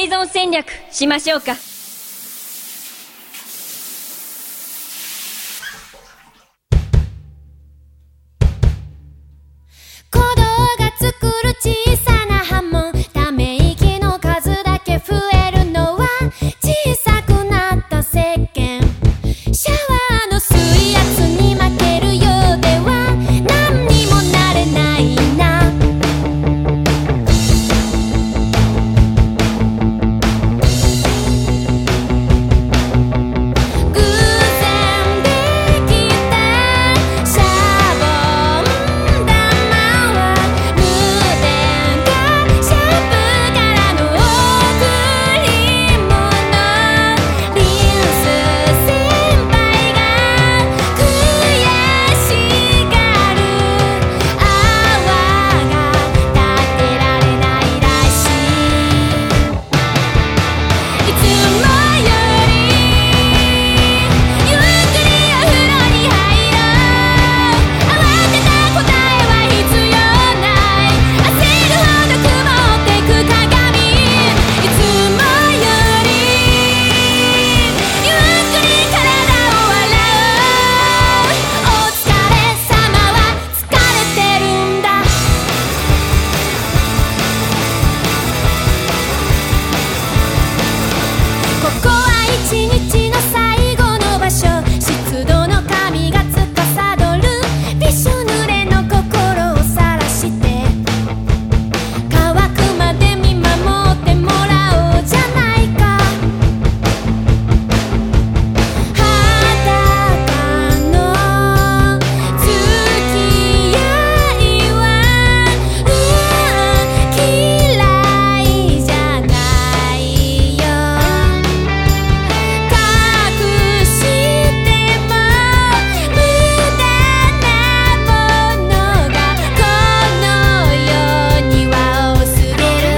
生存戦略しましょうか。 鼓動が作る小さな波紋、ため息の数だけ増えるのは小さくなった石鹸。シャワーの水圧に負けるようでは何にもなれないな。偶然できたシャボン玉はルデンがシャープからの贈り物。リンス先輩が悔しがる泡が立てられないらしい。いつもよりゆっくりお風呂に入ろう。慌てた答えは必要ない。焦るほど曇ってく鏡。いつもよりゆっくり体を洗う。お疲れ様は疲れてるんだ。ここは一日の最後の場所。湿度の髪が司るびしょ濡れの心を晒して乾くまで見守ってもらおうじゃないか。裸の付き合いは嫌いじゃないよ。隠しても無駄なものがこの世には多すぎる。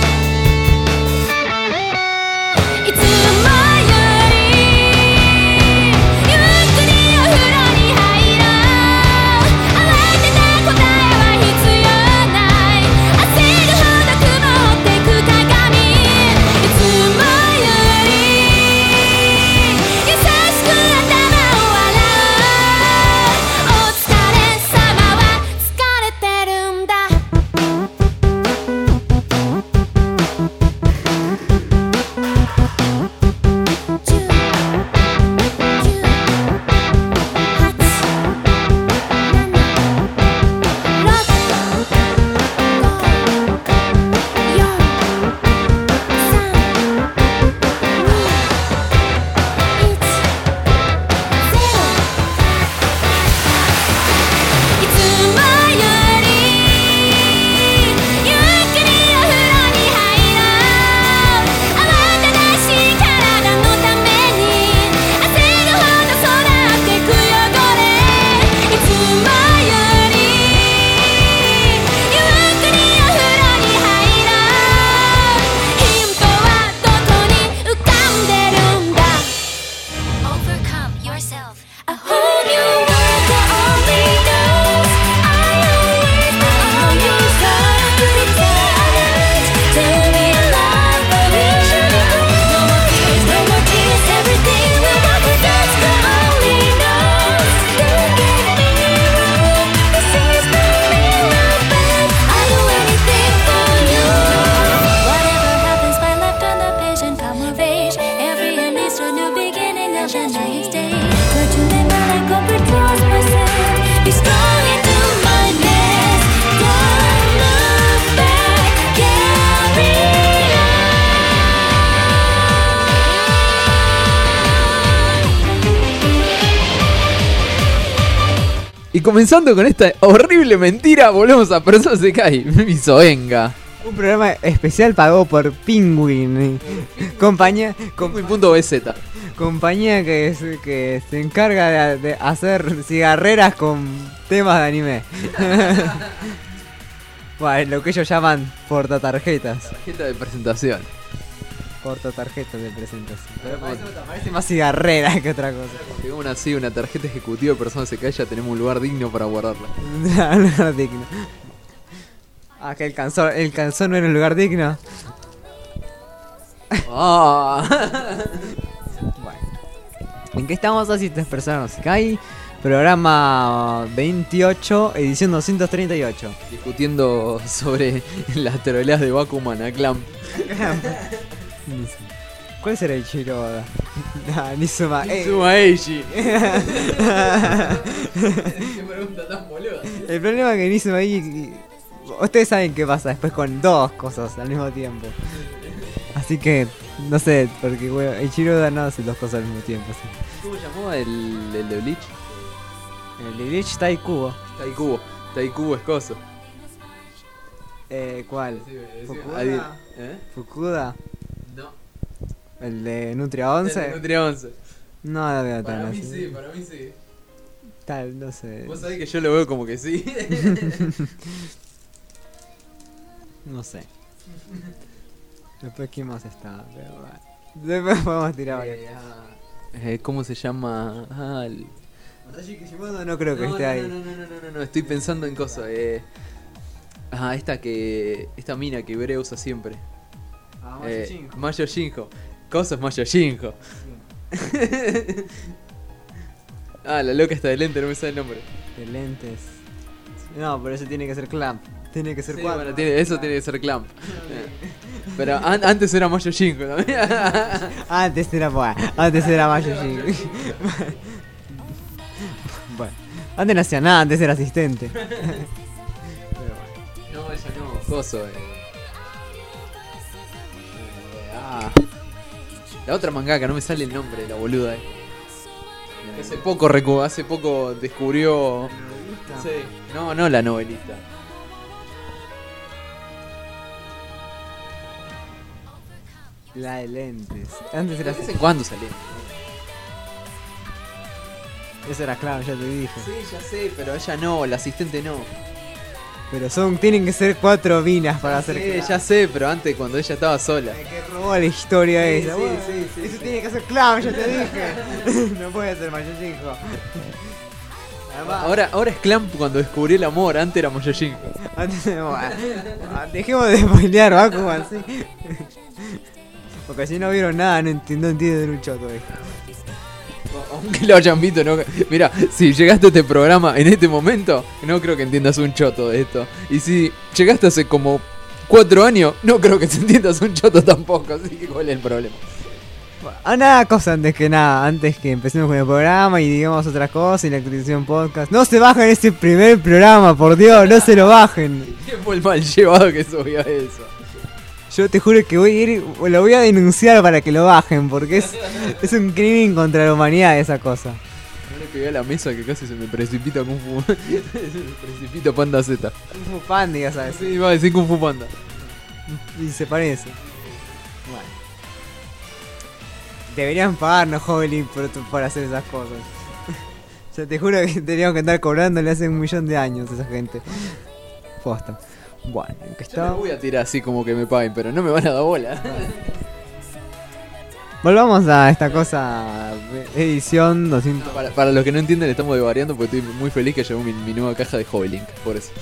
いつもよりゆっくりお風呂に入ろう。慌てた答えは必要ない。焦るほど曇ってく鏡。いつもより優しく頭を洗う。お疲れ様は疲れてるんだ。いつもよりゆっくりお風呂に入ろう。慌ただしい体のために焦るほど育ってく汚れ。いつもよりゆっくりお風呂に入ろう。ヒントはどこに浮かんでるんだ。Overcome yourself. A whole new world that only knows. I always know you start to pretend to be alive, but we should go. No more tears, everything will work. That's the only knows. Don't get me wrong, this is the real bad. I do anything for you. Whatever happens, my left on the page and come of age. Every end leads to a new beginning of the next day. But you never let go, trust myself. Be strong and do my best. Don't look back, carry Y comenzando con esta horrible mentira, volvemos a Persona Sekai, Misoenga. Un programa especial pagado por Penguin, compañía, Penguin.bz. compañía que se encarga de hacer cigarreras con temas de anime. Bueno, lo que ellos llaman portatarjetas. Tarjeta de presentación. Portatarjetas de presentación. Pero parece más cigarrera que otra cosa. Tenemos una tarjeta ejecutiva de Persona Sekai, ya tenemos un lugar digno para guardarla. Un lugar digno. Ah, que el calzón no era un lugar digno. Ah. Bueno. ¿En qué estamos? Así te expresaron Sekai. Programa 28, edición 238. Discutiendo sobre las troleadas de Bakuman a Clamp. ¿Cuál será el Chiroda? Nizuma. Nizuma Eiji. Qué pregunta tan boluda. El problema es que Nizuma ahí. Ustedes saben qué pasa después con dos cosas al mismo tiempo. Así que, no sé, porque bueno, el Chiroda no hace dos cosas al mismo tiempo. Así. ¿Cómo llamó el de Bleach? El de Bleach Taikubo. Taikubo es coso. ¿Cuál? Fukuda. ¿Eh? Fukuda. No. ¿El de Nutria 11? El de Nutria 11. No lo veo tan Para mí así. sí, para mí sí. Tal, no sé. Vos sabés que yo lo veo como que sí. No sé. Después, ¿quién más está? Pero bueno. Después podemos tirar varios. ¿Cómo se llama? Masashi Kishimoto no creo que esté ahí. No, estoy pensando en cosas. Esta mina que Bere usa siempre. Mayo Shinjo. Cosas Mayo Shinjo. La loca está de lente, no me sale el nombre. De lentes. No, pero eso tiene que ser Clamp. Tiene que ser Sí, 4. bueno, eso tiene que ser Clamp. Pero antes era Mayo Shinjo también. Antes era Mayo Shinjo. Bueno, antes no hacía nada, antes era asistente. Pero bueno. No, ella no, coso. La otra mangaka, no me sale el nombre, la boluda. Hace poco descubrió. Sí. No, la novelista. La de lentes. Antes era ¿De vez en cuándo salía? Eso era claro, ya te dije. Sí, ya sé, pero ella no, la asistente no. Pero tienen que ser 4 minas para hacer Sí, Clamp. ya sé, pero antes cuando ella estaba sola. Que robó la historia esa. sí, Bueno, sí, eso sí. tiene que ser Clamp, ya te dije. No puede ser Mayo Shinjo. Además, Ahora es Clamp cuando descubrió el amor, antes era Mayo Shinjo. dejemos de spoilear Bakuman, sí. Porque si no vieron nada, no entienden un choto esto. Aunque lo hayan visto, no. Mira, si llegaste a este programa en este momento, no creo que entiendas un choto de esto. Y si llegaste hace como 4 años, no creo que te entiendas un choto tampoco. Así que ¿cuál es el problema? Una cosa antes que empecemos con el programa y digamos otras cosas y la actualización podcast. No se bajen ese primer programa, por Dios, no se lo bajen. ¿Quién fue el mal llevado que subió eso? Yo te juro que lo voy a denunciar para que lo bajen, porque es un crimen contra la humanidad esa cosa. No le pegué a la mesa que casi se me precipita Kung Fu. Se me precipita Panda Z. Kung Fu Panda, ya sabes. Sí, iba a decir Kung Fu Panda. Y se parece. Bueno. Deberían pagarnos, Hobbling, por hacer esas cosas. Yo te juro que teníamos que estar cobrándole hace 1.000.000 de años a esa gente. Posta. Bueno, que Yo está. no voy a tirar así como que me paguen, pero no me van a dar bola. Volvamos a esta cosa. Edición 200. Para los que no entienden, estamos devariando porque estoy muy feliz que llegó mi nueva caja de Hobbylink, por eso.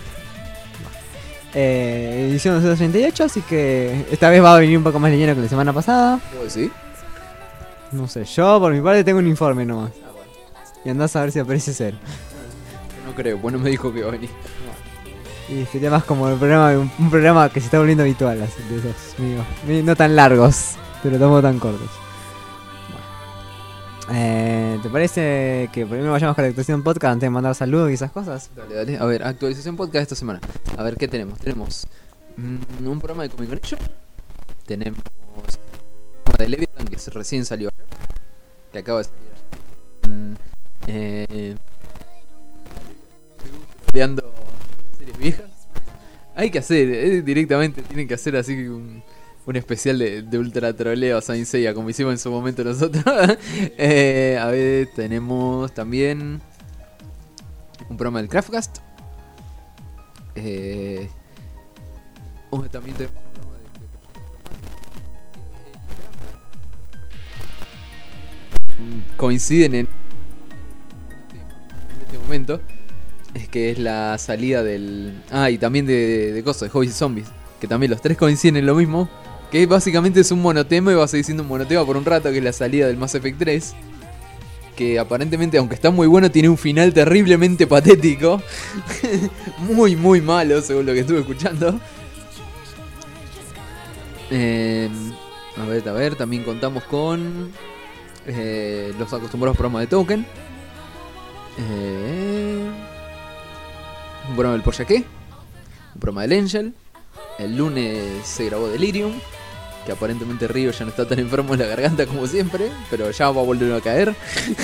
Edición 238, así que esta vez va a venir un poco más liviana que la semana pasada. ¿Puedo decir? No sé, yo por mi parte tengo un informe nomás. Y andás a ver si aparece cero. No creo, pues no me dijo que iba a venir. Y sería más como el programa, un programa que se está volviendo habitual, así de esos míos. No tan largos, pero tampoco tan cortos. Bueno. ¿Te parece que primero vayamos con la actualización podcast antes de mandar saludos y esas cosas? Dale. A ver, actualización podcast esta semana. A ver, ¿qué tenemos? Tenemos un programa de Comic Connection. Tenemos un programa de Leviathan que recién salió ayer. Que acaba de salir. Creando series viejas. Hay que hacer, directamente tienen que hacer así un especial de ultra troleo a Saint Seiya, como hicimos en su momento nosotros. A ver, tenemos también un programa del Craftcast. También tenemos un programa de coinciden en este momento. Es que es la salida del... y también de cosas, de Hobbies y Zombies. Que también los tres coinciden en lo mismo. Que básicamente es un monotema y va a seguir siendo un monotema por un rato, que es la salida del Mass Effect 3. Que aparentemente, aunque está muy bueno, tiene un final terriblemente patético. Muy, muy malo, según lo que estuve escuchando. A ver, también contamos con los acostumbrados programas de Token. Un programa del Poyaqué. Un programa del Angel. El lunes se grabó Delirium. Que aparentemente Río ya no está tan enfermo en la garganta como siempre, pero ya va a volver a caer.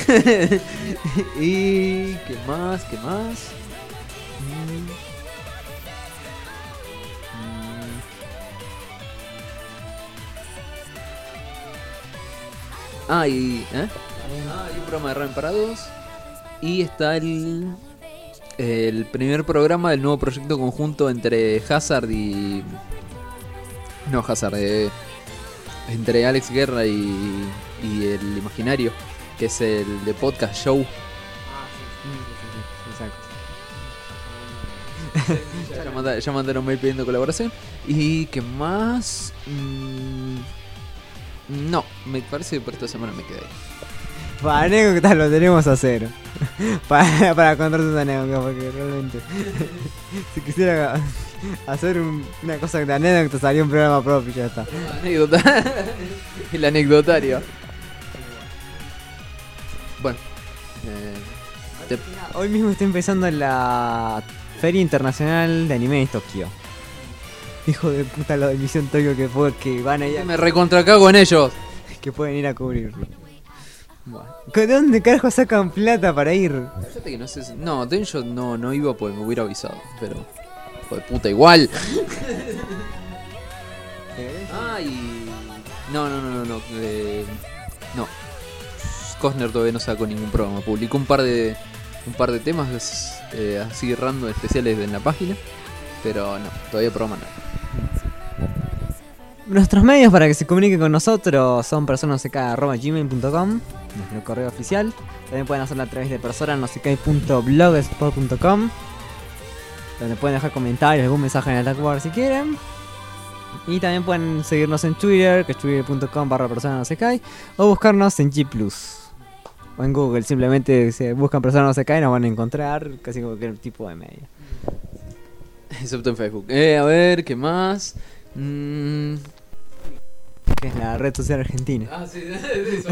Y ¿qué más? Hay un programa de Ramen para dos. Y está el primer programa del nuevo proyecto conjunto entre Hazard y... No, Hazard, entre Alex Guerra y el Imaginario, que es el de Podcast Show. Exacto. Ya mandaron mail pidiendo colaboración. ¿Y qué más? No, me parece que por esta semana me quedé ahí. Para anécdotas lo tenemos a cero. para contar tus anécdotas, porque realmente si quisiera hacer una cosa de anécdotas haría un programa propio y ya está. Anécdota. El anecdotario. Bueno, hoy mismo estoy empezando la Feria Internacional de Anime en Tokio. Hijo de puta lo de Misión Tokio que van a ir me recontracago en ellos. que pueden ir a cubrirlo. ¿De dónde carajo sacan plata para ir? Fíjate que no sé. No, Tenjo no iba porque me hubiera avisado. Pero. Hijo de puta, igual. Ay. No. No. Costner todavía no sacó ningún programa. Publicó un par de temas así random especiales en la página. Pero no, todavía programa no. Nuestros medios para que se comuniquen con nosotros son personasek@gmail.com, nuestro correo oficial. También pueden hacerlo a través de personasek.blogspot.com, donde pueden dejar comentarios, algún mensaje en el Attack si quieren. Y también pueden seguirnos en Twitter, que es twitter.com/personasek, o buscarnos en G+. O en Google, simplemente si buscan personasek nos van a encontrar casi cualquier tipo de medio. Excepto en Facebook. A ver, ¿qué más? Que es la red social argentina. Ah, sí, eso.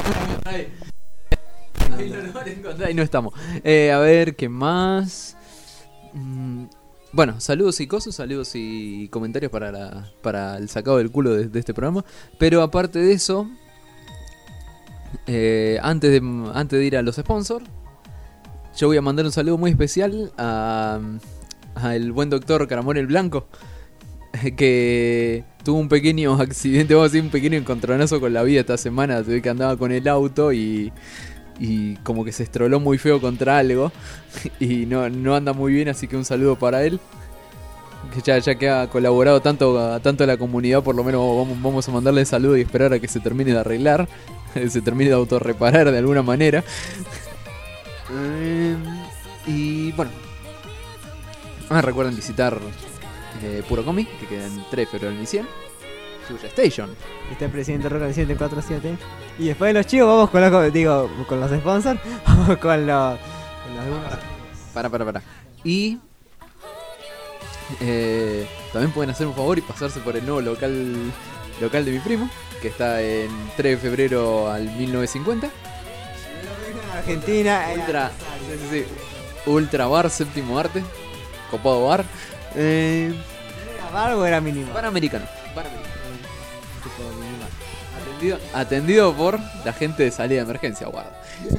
Ahí no estamos. A ver, ¿qué más? Bueno, saludos y cosas, saludos y comentarios para el sacado del culo de este programa. Pero aparte de eso, antes de ir a los sponsors, yo voy a mandar un saludo muy especial al buen doctor Caramón el Blanco, que tuvo un pequeño accidente, vamos a decir un pequeño encontronazo con la vida esta semana. Se ve que andaba con el auto y como que se estroló muy feo contra algo y no anda muy bien, así que un saludo para él, que ya que ha colaborado tanto a la comunidad. Por lo menos vamos a mandarle saludo y esperar a que se termine de arreglar, se termine de autorreparar de alguna manera. Y bueno, recuerden visitar Puro Comic, que queda en 3 de febrero del 100, Suya Station. Está el presidente Roca 747. Y después de los chicos vamos con los sponsors. Vamos con los Para. Y también pueden hacer un favor y pasarse por el nuevo local de mi primo, que está en 3 de febrero al 1950. Argentina. Sí. Ultra Bar, séptimo arte. Copado bar. ¿Era bar o era mínimo? Panamericano. Atendido por la gente de salida de emergencia, guarda.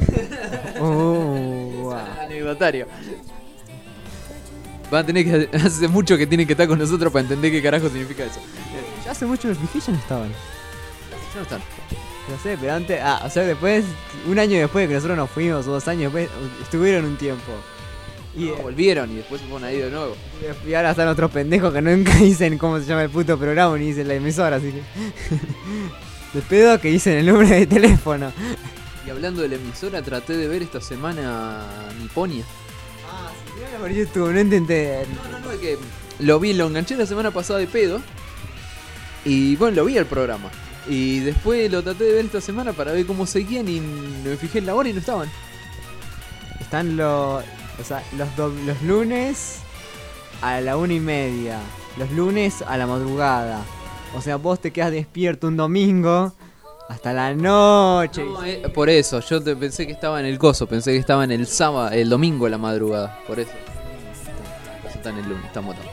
Wow. Anecdotario. Van a tener que. Hace mucho que tienen que estar con nosotros para entender qué carajo significa eso. Ya hace mucho los vigillas no estaban. Ya no están. No sé, pero antes. O sea, después. Un año después de que nosotros nos fuimos, o 2 años después, estuvieron un tiempo. Y volvieron y después se fueron ahí de nuevo. Y ahora están otros pendejos que nunca dicen cómo se llama el puto programa ni dicen la emisora, así que. De pedo que dicen el número de teléfono. Y hablando de la emisora, traté de ver esta semana Niponia. Sí, mira por YouTube, no intenté. No, es que lo enganché la semana pasada de pedo. Y bueno, lo vi al programa. Y después lo traté de ver esta semana para ver cómo seguían y me fijé en la hora y no estaban. Están los lunes a la 1:30. Los lunes a la madrugada. O sea, vos te quedas despierto un domingo hasta la noche. No, por eso, yo pensé que estaba en el coso, pensé que estaba en el sábado, el domingo a la madrugada. Por eso. Eso está en el lunes, estamos todos.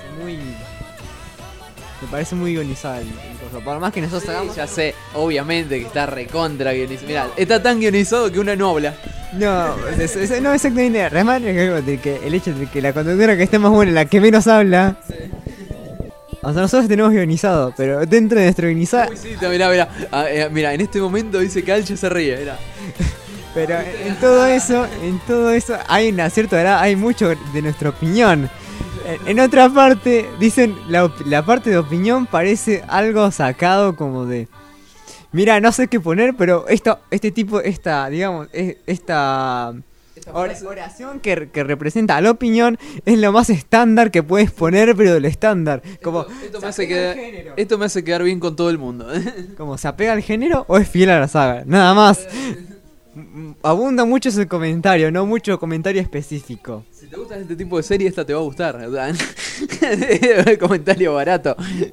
Me parece muy guionizado el coso. Por más que nosotros hagamos. Ya sé, obviamente que está recontra guionizado. Mirá, está tan guionizado que una no habla. No, no exactamente. Además, de que el hecho de que la conductora que esté más buena, la que menos habla. O sea, nosotros tenemos guionizado, pero dentro de nuestro guionizado. Uy, sí, mirá, en este momento dice que Alche se ríe, mirá. Pero en todo eso hay una cierta edad, hay mucho de nuestra opinión. En otra parte, dicen, la parte de opinión parece algo sacado como de... Mira, no sé qué poner, pero esta oración que representa a la opinión es lo más estándar que puedes poner, pero del estándar. Como, esto me hace quedar bien con todo el mundo. Como, ¿se apega al género o es fiel a la saga? Nada más. Abunda mucho ese comentario, no mucho comentario específico. Si te gusta este tipo de serie, esta te va a gustar. Comentario barato.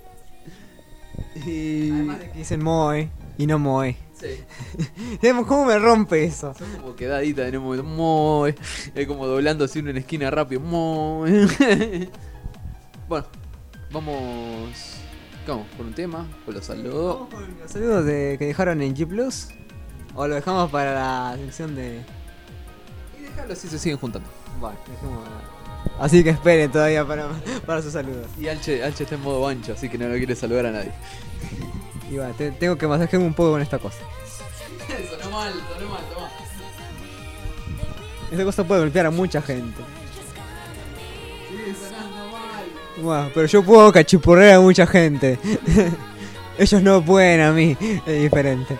Además de que dicen Moe y no Moe. Sí. ¿Cómo me rompe eso? Son como quedaditas en un momento. Moe. Es como doblando así uno en esquina rápido. Moe. Bueno, vamos. ¿Cómo? ¿Con un tema? ¿Con los saludos? ¿Vamos con los saludos que dejaron en G Plus? ¿O lo dejamos para la sección de...? Y dejarlo así, se siguen juntando. Bueno, dejemos... Así que esperen todavía para sus saludos. Y Alche está en modo bancho, así que no quiere saludar a nadie. Y bueno, tengo que masajearme un poco con esta cosa. Sonó mal, toma. Esta cosa puede golpear a mucha gente. Sigue sonando mal. Bueno, pero yo puedo cachiporrear a mucha gente. Ellos no pueden a mí, es diferente.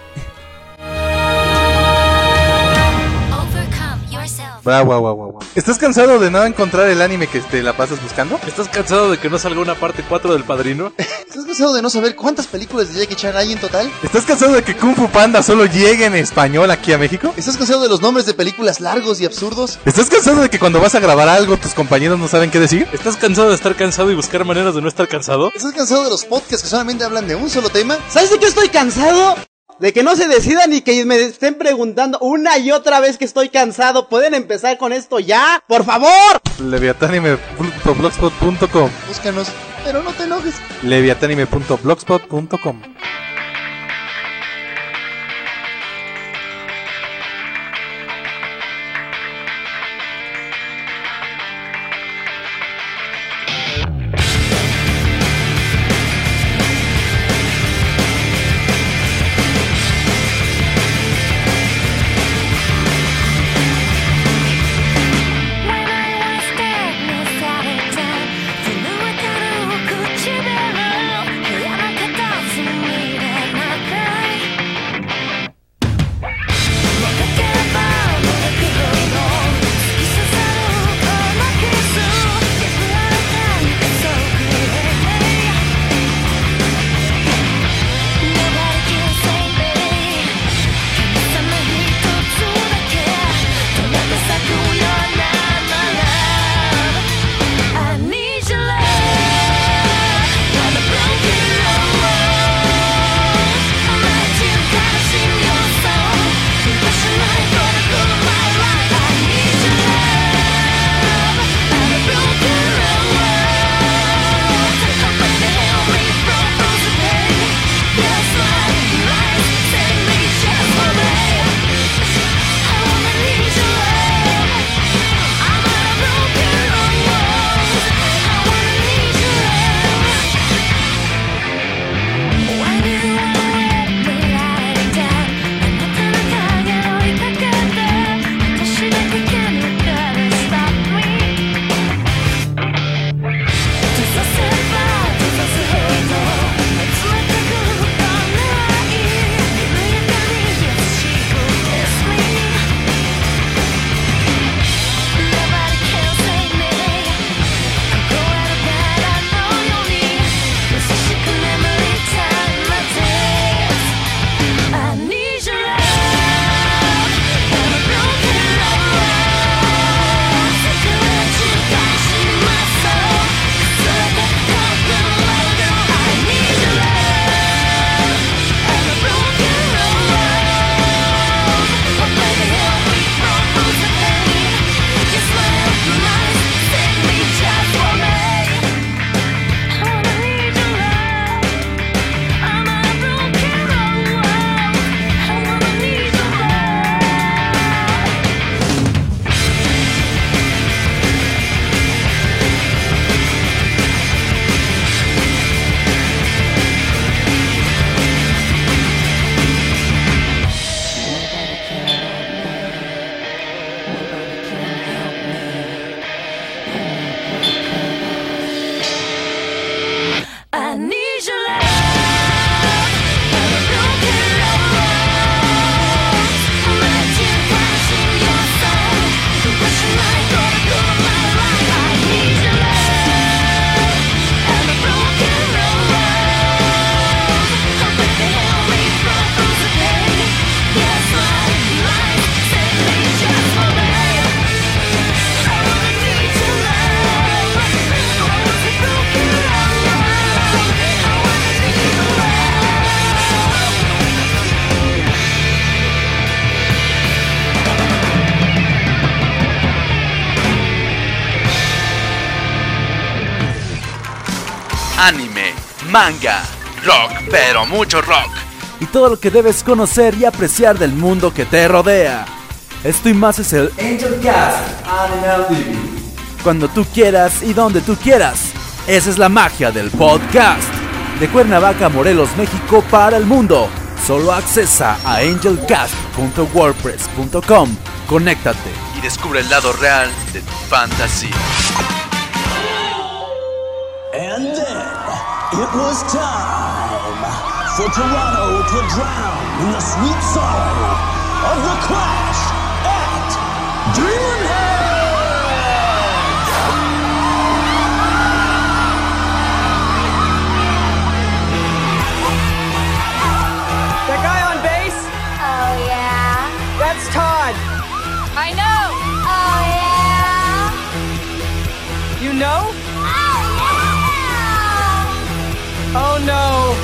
Wow. ¿Estás cansado de no encontrar el anime que te la pasas buscando? ¿Estás cansado de que no salga una parte 4 del Padrino? ¿Estás cansado de no saber cuántas películas de Jackie Chan hay en total? ¿Estás cansado de que Kung Fu Panda solo llegue en español aquí a México? ¿Estás cansado de los nombres de películas largos y absurdos? ¿Estás cansado de que cuando vas a grabar algo tus compañeros no saben qué decir? ¿Estás cansado de estar cansado y buscar maneras de no estar cansado? ¿Estás cansado de los podcasts que solamente hablan de un solo tema? ¿Sabes de qué estoy cansado? De que no se decidan y que me estén preguntando una y otra vez que estoy cansado. ¿Pueden empezar con esto ya? ¡Por favor! Leviatanime.blogspot.com. Búscanos, pero no te enojes. Leviatanime.blogspot.com. 「 manga, rock, pero mucho rock. Y todo lo que debes conocer y apreciar del mundo que te rodea. Esto y más es el Angel Cast Animal TV. Cuando tú quieras y donde tú quieras. Esa es la magia del podcast. De Cuernavaca, Morelos, México para el mundo. Solo accesa a angelcast.wordpress.com. Conéctate y descubre el lado real de tu fantasía. And then it was time for Toronto to drown in the sweet sorrow of the Clash at Dreamhead. That guy on base? Oh yeah? That's Todd. I know! Oh yeah? You know? Oh Oh no.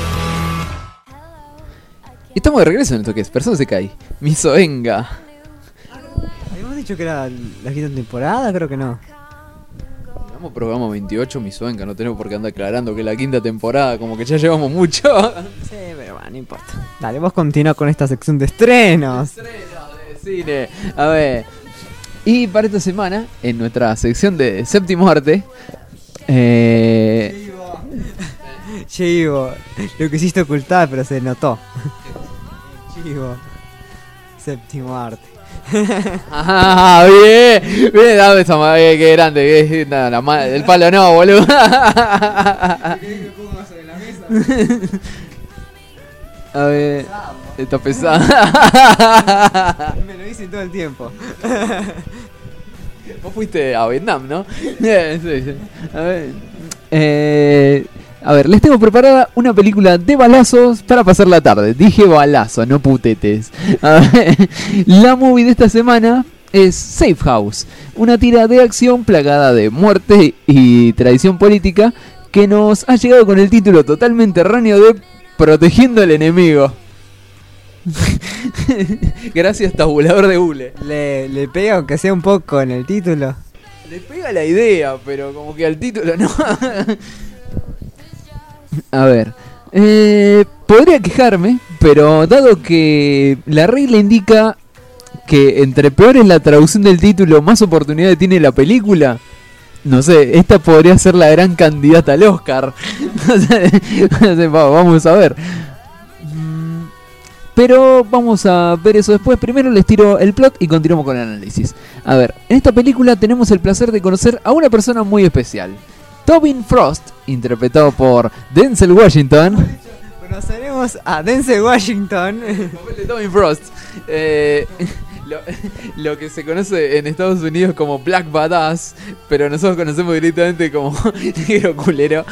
Estamos de regreso en esto que es Persona Sekai. Misoenga. ¿Habíamos dicho que era la quinta temporada? Creo que no. Vamos, programa 28 Misoenga. No tenemos por qué andar aclarando que es la quinta temporada. Como que ya llevamos mucho. Sí, pero bueno, no importa. Dale, vos continúa con esta sección de estrenos. De cine. A ver. Y para esta semana, en nuestra sección de Séptimo Arte. Chivo, lo que hiciste ocultar, pero se notó. Chivo, Séptimo Arte. Ah, bien. Bien, dame esa madre, qué grande. Que, nada, el palo no, boludo. A ver, está pesado. Me lo dicen todo el tiempo. Vos fuiste a Vietnam, ¿no? Sí, sí. A ver, les tengo preparada una película de balazos para pasar la tarde. Dije balazo, no putetes. A ver, la movie de esta semana es Safe House, una tira de acción plagada de muerte y tradición política que nos ha llegado con el título totalmente erróneo de Protegiendo al enemigo. Gracias, tabulador de hule. Le pega aunque sea un poco en el título. Le pega la idea, pero como que al título no. A ver, podría quejarme, pero dado que la regla indica que entre peor es la traducción del título, más oportunidades tiene la película. No sé, esta podría ser la gran candidata al Oscar. No sé, vamos a ver. Pero vamos a ver eso después. Primero les tiro el plot y continuamos con el análisis. A ver, en esta película tenemos el placer de conocer a una persona muy especial. Tobin Frost, interpretado por Denzel Washington. Conoceremos a Denzel Washington. El papel de Tobin Frost. Lo que se conoce en Estados Unidos como Black Badass, pero nosotros conocemos directamente como negro culero.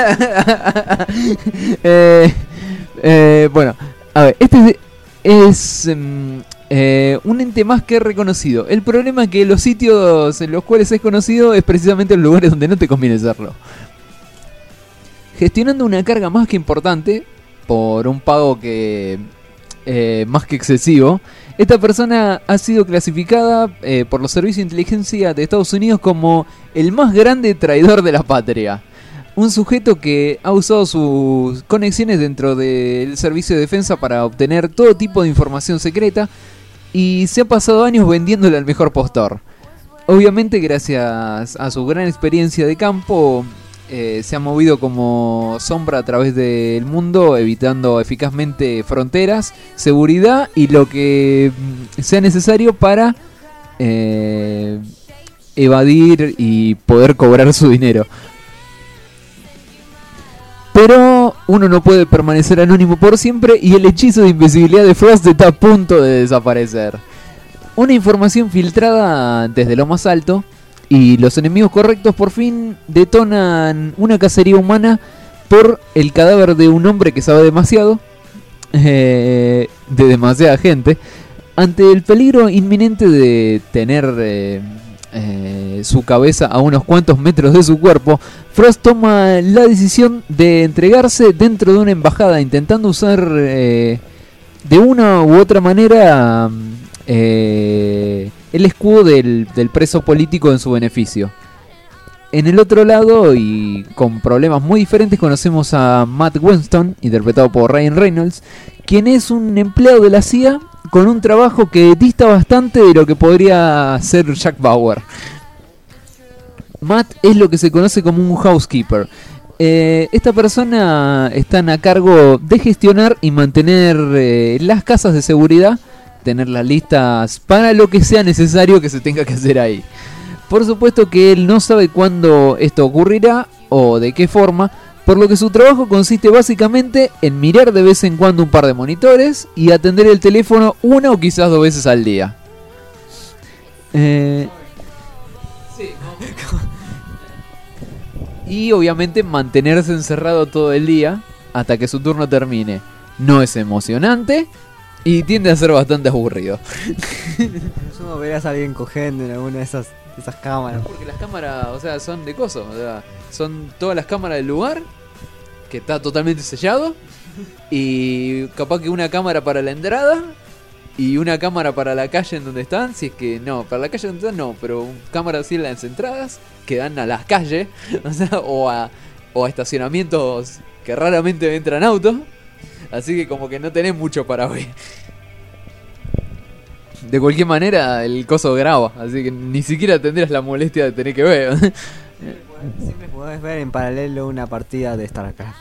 Bueno, a ver, este es un ente más que reconocido. El problema es que los sitios en los cuales es conocido es precisamente los lugares donde no te conviene serlo. Gestionando una carga más que importante, por un pago que más que excesivo, esta persona ha sido clasificada por los servicios de inteligencia de Estados Unidos como el más grande traidor de la patria. Un sujeto que ha usado sus conexiones dentro del servicio de defensa para obtener todo tipo de información secreta y se ha pasado años vendiéndola al mejor postor. Obviamente, gracias a su gran experiencia de campo, se ha movido como sombra a través del mundo, evitando eficazmente fronteras, seguridad y lo que sea necesario para evadir y poder cobrar su dinero. Pero uno no puede permanecer anónimo por siempre y el hechizo de invisibilidad de Frost está a punto de desaparecer. Una información filtrada desde lo más alto y los enemigos correctos por fin detonan una cacería humana por el cadáver de un hombre que sabe demasiado, de demasiada gente. Ante el peligro inminente de tener su cabeza a unos cuantos metros de su cuerpo, Frost toma la decisión de entregarse dentro de una embajada, intentando usar de una u otra manera el escudo del preso político en su beneficio. en el otro lado, y con problemas muy diferentes, conocemos a Matt Winston, interpretado por Ryan Reynolds, quien es un empleado de la CIA con un trabajo que dista bastante de lo que podría ser Jack Bauer. Matt es lo que se conoce como un housekeeper. Esta persona está a cargo de gestionar y mantener las casas de seguridad, tener las listas para lo que sea necesario que se tenga que hacer ahí. Por supuesto que él no sabe cuándo esto ocurrirá o de qué forma, por lo que su trabajo consiste básicamente en mirar de vez en cuando un par de monitores y atender el teléfono una o quizás 2 veces al día. Y obviamente mantenerse encerrado todo el día hasta que su turno termine. No es emocionante y tiende a ser bastante aburrido. Yo verías a alguien cogiendo en alguna de esas cámaras. Porque las cámaras, o sea, son de coso. O sea, son todas las cámaras del lugar, que está totalmente sellado. Y capaz que una cámara para la entrada y una cámara para la calle en donde están. Si es que no, para la calle donde están no, pero cámara así en las entradas que dan a las calles, o sea, o a estacionamientos que raramente entran autos. Así que como que no tenés mucho para ver. De cualquier manera, el coso graba, así que ni siquiera tendrías la molestia de tener que ver. Siempre podés ver en paralelo una partida de StarCraft.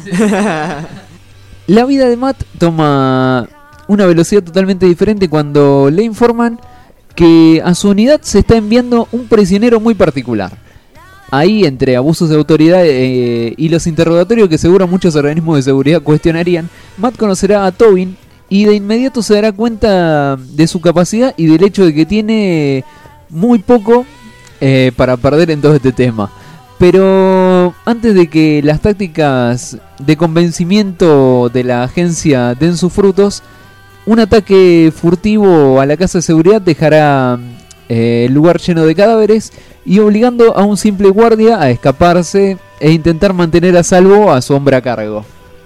La vida de Matt toma una velocidad totalmente diferente cuando le informan que a su unidad se está enviando un prisionero muy particular. Ahí, entre abusos de autoridad y los interrogatorios que seguro muchos organismos de seguridad cuestionarían, Matt conocerá a Tobin y de inmediato se dará cuenta de su capacidad y del hecho de que tiene muy poco para perder en todo este tema. Pero antes de que las tácticas de convencimiento de la agencia den sus frutos, un ataque furtivo a la casa de seguridad dejará el lugar lleno de cadáveres y obligando a un simple guardia a escaparse e intentar mantener a salvo a su hombre a cargo.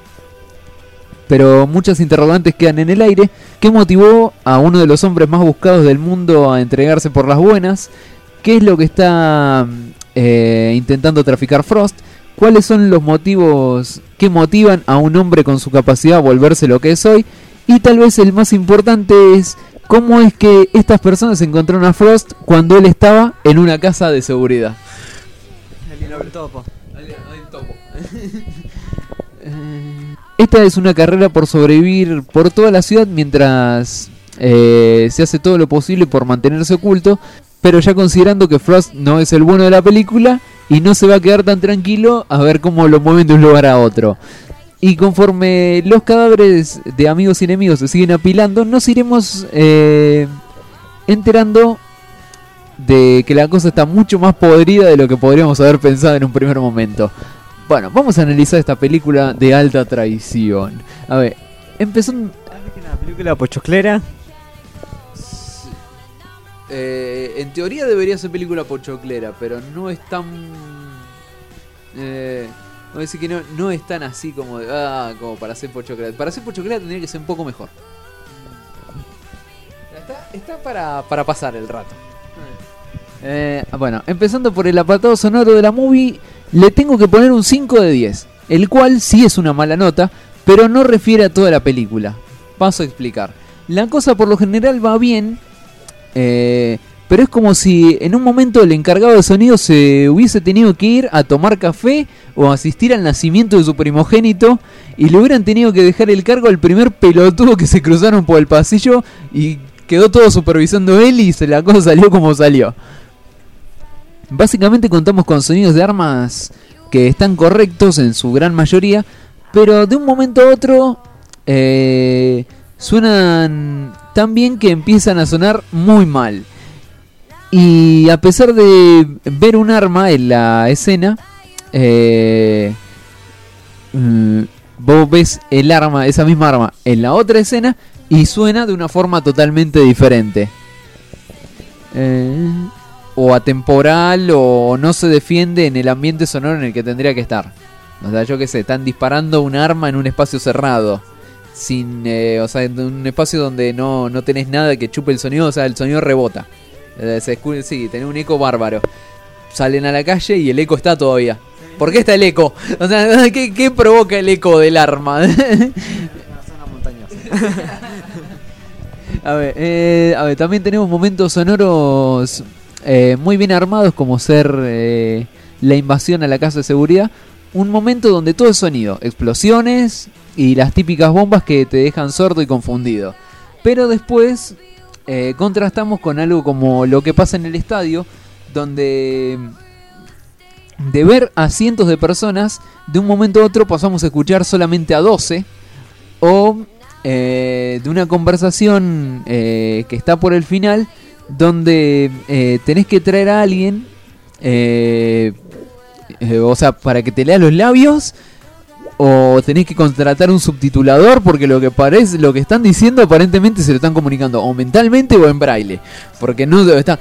Pero muchas interrogantes quedan en el aire. ¿Qué motivó a uno de los hombres más buscados del mundo a entregarse por las buenas? ¿Qué es lo que está intentando traficar Frost? ¿Cuáles son los motivos que motivan a un hombre con su capacidad a volverse lo que es hoy? Y tal vez el más importante es cómo es que estas personas encontraron a Frost cuando él estaba en una casa de seguridad. El topo. Esta es una carrera por sobrevivir por toda la ciudad mientras se hace todo lo posible por mantenerse oculto, pero ya considerando que Frost no es el bueno de la película y no se va a quedar tan tranquilo a ver cómo lo mueven de un lugar a otro. Y conforme los cadáveres de amigos y enemigos se siguen apilando, nos iremos enterando de que la cosa está mucho más podrida de lo que podríamos haber pensado en un primer momento. Bueno, vamos a analizar esta película de alta traición. A ver, empezó una película pochoclera. En teoría debería ser película pochoclera, pero no es tan... voy a decir que no es tan así como como para ser pochoclera. Para ser pochoclera tendría que ser un poco mejor. Está para pasar el rato. Bueno, empezando por el apartado sonoro de la movie, le tengo que poner un 5 de 10, el cual sí es una mala nota, pero no refiere a toda la película. Paso a explicar. La cosa por lo general va bien, pero es como si en un momento el encargado de sonido se hubiese tenido que ir a tomar café o asistir al nacimiento de su primogénito y le hubieran tenido que dejar el cargo al primer pelotudo que se cruzaron por el pasillo y quedó todo supervisando él y la cosa salió como salió. Básicamente contamos con sonidos de armas que están correctos en su gran mayoría, pero de un momento a otro suenan tan bien que empiezan a sonar muy mal. Y a pesar de ver un arma en la escena, vos ves el arma, esa misma arma, en la otra escena y suena de una forma totalmente diferente. O atemporal o no se defiende en el ambiente sonoro en el que tendría que estar. O sea, yo qué sé, están disparando un arma en un espacio cerrado. O sea, en un espacio donde no tenés nada que chupe el sonido, o sea, el sonido rebota. Sí, tenés un eco bárbaro. salen a la calle y el eco está todavía. ¿Por qué está el eco? O sea, ¿qué provoca el eco del arma? Una zona montañosa. A ver, también tenemos momentos sonoros muy bien armados, como ser la invasión a la casa de seguridad. Un momento donde todo es sonido, explosiones y las típicas bombas que te dejan sordo y confundido. Pero después contrastamos con algo como lo que pasa en el estadio, donde de ver a cientos de personas, de un momento a otro pasamos a escuchar solamente a 12. O de una conversación que está por el final, donde tenés que traer a alguien, o sea, para que te lea los labios, o tenés que contratar un subtitulador, porque lo que están diciendo aparentemente se lo están comunicando o mentalmente o en braille, porque no está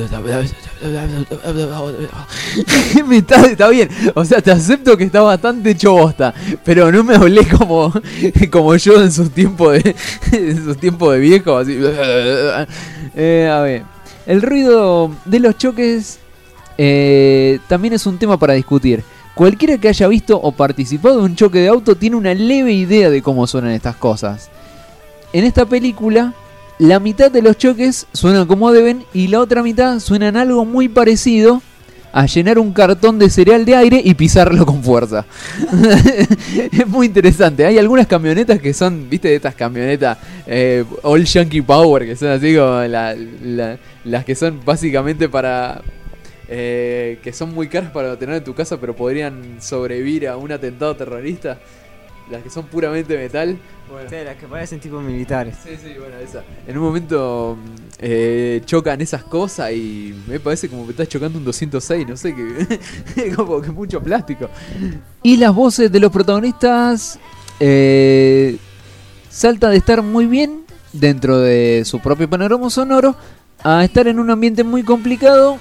está bien, o sea, te acepto que está bastante hecho bosta, pero no me hablé como yo en sus tiempos de viejo, así. A ver, el ruido de los choques también es un tema para discutir. Cualquiera que haya visto o participado de un choque de auto tiene una leve idea de cómo suenan estas cosas. En esta película, la mitad de los choques suenan como deben y la otra mitad suenan algo muy parecido a llenar un cartón de cereal de aire y pisarlo con fuerza. Es muy interesante. Hay algunas camionetas que son, viste, de estas camionetas All Yankee Power, que son así como las que son básicamente para... que son muy caras para tener en tu casa, pero podrían sobrevivir a un atentado terrorista. Las que son puramente metal. Bueno. Sí, las que parecen tipo militares. Sí, bueno, esa. En un momento chocan esas cosas y me parece como que estás chocando un 206, no sé, que como que mucho plástico. Y las voces de los protagonistas saltan de estar muy bien dentro de su propio panorama sonoro a estar en un ambiente muy complicado.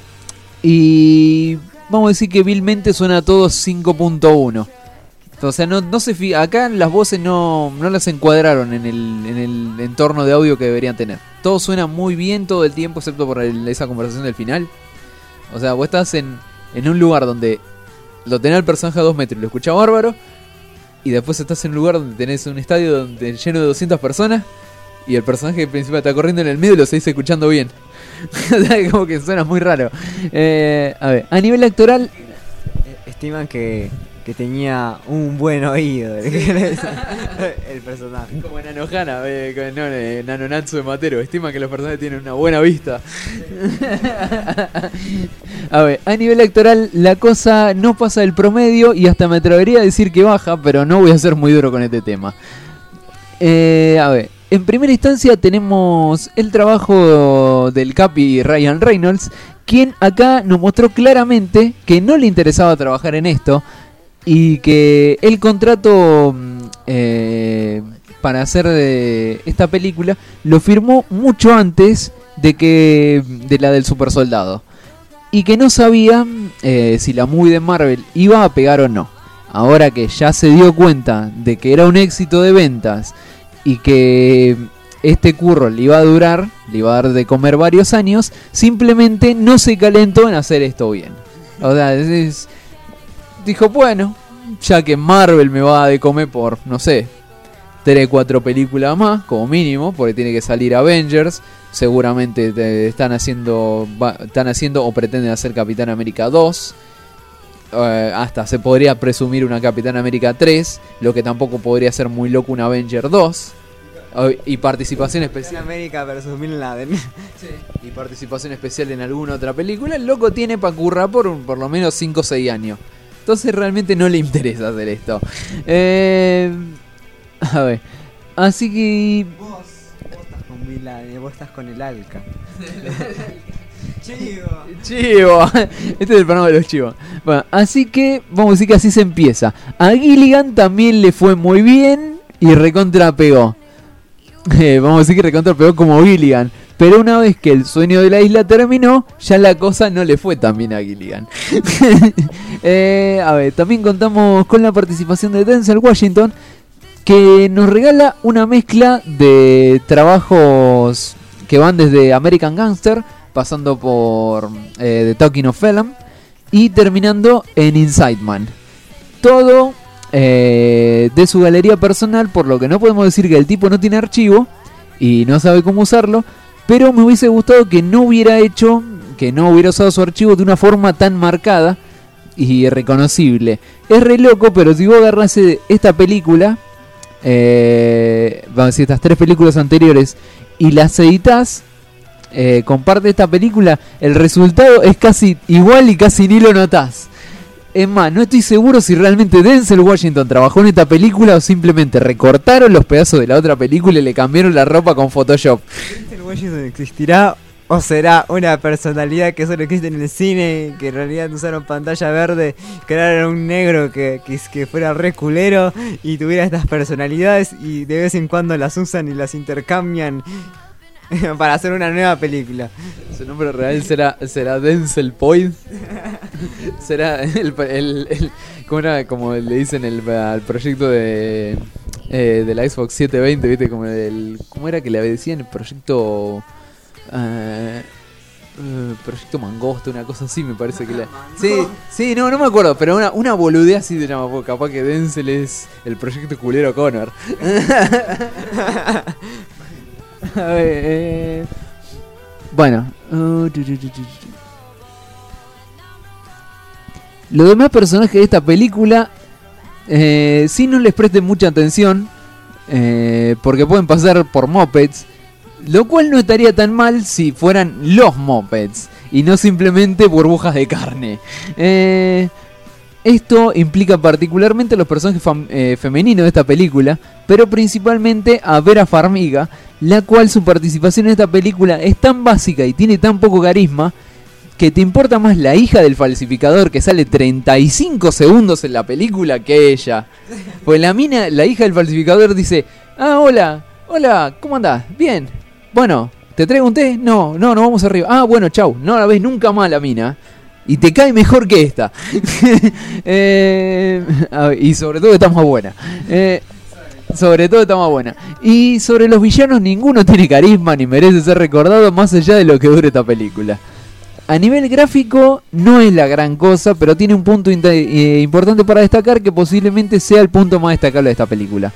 Y vamos a decir que vilmente suena todo 5.1. O sea, no se acá las voces no las encuadraron en el entorno de audio que deberían tener. Todo suena muy bien todo el tiempo, excepto por esa conversación del final. O sea, vos estás en un lugar donde lo tenés al personaje a 2 metros y lo escuchás bárbaro. Y después estás en un lugar donde tenés un estadio lleno de 200 personas. Y el personaje principal está corriendo en el medio y lo seguís escuchando bien. O sea, como que suena muy raro. A ver, a nivel actoral, estiman que tenía un buen oído el personaje. Como en Anohana, en Nanonatsu de Matero. Estima que los personajes tienen una buena vista. A ver, a nivel actoral la cosa no pasa del promedio y hasta me atrevería a decir que baja, pero no voy a ser muy duro con este tema. A ver, en primera instancia tenemos el trabajo del Capi Ryan Reynolds, quien acá nos mostró claramente que no le interesaba trabajar en esto y que el contrato para hacer de esta película lo firmó mucho antes de la del Super Soldado y que no sabía si la movie de Marvel iba a pegar o no. Ahora que ya se dio cuenta de que era un éxito de ventas y que este curro le iba a dar de comer varios años, simplemente no se calentó en hacer esto bien. O sea, dijo, bueno, ya que Marvel me va a de comer por, no sé, 3-4 películas más, como mínimo, porque tiene que salir Avengers, seguramente están haciendo o pretenden hacer Capitán América 2, hasta se podría presumir una Capitán América 3, lo que tampoco podría ser muy loco una Avenger 2. Y participación especial. América versus Bin Laden. Sí. Y participación especial en alguna otra película. El loco tiene para currar por lo menos 5 o 6 años. Entonces realmente no le interesa hacer esto. A ver. Así que... Vos estás con Bin Laden, vos estás con el Alca. Chivo. Este es el programa de los chivos. Bueno, así que vamos a decir que así se empieza. A Gilligan también le fue muy bien y recontra pegó. Vamos a decir que recontra pegó como Gilligan. Pero una vez que el sueño de la isla terminó, ya la cosa no le fue tan bien a Gilligan. A ver, también contamos con la participación de Denzel Washington, que nos regala una mezcla de trabajos que van desde American Gangster pasando por The Talking of Phelan y terminando en Inside Man. Todo de su galería personal, por lo que no podemos decir que el tipo no tiene archivo y no sabe cómo usarlo, pero me hubiese gustado que no hubiera usado su archivo de una forma tan marcada y reconocible. Es re loco, pero si vos agarras esta película, vamos a decir estas 3 películas anteriores, y las editas con parte de esta película, el resultado es casi igual y casi ni lo notás. Es más, no estoy seguro si realmente Denzel Washington trabajó en esta película o simplemente recortaron los pedazos de la otra película y le cambiaron la ropa con Photoshop. ¿Denzel Washington existirá o será una personalidad que solo existe en el cine, que en realidad usaron pantalla verde, crearon un negro que fuera re culero y tuviera estas personalidades y de vez en cuando las usan y las intercambian para hacer una nueva película? Su nombre real será Denzel Point. Será ¿cómo era? Como le dicen al proyecto de la Xbox 720, ¿viste? ¿Cómo era que le decían? El proyecto Proyecto Mangosta, una cosa así me parece que Sí, no me acuerdo, pero una boludea así se llama, porque capaz que Denzel es el proyecto culero Connor. A ver, bueno, los demás personajes de esta película, sí no les presten mucha atención, porque pueden pasar por mopeds, lo cual no estaría tan mal si fueran los mopeds y no simplemente burbujas de carne. Esto implica particularmente a los personajes femeninos de esta película, pero principalmente a Vera Farmiga, la cual su participación en esta película es tan básica y tiene tan poco carisma que te importa más la hija del falsificador que sale 35 segundos en la película que ella. Pues la hija del falsificador dice: ah, hola, ¿cómo andás? Bien, bueno, ¿te traigo un té? No, vamos arriba. Ah, bueno, chau, no la ves nunca más la mina. Y te cae mejor que esta. Y sobre todo está más buena. Y sobre los villanos, ninguno tiene carisma ni merece ser recordado más allá de lo que dure esta película. A nivel gráfico no es la gran cosa, pero tiene un punto importante para destacar, que posiblemente sea el punto más destacable de esta película.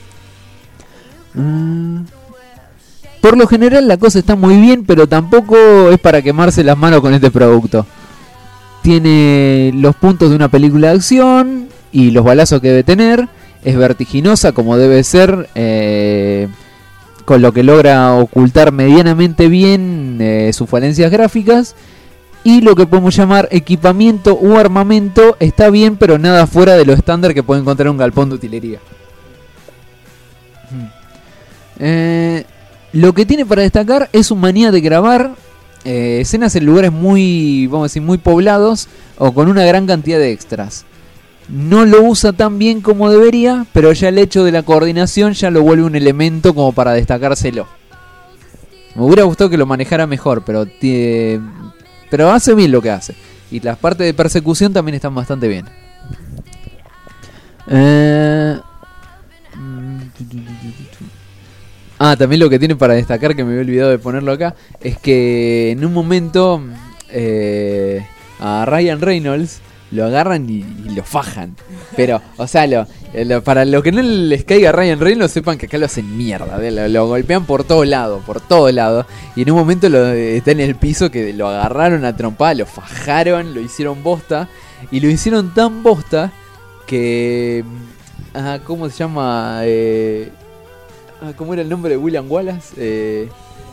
Por lo general la cosa está muy bien, pero tampoco es para quemarse las manos con este producto. Tiene los puntos de una película de acción y los balazos que debe tener. Es vertiginosa como debe ser, con lo que logra ocultar medianamente bien sus falencias gráficas. Y lo que podemos llamar equipamiento u armamento está bien, pero nada fuera de lo estándar que puede encontrar un galpón de utilería. Lo que tiene para destacar es su manía de grabar escenas en lugares muy, vamos a decir, muy poblados o con una gran cantidad de extras. No lo usa tan bien como debería, pero ya el hecho de la coordinación ya lo vuelve un elemento como para destacárselo. Me hubiera gustado que lo manejara mejor, pero hace bien lo que hace. Y las partes de persecución también están bastante bien. También lo que tiene para destacar, que me había olvidado de ponerlo acá, es que en un momento a Ryan Reynolds lo agarran y lo fajan. Pero, o sea, para lo que no les caiga a Ryan Reynolds, sepan que acá lo hacen mierda. Lo golpean por todo lado. Y en un momento está en el piso, que lo agarraron a trompada, lo fajaron, lo hicieron bosta. Y lo hicieron tan bosta que... ¿cómo se llama? ¿Cómo era el nombre de William Wallace?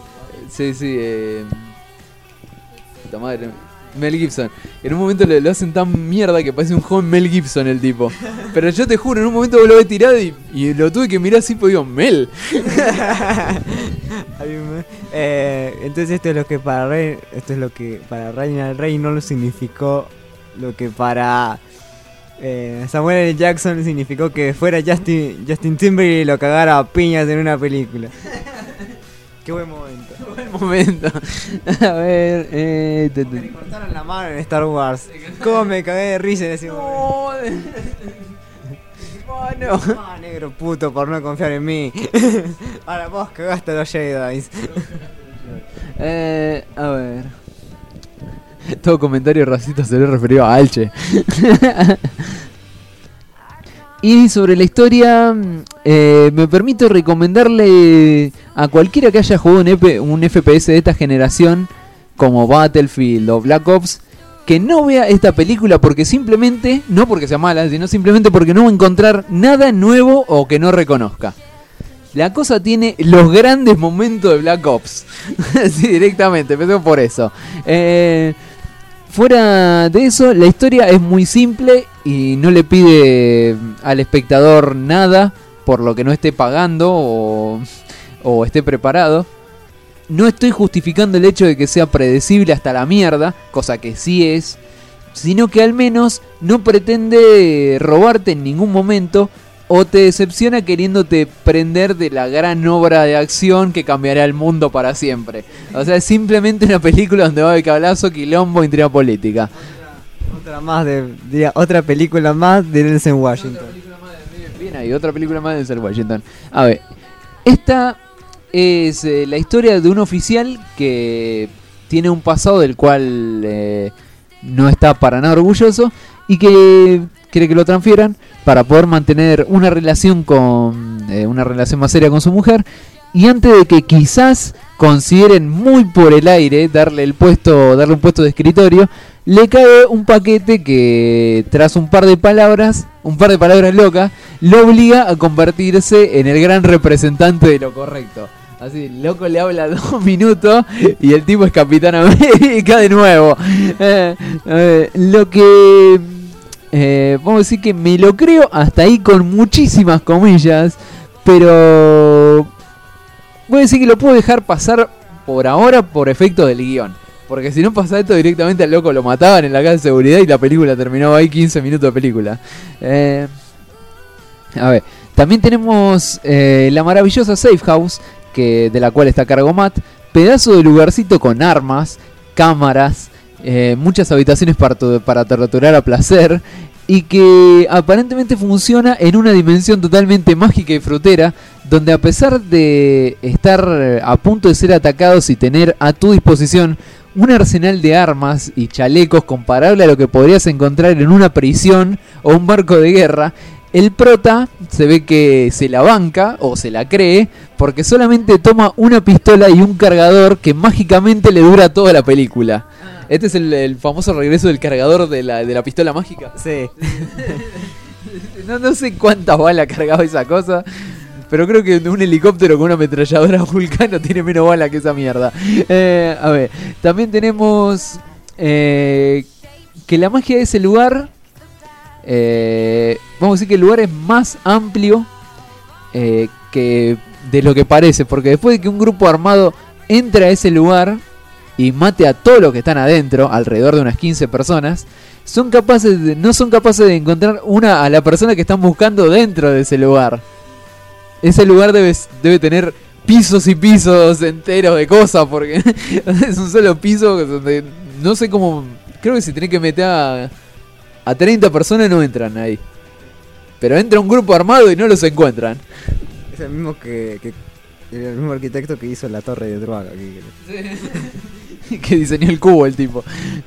Puta madre, Mel Gibson. En un momento lo hacen tan mierda que parece un joven Mel Gibson el tipo. Pero yo te juro, en un momento lo he tirado y lo tuve que mirar así, pues digo, Mel. Entonces esto es lo que para Ryan Reynolds significó lo que para Samuel L. Jackson significó que fuera Justin Timberlake y lo cagara a piñas en una película. Qué buen momento. A ver, me cortaron la mano en Star Wars. Cómo me cagué de risa en ese momento. No, negro puto, por no confiar en mí. Ahora vos cagaste a los Jedi. A ver. Todo comentario racista se le referido a Alche. Y sobre la historia, me permito recomendarle a cualquiera que haya jugado un FPS de esta generación, como Battlefield o Black Ops, que no vea esta película porque simplemente, no porque sea mala, sino simplemente porque no va a encontrar nada nuevo o que no reconozca. La cosa tiene los grandes momentos de Black Ops. Sí, directamente, empecemos por eso. Fuera de eso, la historia es muy simple y no le pide al espectador nada por lo que no esté pagando o esté preparado. No estoy justificando el hecho de que sea predecible hasta la mierda, cosa que sí es, sino que al menos no pretende robarte en ningún momento o te decepciona queriéndote prender de la gran obra de acción que cambiará el mundo para siempre. O sea, es simplemente una película donde va a haber cablazo, quilombo, intriga política. Otra película más de Denzel Washington. Bien ahí, otra película más de Denzel Washington. A ver, esta es la historia de un oficial que tiene un pasado del cual no está para nada orgulloso y que quiere que lo transfieran para poder mantener una relación una relación más seria con su mujer, y antes de que quizás consideren muy por el aire darle un puesto de escritorio, le cae un paquete que tras un par de palabras locas, lo obliga a convertirse en el gran representante de lo correcto. Así, el loco le habla 2 minutos y el tipo es Capitán América de nuevo. Lo que vamos a decir que me lo creo hasta ahí con muchísimas comillas, pero voy a decir que lo puedo dejar pasar por ahora por efecto del guión, porque si no pasa esto directamente al loco lo mataban en la casa de seguridad y la película terminaba ahí, 15 minutos de película. A ver, también tenemos la maravillosa Safe House, de la cual está a cargo Matt, pedazo de lugarcito con armas, cámaras, muchas habitaciones para torturar a placer, y que aparentemente funciona en una dimensión totalmente mágica y frutera, donde a pesar de estar a punto de ser atacados y tener a tu disposición un arsenal de armas y chalecos comparable a lo que podrías encontrar en una prisión o un barco de guerra, el prota se ve que se la banca o se la cree porque solamente toma una pistola y un cargador que mágicamente le dura toda la película. Este es el famoso regreso del cargador de la pistola mágica. Sí. No sé cuántas balas cargaba esa cosa, pero creo que un helicóptero con una ametralladora Vulcano tiene menos balas que esa mierda. A ver, también tenemos que la magia de ese lugar, vamos a decir que el lugar es más amplio que de lo que parece, porque después de que un grupo armado entre a ese lugar y mate a todos los que están adentro, alrededor de unas 15 personas, no son capaces de encontrar a la persona que están buscando dentro de ese lugar. Ese lugar debe tener pisos y pisos enteros de cosas, porque es un solo piso donde no sé cómo, creo que si tenés que meter a 30 personas no entran ahí. Pero entra un grupo armado y no los encuentran. Es el mismo el mismo arquitecto que hizo la torre de Druaga. Que diseñó el cubo el tipo.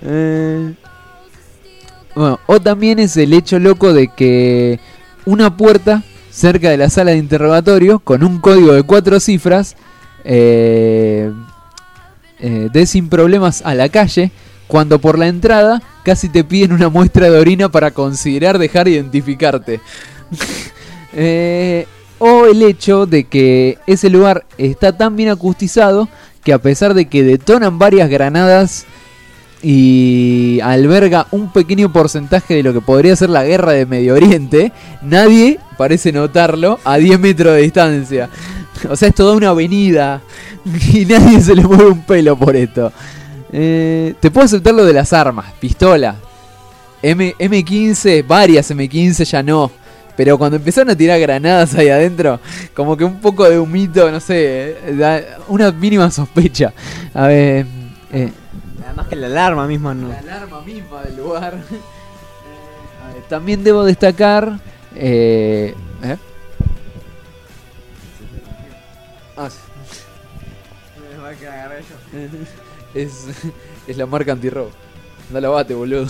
Bueno, o también es el hecho loco de que una puerta cerca de la sala de interrogatorio con un código de 4 cifras dé sin problemas a la calle, cuando por la entrada casi te piden una muestra de orina para considerar dejar identificarte. O el hecho de que ese lugar está tan bien acustizado que a pesar de que detonan varias granadas y alberga un pequeño porcentaje de lo que podría ser la guerra de Medio Oriente, nadie parece notarlo a 10 metros de distancia. O sea, es toda una avenida y nadie se le mueve un pelo por esto. Te puedo aceptar lo de las armas, pistola, M15, varias M15 ya no. Pero cuando empezaron a tirar granadas ahí adentro, como que un poco de humito, no sé, da una mínima sospecha. A ver, además que la alarma misma no. La alarma misma del lugar. A ver, también debo destacar. Ah, sí. Es la marca antirrobo. No la bate, boludo.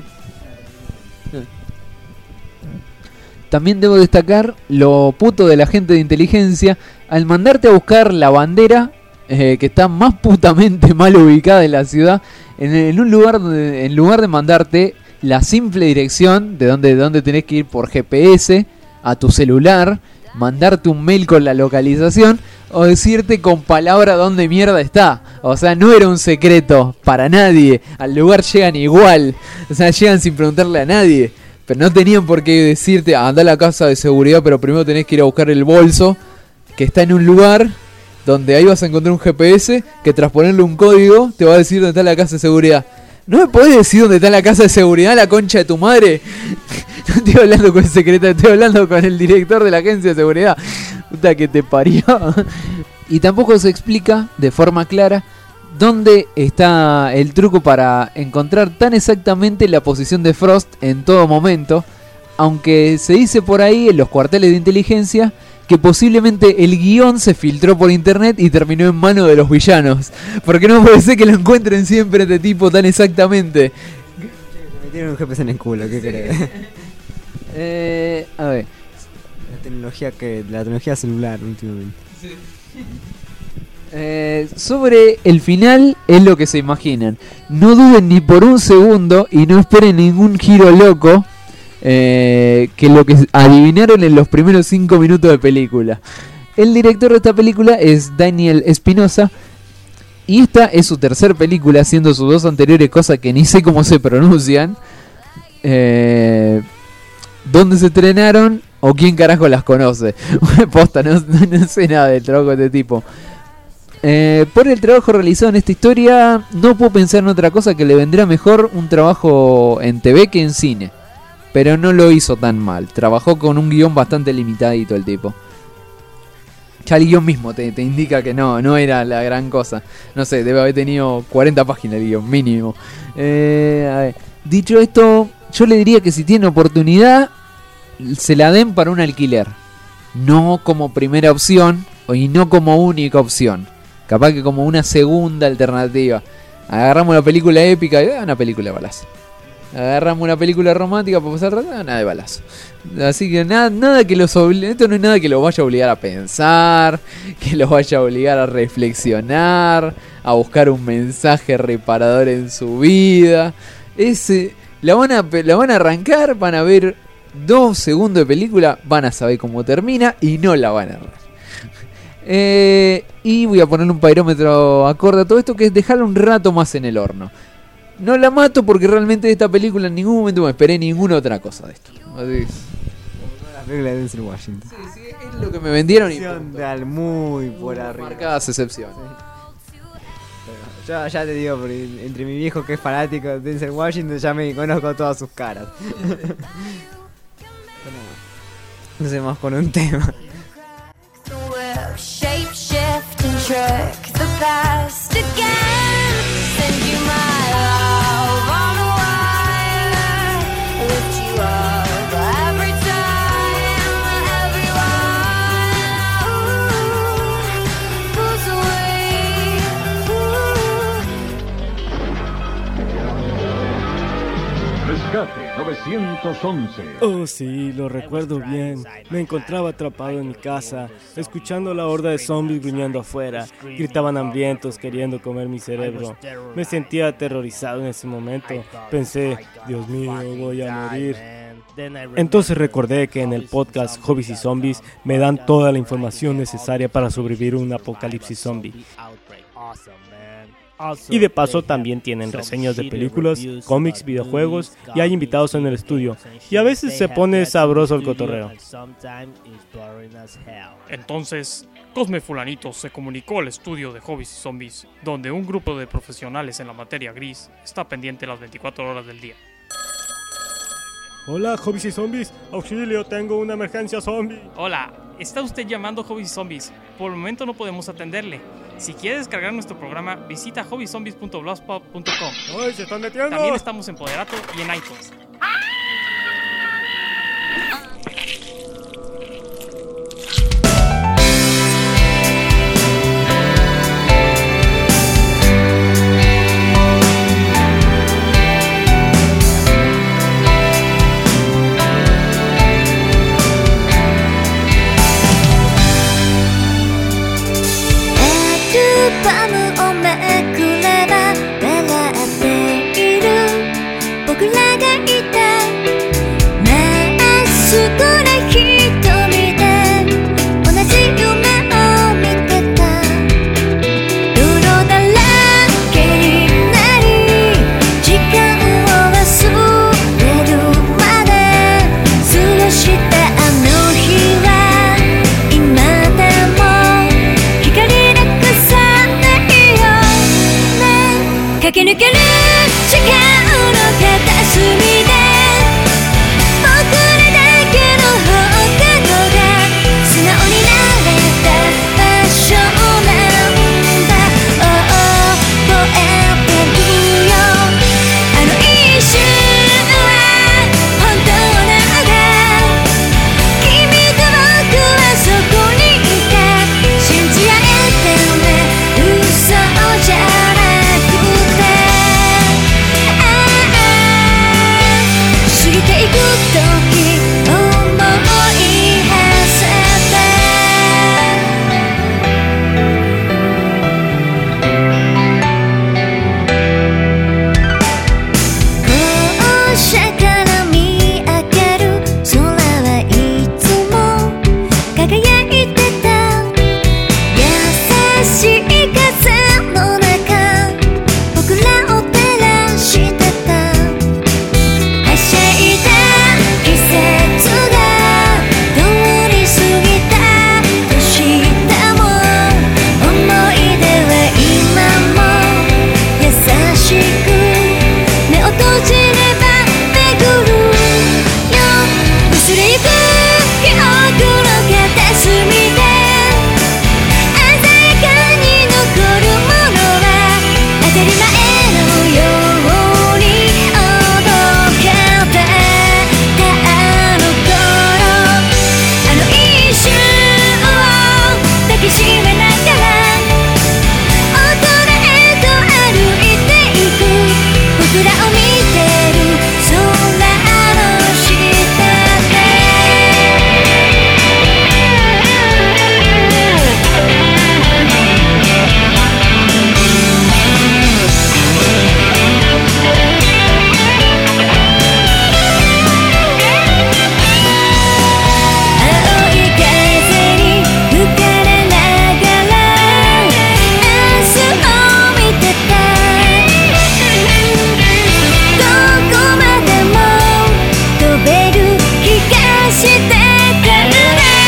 También debo destacar lo puto de la gente de inteligencia al mandarte a buscar la bandera que está más putamente mal ubicada en la ciudad, en un lugar donde, en lugar de mandarte la simple dirección de donde tenés que ir por GPS a tu celular, mandarte un mail con la localización o decirte con palabra dónde mierda está. O sea, no era un secreto para nadie. Al lugar llegan igual. O sea, llegan sin preguntarle a nadie. Pero no tenían por qué decirte, anda a la casa de seguridad, pero primero tenés que ir a buscar el bolso que está en un lugar donde ahí vas a encontrar un GPS que tras ponerle un código te va a decir dónde está la casa de seguridad. ¿No me podés decir dónde está la casa de seguridad, la concha de tu madre? No estoy hablando con el secretario, estoy hablando con el director de la agencia de seguridad. Puta que te parió. Y tampoco se explica de forma clara dónde está el truco para encontrar tan exactamente la posición de Frost en todo momento. Aunque se dice por ahí en los cuarteles de inteligencia que posiblemente el guión se filtró por internet y terminó en manos de los villanos. Porque no puede ser que lo encuentren siempre este tipo tan exactamente. Me metieron un GPS en el culo, ¿qué crees? A ver. La tecnología celular últimamente. Sí. Sobre el final es lo que se imaginan. No duden ni por un segundo y no esperen ningún giro loco. Que lo que adivinaron en los primeros 5 minutos de película. El director de esta película es Daniel Espinosa. Y esta es su tercer película, siendo sus dos anteriores cosas que ni sé cómo se pronuncian. ¿Dónde se estrenaron? ¿O quién carajo las conoce? Posta, no sé nada del trabajo de este tipo. Por el trabajo realizado en esta historia, no puedo pensar en otra cosa que le vendrá mejor un trabajo en TV que en cine. Pero no lo hizo tan mal. Trabajó con un guión bastante limitadito el tipo. Ya el guión mismo te indica que no era la gran cosa. No sé, debe haber tenido 40 páginas el guión mínimo. A ver. Dicho esto, yo le diría que si tiene oportunidad, se la den para un alquiler. No como primera opción y no como única opción. Capaz que como una segunda alternativa. Agarramos una película épica y una película de balazo. Agarramos una película romántica para pasar rato, nada de balazo. Así que nada que los obligue. Esto no es nada que los vaya a obligar a pensar, que los vaya a obligar a reflexionar, a buscar un mensaje reparador en su vida. La van a arrancar, van a ver 2 segundos de película, van a saber cómo termina y no la van a errar. Y voy a ponerle un pairómetro acorde a todo esto, que es dejarlo un rato más en el horno. No la mato porque realmente de esta película en ningún momento me esperé ninguna otra cosa de esto. Así. La película de Denzel Washington. Sí, es lo que me vendieron y muy por arriba. Marcadas excepciones. Yo ya te digo, porque entre mi viejo que es fanático de Denzel Washington ya me conozco todas sus caras. No sé, más con un tema. Rescate 911. Oh sí, lo recuerdo bien. Me encontraba atrapado en mi casa, escuchando la horda de zombies gruñendo afuera. Gritaban hambrientos, queriendo comer mi cerebro. Me sentía aterrorizado en ese momento. Pensé, Dios mío, voy a morir. Entonces recordé que en el podcast Hobbies y Zombies me dan toda la información necesaria para sobrevivir a un apocalipsis zombie. Y de paso también tienen reseñas de películas, cómics, videojuegos y hay invitados en el estudio. Y a veces se pone sabroso el cotorreo. Entonces, Cosme Fulanito se comunicó al estudio de Hobbies y Zombies, donde un grupo de profesionales en la materia gris está pendiente las 24 horas del día. Hola, Hobbies y Zombies. Auxilio, tengo una emergencia zombie. Hola, está usted llamando a Hobbies y Zombies. Por el momento no podemos atenderle. Si quiere descargar nuestro programa, visita hobbyzombies.blogspot.com. ¡Ay, se están metiendo! También estamos en Poderato y en iTunes. バムをめくれば笑っている僕らがいたまっすぐな瞳で同じ夢を見てた泥だらけになり時間を忘れるまで過ごしたあの日は今でも光なくさないよね駆け抜ける時間の片隅で僕らだけの放課後が素直になれた場所なんだ覚えてるよあの一瞬は本当なんだ君と僕はそこにいた信じ合えたね嘘じゃなくて過ぎていく時思い馳せて校舎から見上げる空はいつも輝いてた優しい風の中僕らを照らしてたはしゃいだ季節が通り過ぎた年だもん思い出は今も優しく目を閉じれば巡るよ薄れゆく記憶の片隅で鮮やかに残るものは当たり前のようにおどけてたあの頃あの一瞬を抱きしめながら大人へと歩いていく僕らを見てる空の下で青い風に吹かれながら明日を見てたどこまでも飛べる気がしてくる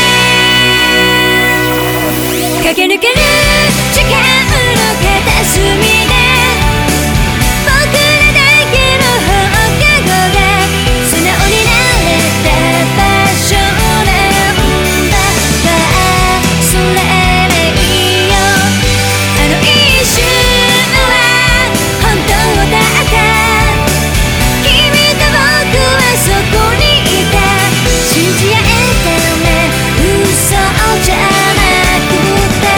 駆け抜ける時間の片隅で僕らだけの放課後が素直になれた場所なんだ忘れないよあの一瞬は本当だった君と僕はそこにいた信じ合えたね嘘じゃなくて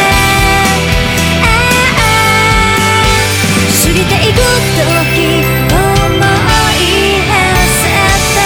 過ぎていく時思い馳せて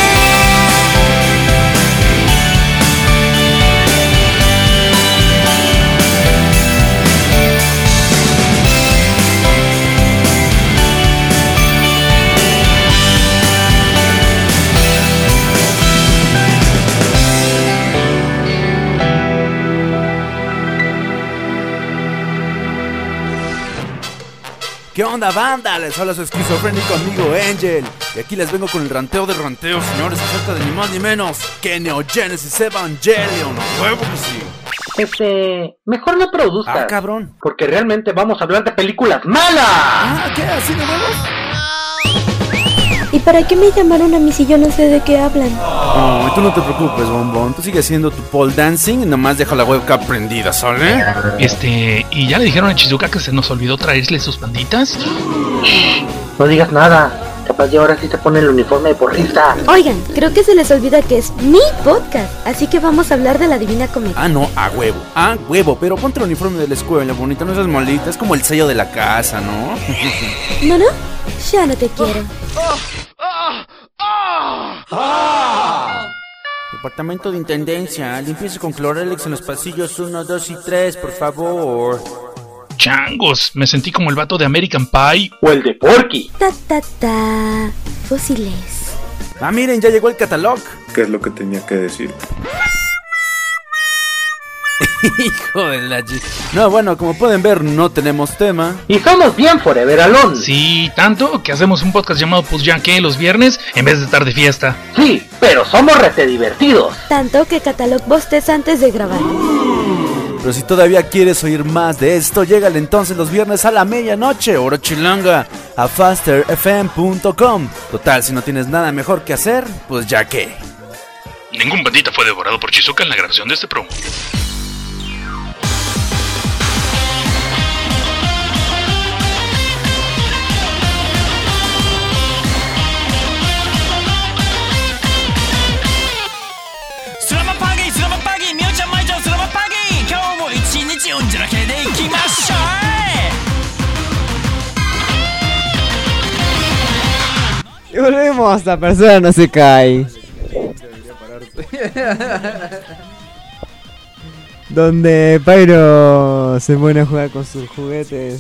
¿Qué onda, banda? Les habla su esquizofrénico amigo Angel. Y aquí les vengo con el ranteo de ranteos, señores, acerca de ni más ni menos que Neo Genesis Evangelion. ¡Huevo que sí! Mejor no produzcas. Ah, cabrón. Porque realmente vamos a hablar de películas malas. Ah, ¿qué? ¿Así de huevos? ¿Y para qué me llamaron a mí si yo no sé de qué hablan? Oh, tú no te preocupes, bombón. Tú sigue haciendo tu pole dancing y nomás deja la webcam prendida, ¿sale? ¿Y ya le dijeron a Chizuka que se nos olvidó traerle sus panditas? No digas nada. Capaz de ahora sí se pone el uniforme de porrista. Oigan, creo que se les olvida que es mi podcast, así que vamos a hablar de la Divina Comedia. Ah, no, a huevo, pero ponte el uniforme de la escuela, bonita, no seas malita, es como el sello de la casa, ¿no? ¿No? Ya no te quiero. Departamento de Intendencia, limpieza con Cloralex en los pasillos 1, 2 y 3, por favor. Changos, me sentí como el vato de American Pie. O el de Porky. Ta. Fósiles. Ah, miren, ya llegó el catálogo. ¿Qué es lo que tenía que decir? Hijo de la... No, bueno, como pueden ver, no tenemos tema. Y somos bien forever alone. Sí, tanto que hacemos un podcast llamado Pues ya que los viernes en vez de estar de fiesta. Sí, pero somos rete divertidos. Tanto que Catalog bosteza antes de grabar. Pero si todavía quieres oír más de esto, llégale entonces los viernes a la medianoche, hora chilanga, a fasterfm.com. Total, si no tienes nada mejor que hacer, pues ya que. Ningún bandita fue devorado por Shizuka en la grabación de este promo. Y volvemos a Persona no se cae. Donde Pyro se pone a jugar con sus juguetes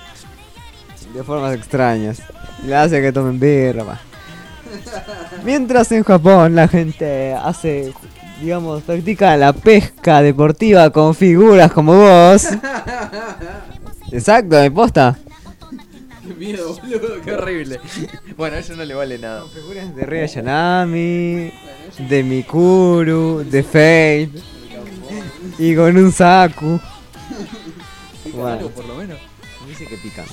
de formas extrañas. Le hace que tomen birra. Mientras en Japón la gente hace, digamos, practica la pesca deportiva con figuras como vos. Exacto, me posta. Qué miedo, boludo, qué horrible. Bueno, a eso no le vale nada. Con figuras de Rei Ayanami, de Mikuru, de Fate. Y con un Saku. Bueno, por lo menos. Dice que pican.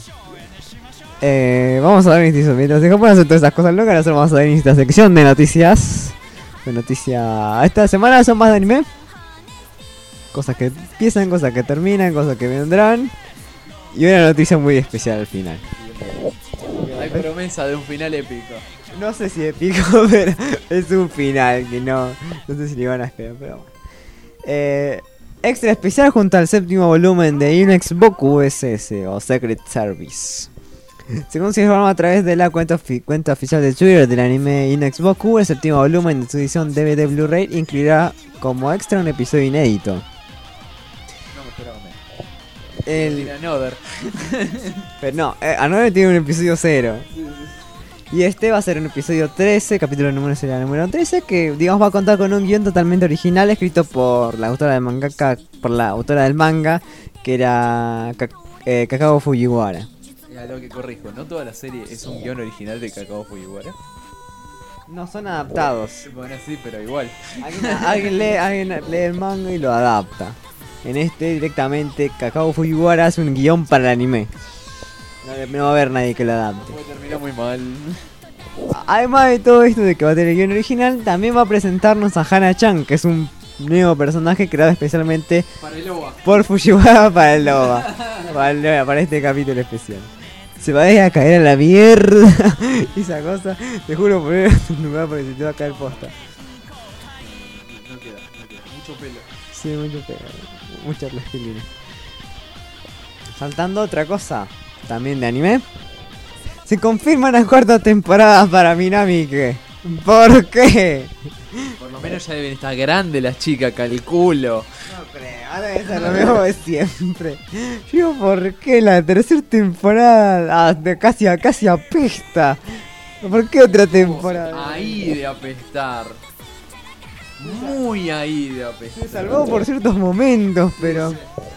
Vamos a ver noticias. Mientras en Japón hacen todas esas cosas locas, nosotros vamos a ver esta sección de noticias. De noticias. Esta semana son más de anime. Cosas que empiezan, cosas que terminan, cosas que vendrán. Y una noticia muy especial al final. Hay promesa de un final épico. No sé si épico, pero es un final que no sé si le van a esperar, pero bueno. Extra especial junto al séptimo volumen de Inex Boku SS o Secret Service. Según se informa a través de la cuenta oficial de Twitter del anime Inex Boku, el séptimo volumen de su edición DVD Blu-ray incluirá como extra un episodio inédito. No me esperaba menos. Another. Pero no, Another tiene un episodio 0. Y este va a ser un episodio 13, capítulo número será número 13, que digamos va a contar con un guión totalmente original escrito por la autora del mangaka, por la autora del manga, que era Kakao Fujiwara. A lo que corrijo, no toda la serie es un guión original de Kakao Fujiwara. No, son adaptados. Bueno, sí, pero igual. Alguien lee el manga y lo adapta. En este directamente Kakao Fujiwara hace un guión para el anime. No va a haber nadie que lo adapte. Termina muy mal. Además de todo esto de que va a tener el guión original, también va a presentarnos a Hana-chan, que es un nuevo personaje creado especialmente por Fujiwara para el OVA. para este capítulo especial. Se va a ir a caer a la mierda. Esa cosa, te juro poner en un lugar porque se te va a caer posta. No queda. Mucho pelo. Sí, mucho pelo. Mucha plastilina. Saltando otra cosa, también de anime. Se confirma la cuarta temporada para Minamike. ¿Por qué? Por lo menos ya deben estar grandes las chicas, calculo. No creo, debe ser lo mismo de siempre. Digo, ¿por qué la tercera temporada casi apesta? ¿Por qué otra temporada? Ahí de apestar. Muy ahí de apestar. Se salvó por ciertos momentos, pero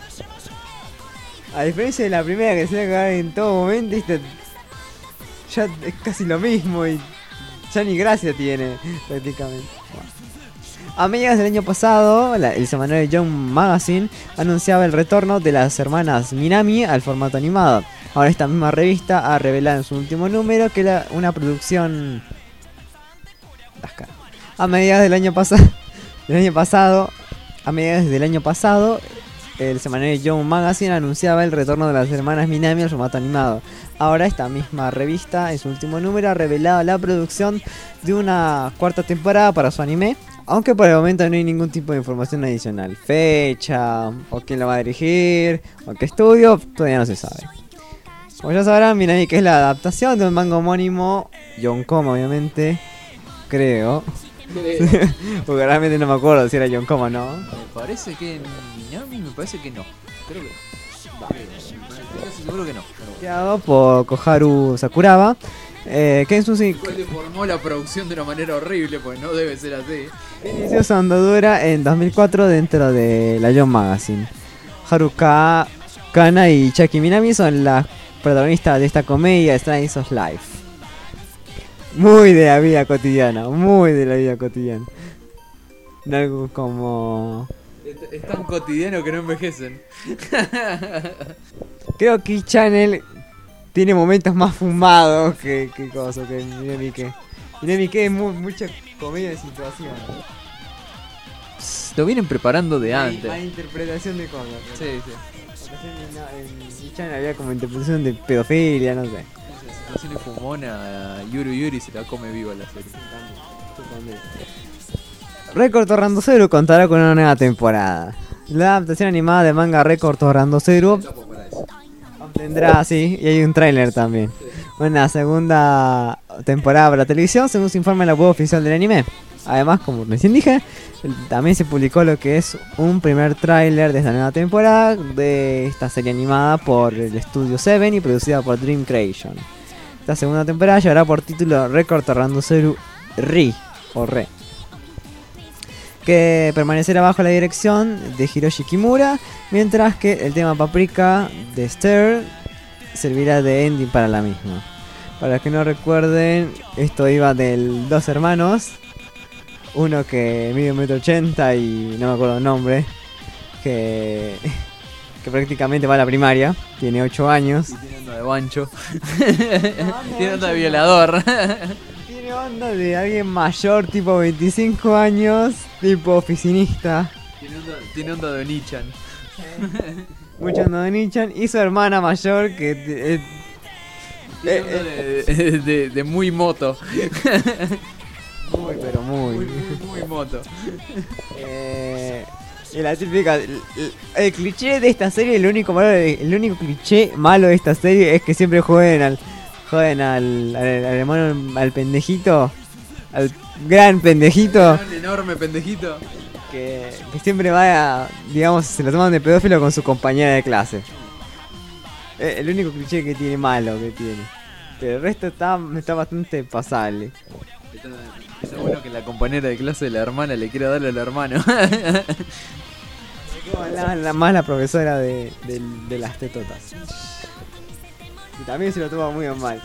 a diferencia de la primera que se va a cagar en todo momento, ya es casi lo mismo y ya ni gracia tiene prácticamente. A mediados del año pasado, el semanario Young Magazine anunciaba el retorno de las hermanas Minami al formato animado. Ahora esta misma revista ha revelado en su último número que una producción... A mediados del año pasado, el semanario Young Magazine anunciaba el retorno de las hermanas Minami al formato animado. Ahora esta misma revista en su último número ha revelado la producción de una cuarta temporada para su anime, aunque por el momento no hay ningún tipo de información adicional. Fecha, o quién la va a dirigir, o qué estudio, todavía no se sabe. Como ya sabrán, Minami que es la adaptación de un manga homónimo, Yonkoma obviamente, creo. Porque realmente no me acuerdo si era Yonkoma o no. Me parece que en Minami, me parece que no. Creo que Casi seguro que no. Creado por Koharu Sakuraba. Que es un Igual deformó la producción de una manera horrible, pues no debe ser así. inició su andadura en 2004 dentro de la Jump Magazine. Haruka Kana y Chaki Minami son las protagonistas de esta comedia Slice of Life. Muy de la vida cotidiana, muy de la vida cotidiana. Algo como... Es tan cotidiano que no envejecen. Creo que Channel tiene momentos más fumados que cosas, que Minami-ke. Minami-ke es mucha comedia de situación. Lo vienen preparando de antes. Hay interpretación de cosas. Sí, sí. En Channel había como interpretación de pedofilia, no sé. Situación fumona, Yuri se la come viva la serie. Record Torrando Zero contará con una nueva temporada. La adaptación animada de manga Record Torrando Zero obtendrá, sí, y hay un tráiler también, una segunda temporada para la televisión, según se informa en la web oficial del anime. Además, como recién dije, también se publicó lo que es un primer tráiler de esta nueva temporada de esta serie animada por el estudio Seven y producida por Dream Creation. Esta segunda temporada llevará por título Record Torrando Zero Re, que permanecerá bajo la dirección de Hiroshi Kimura, mientras que el tema Paprika de Stir servirá de ending para la misma. Para los que no recuerden, esto iba de dos hermanos, uno que mide 1,80 m y no me acuerdo el nombre, que prácticamente va a la primaria, tiene 8 años. Y tiene onda de bancho. Tiene onda de violador. Tiene onda de alguien mayor, tipo 25 años, tipo oficinista. Tiene onda de Onichan. Mucho onda de Onichan. Y su hermana mayor que... de muy moto. Muy, pero muy moto. Y la típica... El cliché de esta serie, el único cliché malo de esta serie es que siempre joden al hermano, al pendejito, al gran pendejito, Un enorme pendejito que siempre va a, digamos, se lo toman de pedófilo con su compañera de clase. El único cliché que tiene malo que tiene. Pero el resto está bastante pasable. Está bueno que la compañera de clase de la hermana le quiera darle al hermano. Más la profesora de las tetotas. Y también se lo toma muy mal.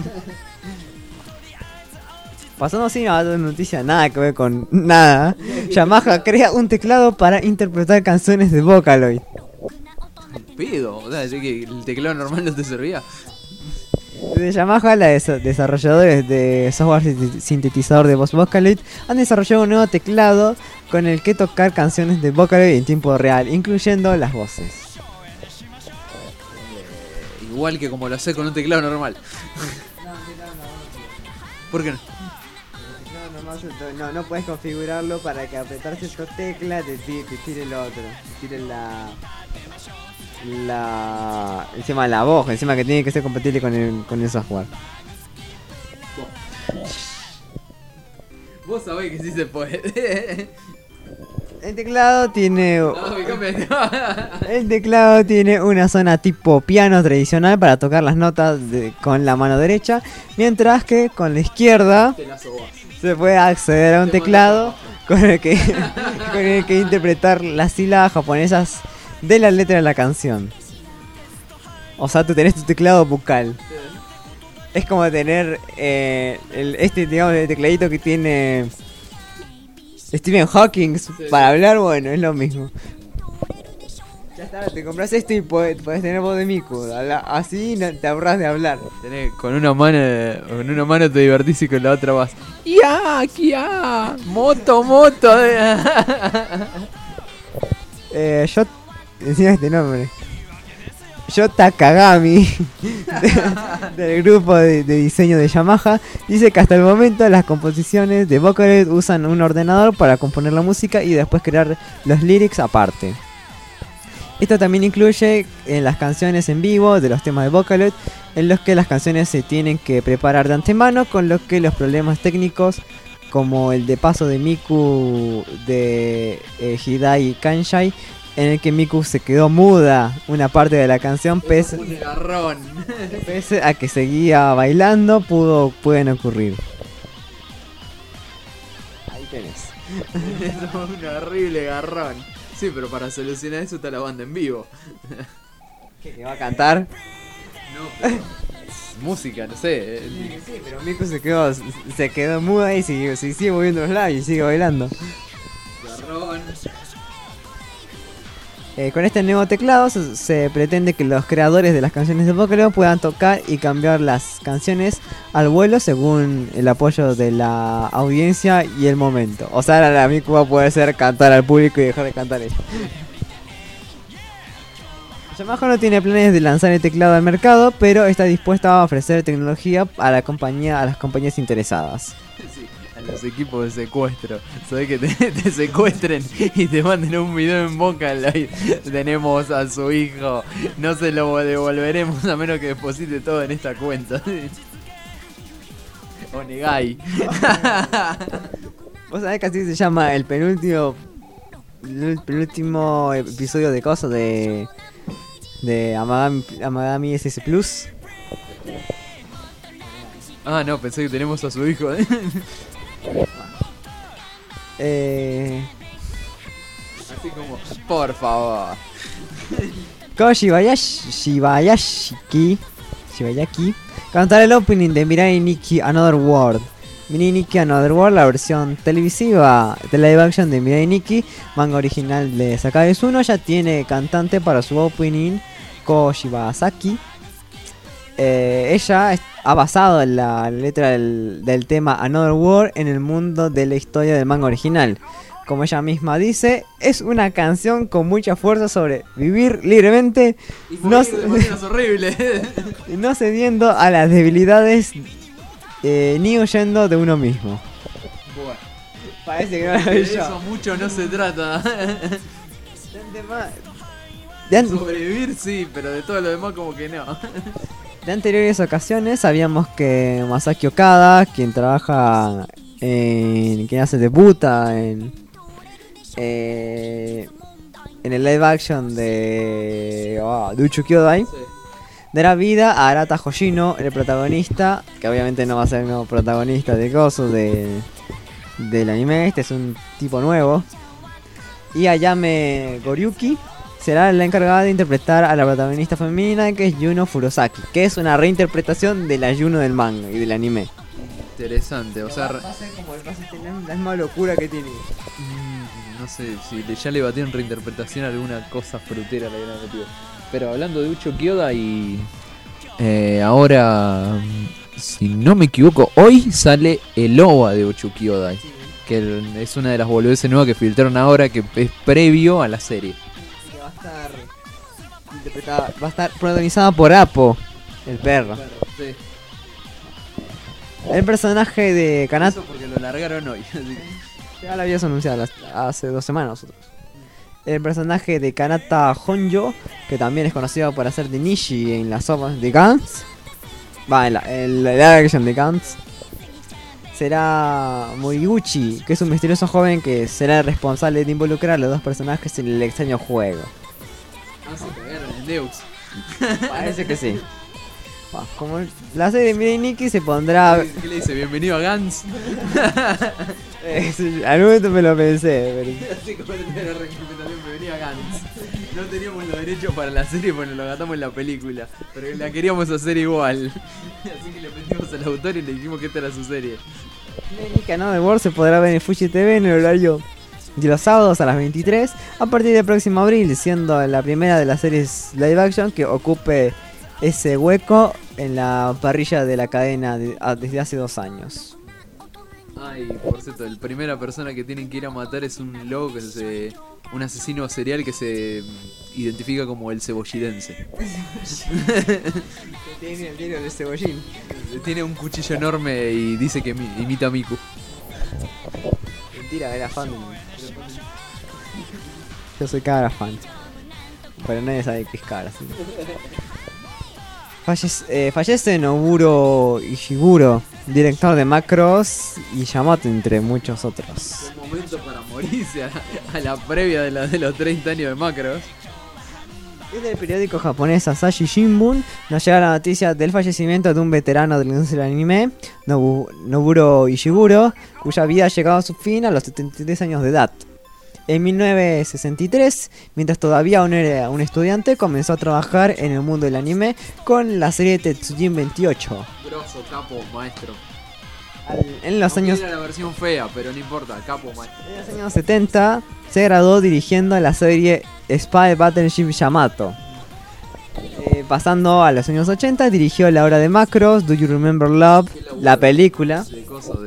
Pasando así a otra noticia, nada que ver con nada. Yamaha crea un teclado para interpretar canciones de Vocaloid. Pedo, o sea, ¿es que el teclado normal no te servía? Desde Yamaha, los desarrolladores de software sintetizador de voz Vocaloid han desarrollado un nuevo teclado con el que tocar canciones de Vocaloid en tiempo real, incluyendo las voces. Igual que como lo hace con un teclado normal. ¿Por qué no? No puedes configurarlo para que apretar cierta tecla te tire el otro, te tire encima la voz, encima que tiene que ser compatible con el software. Vos sabés que sí se puede. El teclado tiene una zona tipo piano tradicional para tocar las notas con la mano derecha, mientras que con la izquierda se puede acceder a un teclado con el que interpretar las sílabas japonesas de la letra de la canción. O sea, tú tenés tu teclado bucal. Es como tener digamos, el tecladito que tiene Stephen Hawking para hablar, bueno, es lo mismo. Ya está, te compras esto y podés tener voz de Miku. Así no te ahorras de hablar. Con una mano te divertís y con la otra vas. ¡Ya! ¡Moto! Yo decía este nombre. Yota Kagami del grupo de diseño de Yamaha dice que hasta el momento las composiciones de Vocaloid usan un ordenador para componer la música y después crear los lyrics aparte. Esto también incluye en las canciones en vivo de los temas de Vocaloid, en los que las canciones se tienen que preparar de antemano, con lo que los problemas técnicos como el de paso de Miku de Hidai Kanshai en el que Miku se quedó muda una parte de la canción pese a que seguía bailando, pueden ocurrir. Ahí tenés. Es un horrible garrón. Sí, pero para solucionar eso está la banda en vivo. ¿Que va a cantar? No, pero música, no sé. Sí, pero Miku se quedó muda y sigue moviendo los labios y sigue bailando. Garrón. Con este nuevo teclado se pretende que los creadores de las canciones de Pokémon puedan tocar y cambiar las canciones al vuelo según el apoyo de la audiencia y el momento. O sea, la Miku va a poder ser cantar al público y dejar de cantar ella. Yamaha no tiene planes de lanzar el teclado al mercado, pero está dispuesta a ofrecer tecnología a las compañías interesadas. Sí, a los equipos de secuestro. Sabés que te secuestren y te manden un video en boca. Tenemos a su hijo, no se lo devolveremos a menos que deposite todo en esta cuenta. Onegai. Vos sabés que así se llama el penúltimo episodio de cosas de Amagami SS Plus. Ah, no, pensé que tenemos a su hijo. Así como, por favor. Ko Shibayaki cantará el opening de Mirai Nikki Another World. Mirai Nikki Another World, la versión televisiva de live action de Mirai Nikki, manga original de Sakae Tsuno, ya tiene cantante para su opening, Ko Shibasaki. Ella ha basado la letra del tema Another World en el mundo de la historia del manga original. Como ella misma dice, es una canción con mucha fuerza sobre vivir libremente y no horrible. Y no cediendo a las debilidades ni huyendo de uno mismo. Bueno, parece que no la vi yo. De eso mucho no se trata. Sobrevivir sí, pero de todo lo demás como que no. De anteriores ocasiones sabíamos que Masaki Okada, quien debuta en el live action de Uchu Kyodai, sí, dará vida a Arata Hoshino, el protagonista, que obviamente no va a ser el nuevo protagonista de Gozo del anime. Este es un tipo nuevo. Y Ayame Goryuki será la encargada de interpretar a la protagonista femenina, que es Yuno Furosaki, que es una reinterpretación de la Yuno del manga y del anime. Interesante, o sea, va a ser como la misma locura que tiene. No sé si ya le batieron reinterpretación a alguna cosa frutera la gran metido. Pero hablando de Ucho Kyoda y ahora, si no me equivoco, hoy sale el OVA de Ucho Kyoda, sí, que es una de las boludeces nuevas que filtraron ahora, que es previo a la serie. Que va a estar protagonizada por Apo, el perro. Sí. El personaje de Kanata. Eso porque lo largaron hoy. Ya lo habías anunciado hace 2 semanas nosotros. El personaje de Kanata Honjo, que también es conocido por hacer de Nishi en las obras de Gantz. En la action de Gantz. Será Moriguchi, que es un misterioso joven que será el responsable de involucrar a los dos personajes en el extraño juego. Ah, se cagaron en Deus. Parece que sí. Como la serie de Mirai Nikki se pondrá... ¿Qué le dice? Bienvenido a Gantz. Al momento me lo pensé, pero... Así como la reinterpretación, bienvenido a Gantz. No teníamos los derechos para la serie porque nos lo gastamos en la película, pero la queríamos hacer igual. Así que le pedimos al autor y le dijimos que esta era su serie. El canal de World se podrá ver en Fuji TV en el horario de los sábados a las 23 a partir del próximo abril, siendo la primera de las series live action que ocupe ese hueco en la parrilla de la cadena desde hace 2 años. Ay, por cierto, la primera persona que tienen que ir a matar es un loco que un asesino serial que se identifica como el cebollidense. Tiene el diario del cebollín. Tiene un cuchillo enorme y dice que imita a Miku. Mentira, era fan. Yo soy Cabra fan. Pero nadie sabe qué es Cabra, ¿sí? Fallece Noburo Ishiguro, director de Macross y Yamato, entre muchos otros. Un momento para morirse a la previa de los 30 años de Macros. Desde el periódico japonés Asahi Shimbun nos llega la noticia del fallecimiento de un veterano de la industria del anime, Noburo Ishiguro, cuya vida ha llegado a su fin a los 73 años de edad. En 1963, mientras todavía aún era un estudiante, comenzó a trabajar en el mundo del anime con la serie Tetsujin 28. Grosso, capo, maestro. En los años... Era la versión fea, pero no importa, capo, maestro. En los años 70 se graduó dirigiendo la serie Spy Battleship Yamato. Pasando a los años 80, dirigió la obra de Macross, Do You Remember Love, la película. De cosas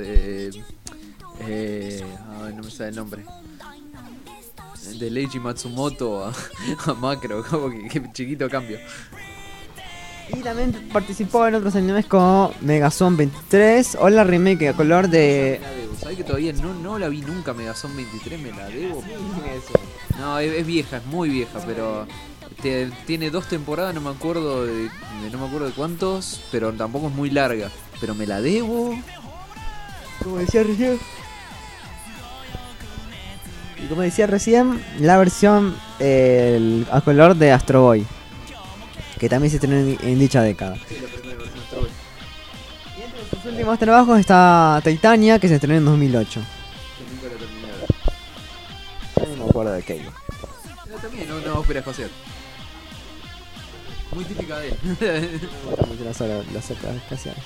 no me sale el nombre. De Leiji Matsumoto a Macro, como que chiquito cambio. Y también participó en otros animes como Megazone 23 o la remake a color de... ¿Sabes que todavía no la vi nunca Megazone 23? Me la debo. No, es vieja, es muy vieja, pero tiene 2 temporadas, no me acuerdo de cuántos, pero tampoco es muy larga. Pero me la debo. Como decía recién. Y como decía recién, la versión a color de Astro Boy, que también se estrenó en dicha década. Sí, la primera versión Astro Boy. Y entre sus últimos trabajos está Titania, que se estrenó en 2008. Que nunca la terminé de ver. Yo no me acuerdo de aquello. Pero también no ópera espacial. Muy típica de él. Las óperas espaciales.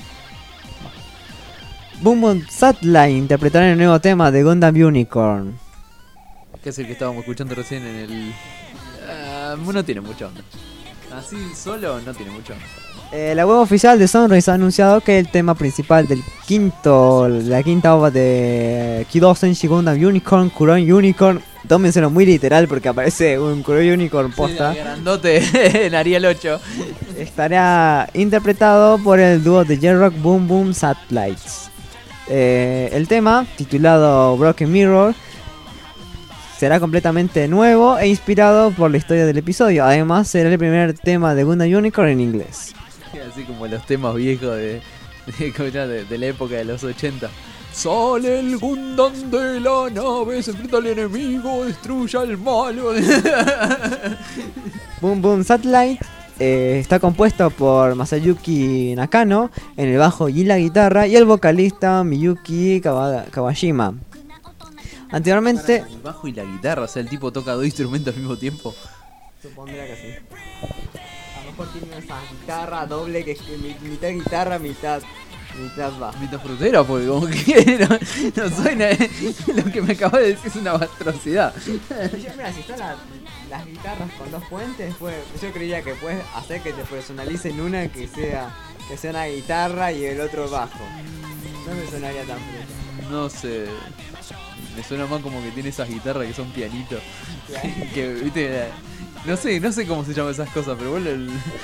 Boom Boom Satellite interpretaron el nuevo tema de Gundam Unicorn. Que es el que estábamos escuchando recién en el... no tiene mucha onda. Así solo no tiene mucha onda. La web oficial de Sunrise ha anunciado que el tema principal de la quinta ova de Kido Senshi Gundam Unicorn, Kuron Unicorn, tómenselo muy literal porque aparece un Kuron Unicorn posta. Sí, grandote en Ariel 8. Estará interpretado por el dúo de J-Rock Boom Boom Satellites. El tema, titulado Broken Mirror, será completamente nuevo e inspirado por la historia del episodio. Además, será el primer tema de Gundam Unicorn en inglés. Así como los temas viejos de la época de los 80. Sale el Gundam de la nave, se enfrenta al enemigo, destruye al malo. Boom Boom Satellite está compuesto por Masayuki Nakano en el bajo y la guitarra y el vocalista Miyuki Kawashima. Anteriormente... El bajo y la guitarra, o sea, el tipo toca 2 instrumentos al mismo tiempo. Supondría que sí. A lo mejor tiene esa guitarra doble que es mitad guitarra, mitad bajo. Mitad frutera, porque como que no suena. Lo que me acabas de decir es una atrocidad. Mira, si están las guitarras con 2 puentes, yo creía que puedes hacer que te personalicen una que sea una guitarra y el otro bajo. No me sonaría tan fruta. No sé. Me suena más como que tiene esas guitarras que son pianitos. Que, viste, no sé cómo se llaman esas cosas, pero bueno,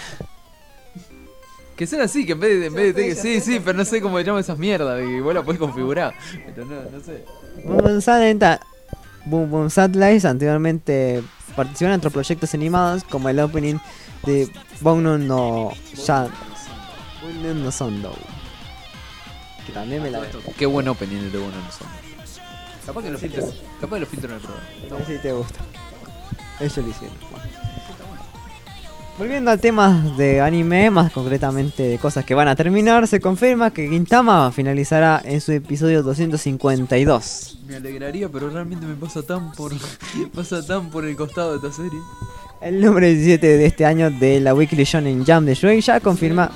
que son así, que en vez de sí, pero no sé cómo se llaman esas mierdas, que vos la podés configurar. Pero no sé. Boom Boom Satellites anteriormente participaron en otros proyectos animados como el opening de Bono no Sondo. Que también me la veo. Qué buen opening el de Bono no Sondo. Capaz que lo filtro en el programa. No sé si te gusta. Eso lo hicieron. Volviendo a temas de anime, más concretamente de cosas que van a terminar, se confirma que Gintama finalizará en su episodio 252. Me alegraría, pero realmente me pasa tan por el costado de esta serie. El número 17 de este año de la Weekly Shonen Jump de Shueisha ha confirmado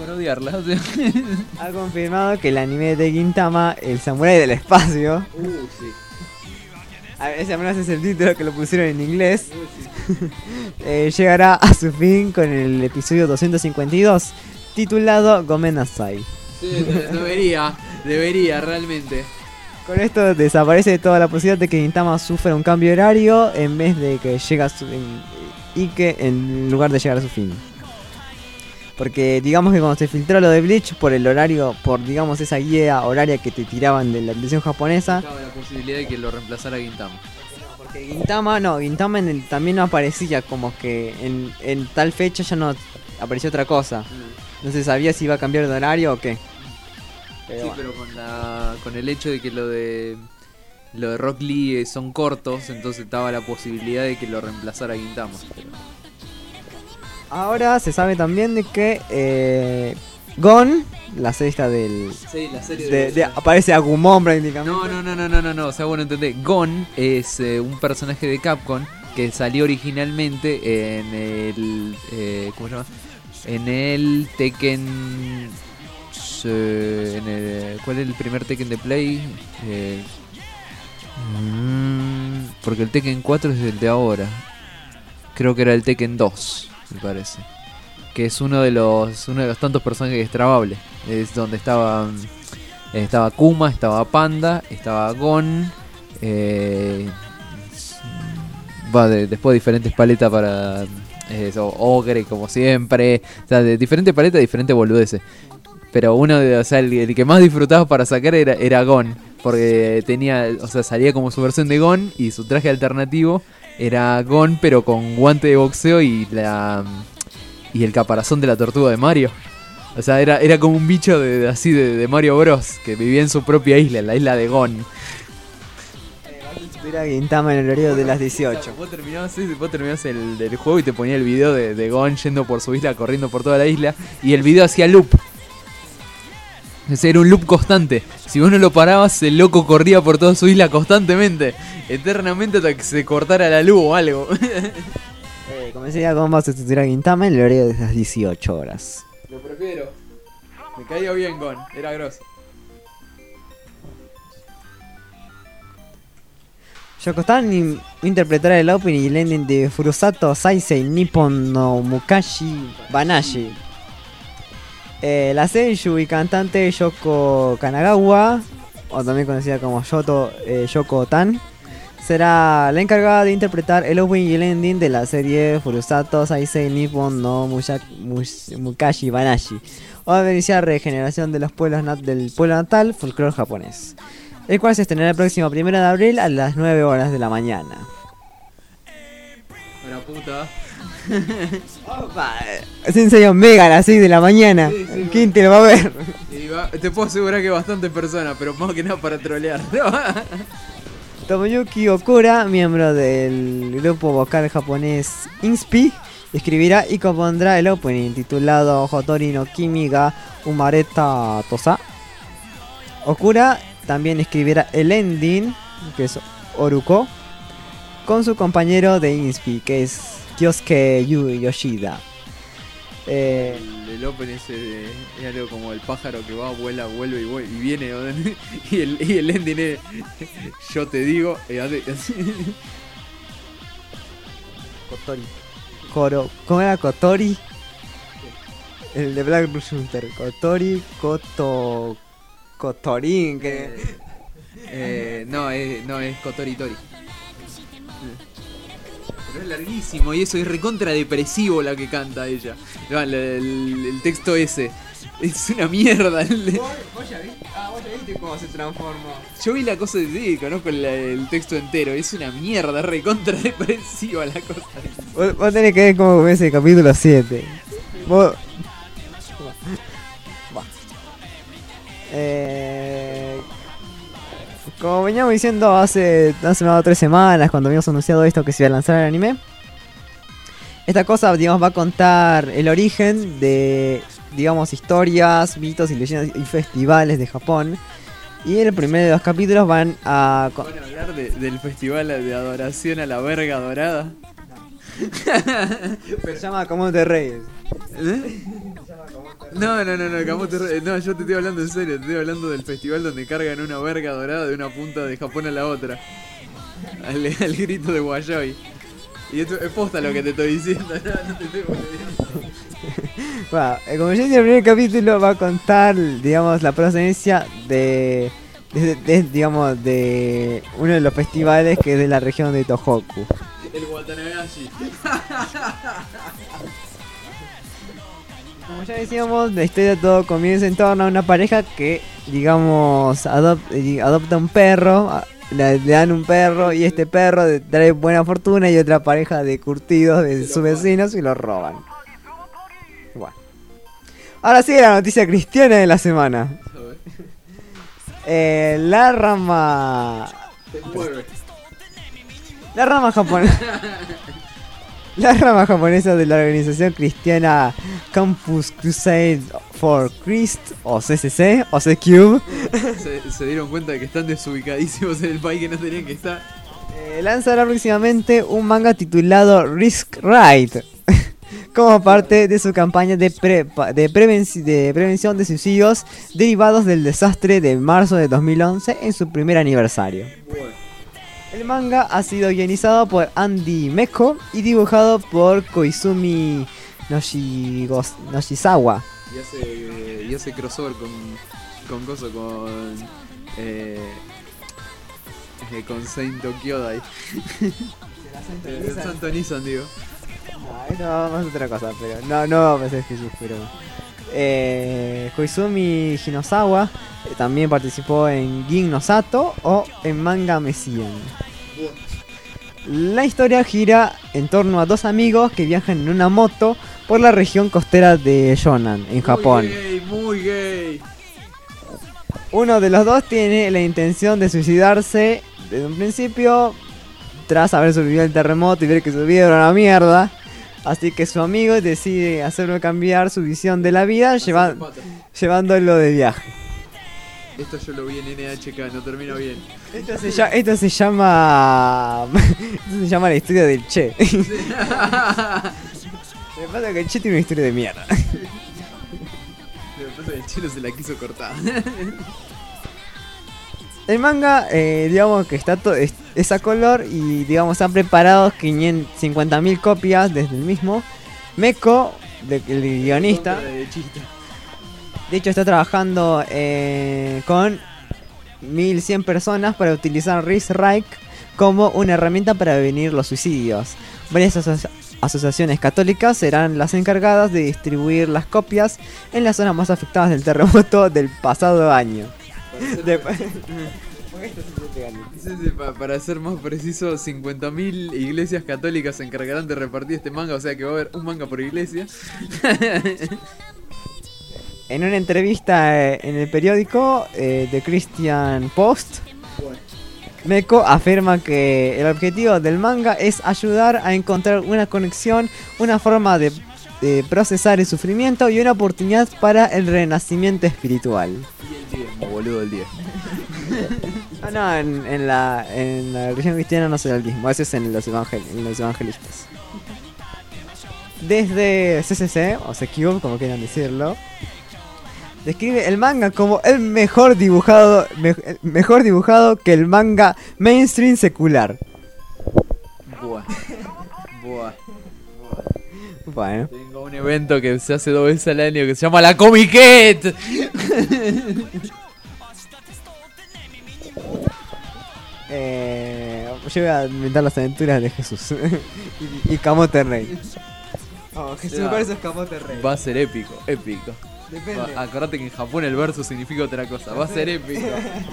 que el anime de Gintama, el samurái del espacio, sí. Ese menos es el título que lo pusieron en inglés. Llegará a su fin con el episodio 252, titulado Gomenasai. Sí, debería realmente. Con esto desaparece toda la posibilidad de que Gintama sufra un cambio horario en vez de que llegue a su en lugar de llegar a su fin. Porque digamos que cuando se filtró lo de Bleach por el horario, por digamos esa guía horaria que te tiraban de la televisión japonesa, estaba la posibilidad de que lo reemplazara Gintama. Porque Gintama también no aparecía, como que en tal fecha ya no apareció otra cosa. No se sabía si iba a cambiar de horario o qué. Sí, pero con el hecho de que lo de Rock Lee son cortos, entonces estaba la posibilidad de que lo reemplazara Gintama. Pero... Ahora se sabe también de que Gon, la serie esta del... Sí, la serie aparece Agumon prácticamente. No, o sea, bueno, entendés. Gon es un personaje de Capcom que salió originalmente en el... ¿cómo se llama? En el Tekken... ¿cuál es el primer Tekken de Play? Porque el Tekken 4 es el de ahora. Creo que era el Tekken 2, me parece. Que es uno de los tantos personajes extrabables. Es donde estaba Kuma, estaba Panda, estaba Gon. Después diferentes paletas para Ogre, como siempre. O sea, de diferentes paletas, diferentes boludeces. Pero el que más disfrutaba para sacar era Gon. Porque salía como su versión de Gon. Y su traje alternativo era Gon, pero con guante de boxeo y el caparazón de la tortuga de Mario. O sea, era como un bicho de Mario Bros. Que vivía en su propia isla, en la isla de Gon. Era Gintama en el horario de las 18. Vos terminabas el juego y te ponía el video de Gon yendo por su isla, corriendo por toda la isla. Y el video hacía loop. Ese era un loop constante. Si vos no lo parabas, el loco corría por toda su isla constantemente, eternamente, hasta que se cortara la luz o algo. Como decía, ¿cómo vas a sustituir a Gintama en el horario de las 18 horas? Lo prefiero. Me caía bien Gon, era grosso. Yokotani interpretará el opening y el ending de Furusato Saisei Nippon no Mukashi Banashi. La seiyuu y cantante Yoko Kanagawa, o también conocida como Yoko Tan, será la encargada de interpretar el opening y el ending de la serie Furusato Saisei Nippon no Mukashi Banashi, o de iniciar regeneración de los pueblos del pueblo natal, folclore japonés, el cual se estrenará el próximo 1 de abril a las 9 horas de la mañana. Buena puta. Sensei Omega a las 6 de la mañana. Sí, ¿quién te lo va a ver? Te puedo asegurar que bastante personas, pero más que nada para trolear. Tomoyuki Okura, miembro del grupo vocal japonés INSPI, escribirá y compondrá el opening titulado Hotori no Kimi ga Umareta Tosa. Okura también escribirá el ending, que es Oruko, con su compañero de INSPI, que es Kyosuke Yoshida. El opening es algo como el pájaro que va, vuela, vuelve y viene. Y el ending es yo te digo. Kotori. ¿Cómo era Kotori? El de Black Shooter. Kotori, Kotorin. No, es Kotori Tori. Pero es larguísimo y eso es recontra depresivo la que canta ella. No, el texto ese es una mierda. ¿Vos ya viste cómo se transforma? Yo vi la cosa de sí, conozco el texto entero. Es una mierda, recontra depresiva la cosa. Vos tenés que ver cómo comienza el capítulo 7. Vos... Como veníamos diciendo hace 3 semanas, cuando habíamos anunciado esto que se iba a lanzar el anime, esta cosa, digamos, va a contar el origen de, digamos, historias, mitos y leyendas y festivales de Japón. Y en el primero de 2 capítulos van a hablar del festival de adoración a la verga dorada. Se llama Camote Reyes. No, Camote Reyes. No, yo te estoy hablando en serio. Te estoy hablando del festival donde cargan una verga dorada de una punta de Japón a la otra. Al grito de Guayoy. Y esto es posta lo que te estoy diciendo. No te estoy bueno, como yo dije, el primer capítulo va a contar, digamos, la procedencia digamos, de uno de los festivales que es de la región de Tohoku. El Watanabeashi. Como ya decíamos, la historia todo comienza en torno a una pareja que, digamos, adopta un perro, le dan un perro y este perro trae buena fortuna y otra pareja de curtidos de sus vecinos y lo roban. Bueno. Ahora sí, la noticia cristiana de la semana. La rama japonesa de la organización cristiana Campus Crusade for Christ, o CCC, o C-Cube, se dieron cuenta de que están desubicadísimos en el país que no tenían que estar. lanzará próximamente un manga titulado Risk Ride como parte de su campaña de prevención de suicidios derivados del desastre de marzo de 2011 en su primer aniversario. El manga ha sido guionizado por Andy Meko y dibujado por Koizumi Noshizawa. Y hace crossover con Saint Kyodai. Santo Nissan, digo. No es otra cosa, pero no va a ser Jesús, pero Koizumi Hinosawa también participó en Gin no Sato o en Manga Messian. La historia gira en torno a dos amigos que viajan en una moto por la región costera de Yonan, en Japón. Muy gay. Uno de los dos tiene la intención de suicidarse desde un principio, tras haber sobrevivido al terremoto y ver que su vida era una mierda. Así que su amigo decide hacerlo cambiar su visión de la vida llevándolo de viaje. Esto yo lo vi en NHK, no termino bien. Esto se llama la historia del Che. Me pasa que el Che tiene una historia de mierda. Me pasa que el Che no se la quiso cortar. El manga, digamos que es a color y digamos han preparado 50.000 copias desde el mismo. Meko, el guionista, de hecho está trabajando con 1.100 personas para utilizar Risk Ride como una herramienta para prevenir los suicidios. Varias asociaciones católicas serán las encargadas de distribuir las copias en las zonas más afectadas del terremoto del pasado año. Para ser más preciso, 50.000 iglesias católicas se encargarán de repartir este manga, o sea que va a haber un manga por iglesia. En una entrevista en el periódico The Christian Post, Meko afirma que el objetivo del manga es ayudar a encontrar una conexión, una forma de procesar el sufrimiento y una oportunidad para el renacimiento espiritual. Y el diezmo, boludo, el diezmo. No, en la religión cristiana no se da el diezmo, eso es en los evangelistas. Desde CCC, o C-Cube, como quieran decirlo, describe el manga como el mejor dibujado que el manga mainstream secular. Buah. Bueno. Tengo un evento que se hace 2 veces al año que se llama la Comiquet. Yo voy a inventar las aventuras de Jesús y Camote Rey. Jesús versus Camote Rey. Va a ser épico. Depende. Acordate que en Japón el verso significa otra cosa. Va a ser épico.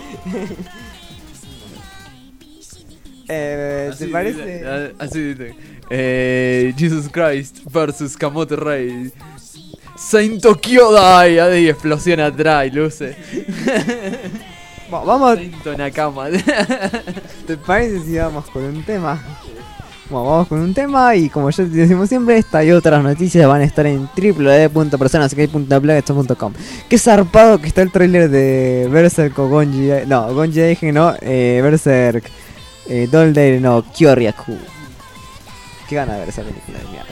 ¿Te parece? Así dice. Jesus Christ versus Camote Rey. Saint Kyodai. Ahí explosión atrás y luces. Vamos. Saint Nakama. ¿Te parece si vamos con un tema? Bueno, vamos con un tema y como ya decimos siempre, esta y otras noticias van a estar en www.personasky.blogspot.com. Qué zarpado que está el trailer de Berserk o Gonji. No, Gonji dije no, Berserk, Dolder no, Kyoryaku. Qué gana de ver esa película de mierda.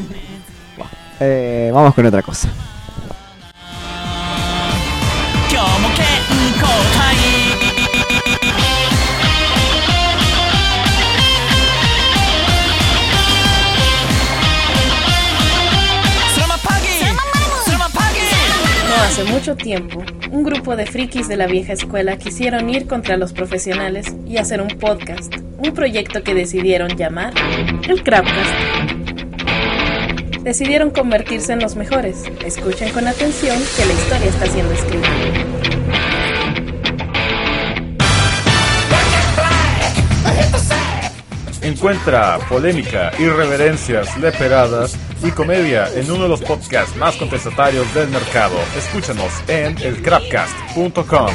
Vamos con otra cosa. No hace mucho tiempo, un grupo de frikis de la vieja escuela quisieron ir contra los profesionales y hacer un podcast, un proyecto que decidieron llamar el Crapcast. Decidieron convertirse en los mejores. Escuchen con atención que la historia está siendo escrita. Encuentra polémica, irreverencias, leperadas y comedia en uno de los podcasts más contestatarios del mercado. Escúchanos en elcrapcast.com.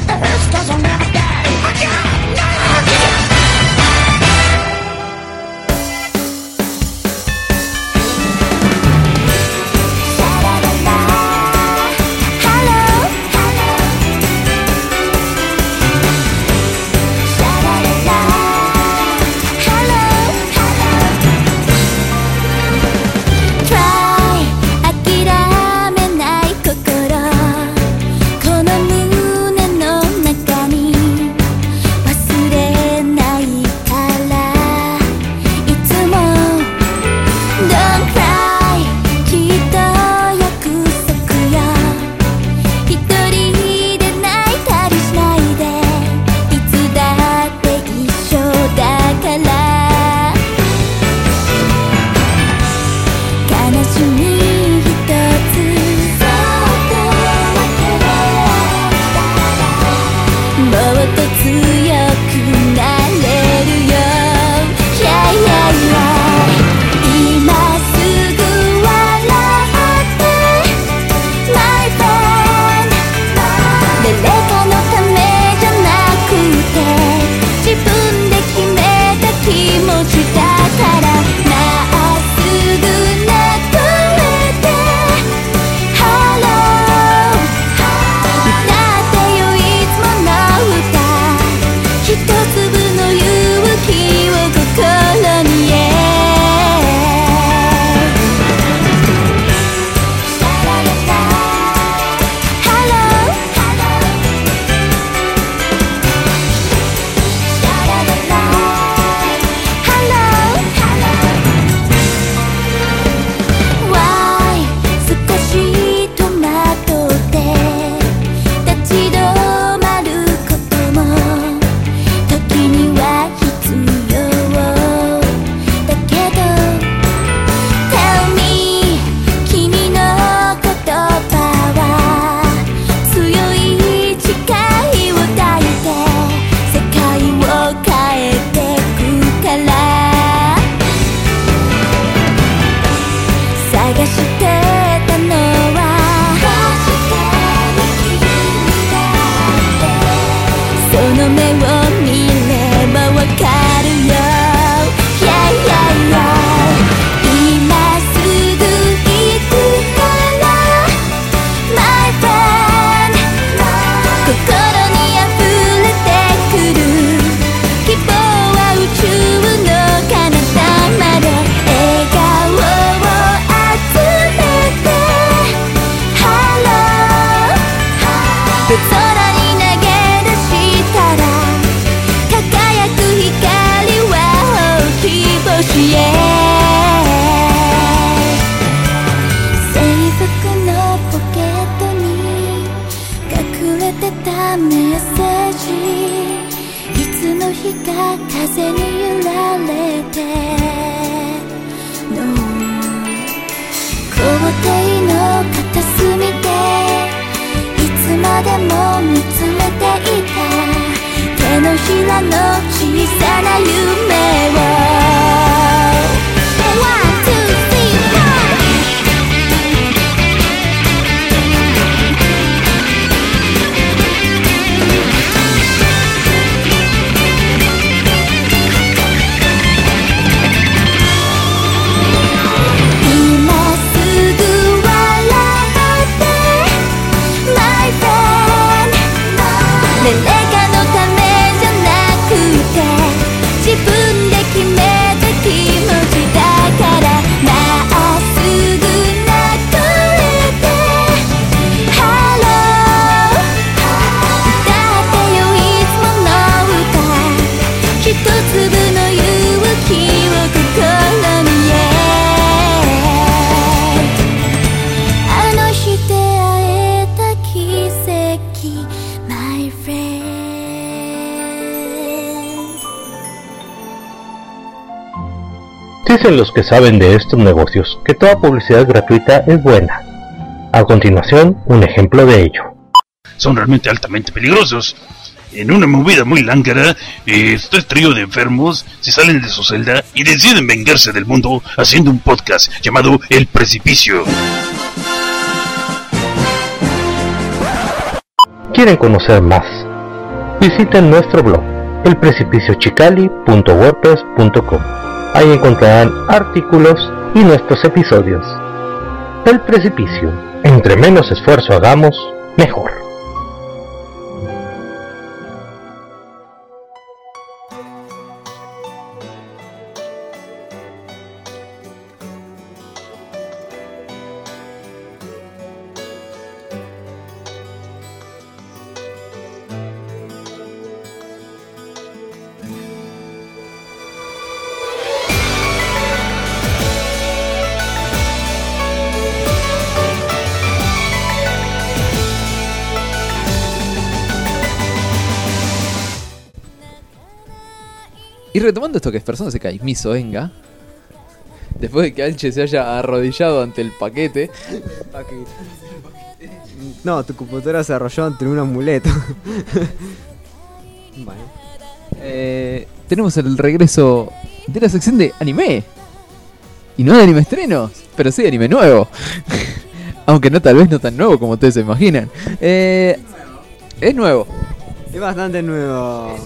Dicen los que saben de estos negocios que toda publicidad gratuita es buena. A continuación, un ejemplo de ello. Son realmente altamente peligrosos. En una movida muy lángara, este trío de enfermos se salen de su celda y deciden vengarse del mundo haciendo un podcast llamado El Precipicio. ¿Quieren conocer más? Visiten nuestro blog, elprecipiciochicali.wordpress.com. Ahí encontrarán artículos y nuestros episodios. El Precipicio. Entre menos esfuerzo hagamos, mejor. Y retomando esto que es Persona Sekai, Miso venga. Después de que Alche se haya arrodillado ante el paquete. No, tu computadora se arrolló ante un amuleto. Bueno. Tenemos el regreso de la sección de anime. Y no de anime estrenos, pero sí de anime nuevo. Aunque no, tal vez no tan nuevo como ustedes se imaginan. Es nuevo. Es bastante nuevo.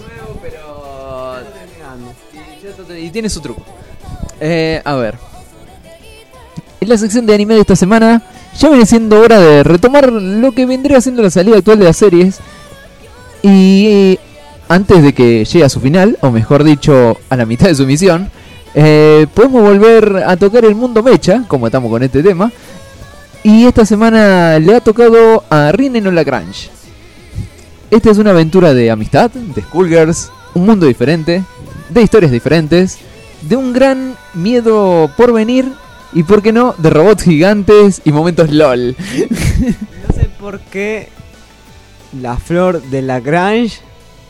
Y tiene su truco. A ver. En la sección de anime de esta semana ya viene siendo hora de retomar lo que vendría siendo la salida actual de las series. Y antes de que llegue a su final, o mejor dicho, a la mitad de su misión, podemos volver a tocar el mundo mecha, como estamos con este tema. Y esta semana le ha tocado a Rin no Lagrange. Esta es una aventura de amistad, de schoolgirls, un mundo diferente, de historias diferentes, de un gran miedo por venir y, por qué no, de robots gigantes y momentos LOL. No sé por qué la flor de Lagrange.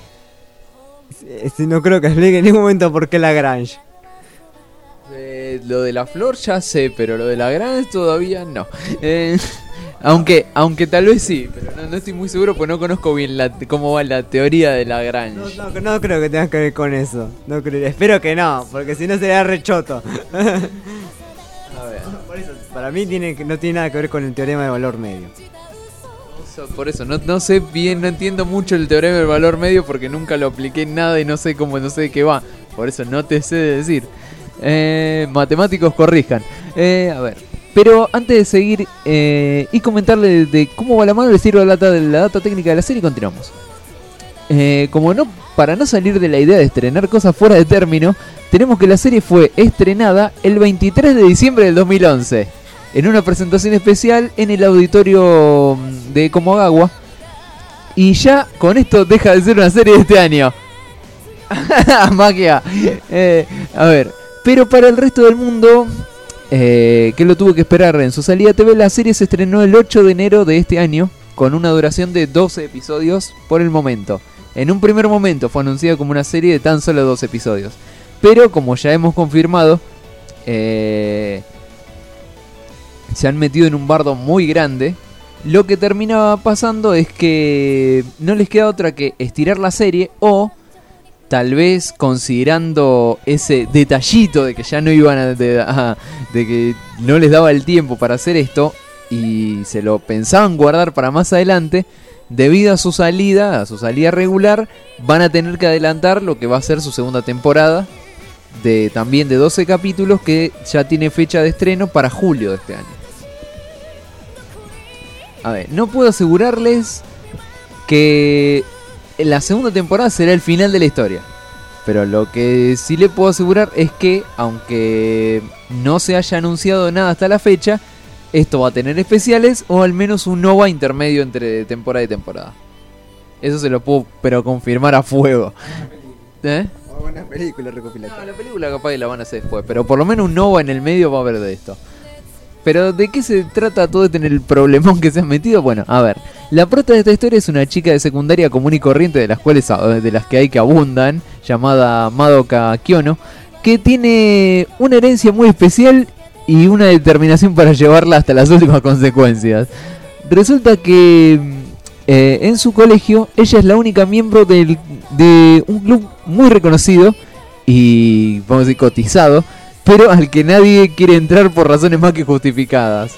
No creo que explique en ningún momento por qué Lagrange. Lo de la flor ya sé, pero lo de Lagrange todavía no. Aunque tal vez sí, pero no estoy muy seguro porque no conozco bien cómo va la teoría de Lagrange. No creo que tenga que ver con eso. No creo, espero que no, porque si no sería rechoto. A ver. Por eso, para mí no tiene nada que ver con el teorema de valor medio. Por eso, no sé bien, no entiendo mucho el teorema del valor medio porque nunca lo apliqué en nada y no sé de qué va. Por eso no te sé decir. Matemáticos corrijan. A ver. Pero antes de seguir y comentarle de cómo va la mano, les sirvo la data técnica de la serie y continuamos. Para no salir de la idea de estrenar cosas fuera de término, tenemos que la serie fue estrenada el 23 de diciembre del 2011 en una presentación especial en el auditorio de Komagawa. Y ya con esto deja de ser una serie de este año. Magia. A ver, pero para el resto del mundo, que lo tuvo que esperar en su salida a TV, la serie se estrenó el 8 de enero de este año con una duración de 12 episodios por el momento. En un primer momento fue anunciada como una serie de tan solo 2 episodios, pero como ya hemos confirmado, se han metido en un bardo muy grande. Lo que terminaba pasando es que no les queda otra que estirar la serie, o tal vez considerando ese detallito de que ya no iban de que no les daba el tiempo para hacer esto y se lo pensaban guardar para más adelante, debido a su salida regular, van a tener que adelantar lo que va a ser su segunda temporada también de 12 capítulos, que ya tiene fecha de estreno para julio de este año. A ver, no puedo asegurarles que la segunda temporada será el final de la historia, pero lo que sí le puedo asegurar es que, aunque no se haya anunciado nada hasta la fecha, esto va a tener especiales o al menos un OVA intermedio entre temporada y temporada. Eso se lo puedo confirmar a fuego. Buena película recopilatoria. No, la película capaz la van a hacer después, pero por lo menos un OVA en el medio va a haber de esto. Pero ¿de qué se trata todo este en el problemón que se han metido? Bueno, a ver, la prota de esta historia es una chica de secundaria común y corriente, de las que hay que abundan, llamada Madoka Kyono, que tiene una herencia muy especial y una determinación para llevarla hasta las últimas consecuencias. Resulta que en su colegio ella es la única miembro de un club muy reconocido y, vamos a decir, cotizado, pero al que nadie quiere entrar por razones más que justificadas.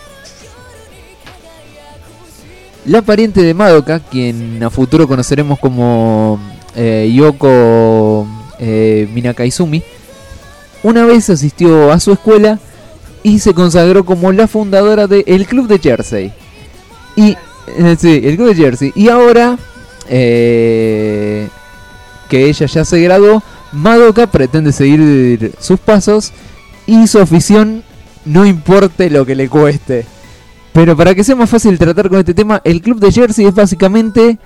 La pariente de Madoka, quien a futuro conoceremos como Yoko Minakaizumi, una vez asistió a su escuela y se consagró como la fundadora del Club de Jersey. Y sí, el Club de Jersey. Y ahora que ella ya se graduó, Madoka pretende seguir sus pasos y su afición, no importe lo que le cueste. Pero para que sea más fácil tratar con este tema, el Club de Jersey es básicamente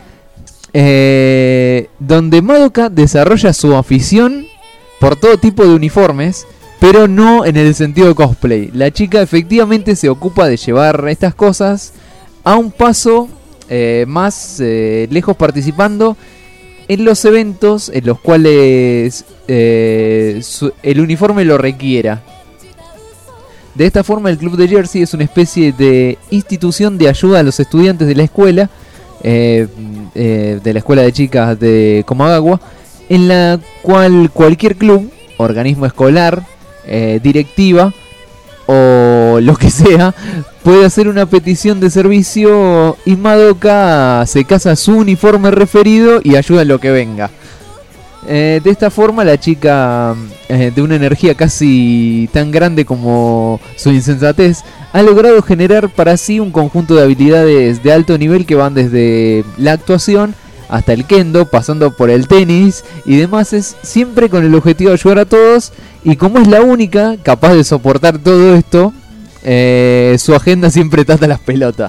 donde Madoka desarrolla su afición por todo tipo de uniformes, pero no en el sentido de cosplay. La chica efectivamente se ocupa de llevar estas cosas a un paso más lejos, participando en los eventos en los cuales el uniforme lo requiera. De esta forma, el Club de Jersey es una especie de institución de ayuda a los estudiantes de la escuela, de la escuela de chicas de Komagawa, en la cual cualquier club, organismo escolar, directiva o lo que sea, puede hacer una petición de servicio y Madoka se casa su uniforme referido y ayuda en lo que venga. De esta forma, la chica, de una energía casi tan grande como su insensatez, ha logrado generar para sí un conjunto de habilidades de alto nivel que van desde la actuación hasta el kendo, pasando por el tenis y demás, es siempre con el objetivo de ayudar a todos. Y como es la única capaz de soportar todo esto, su agenda siempre está hasta las pelotas.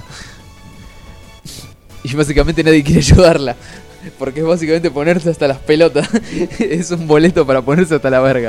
Y básicamente nadie quiere ayudarla, porque es básicamente ponerse hasta las pelotas. Es un boleto para ponerse hasta la verga.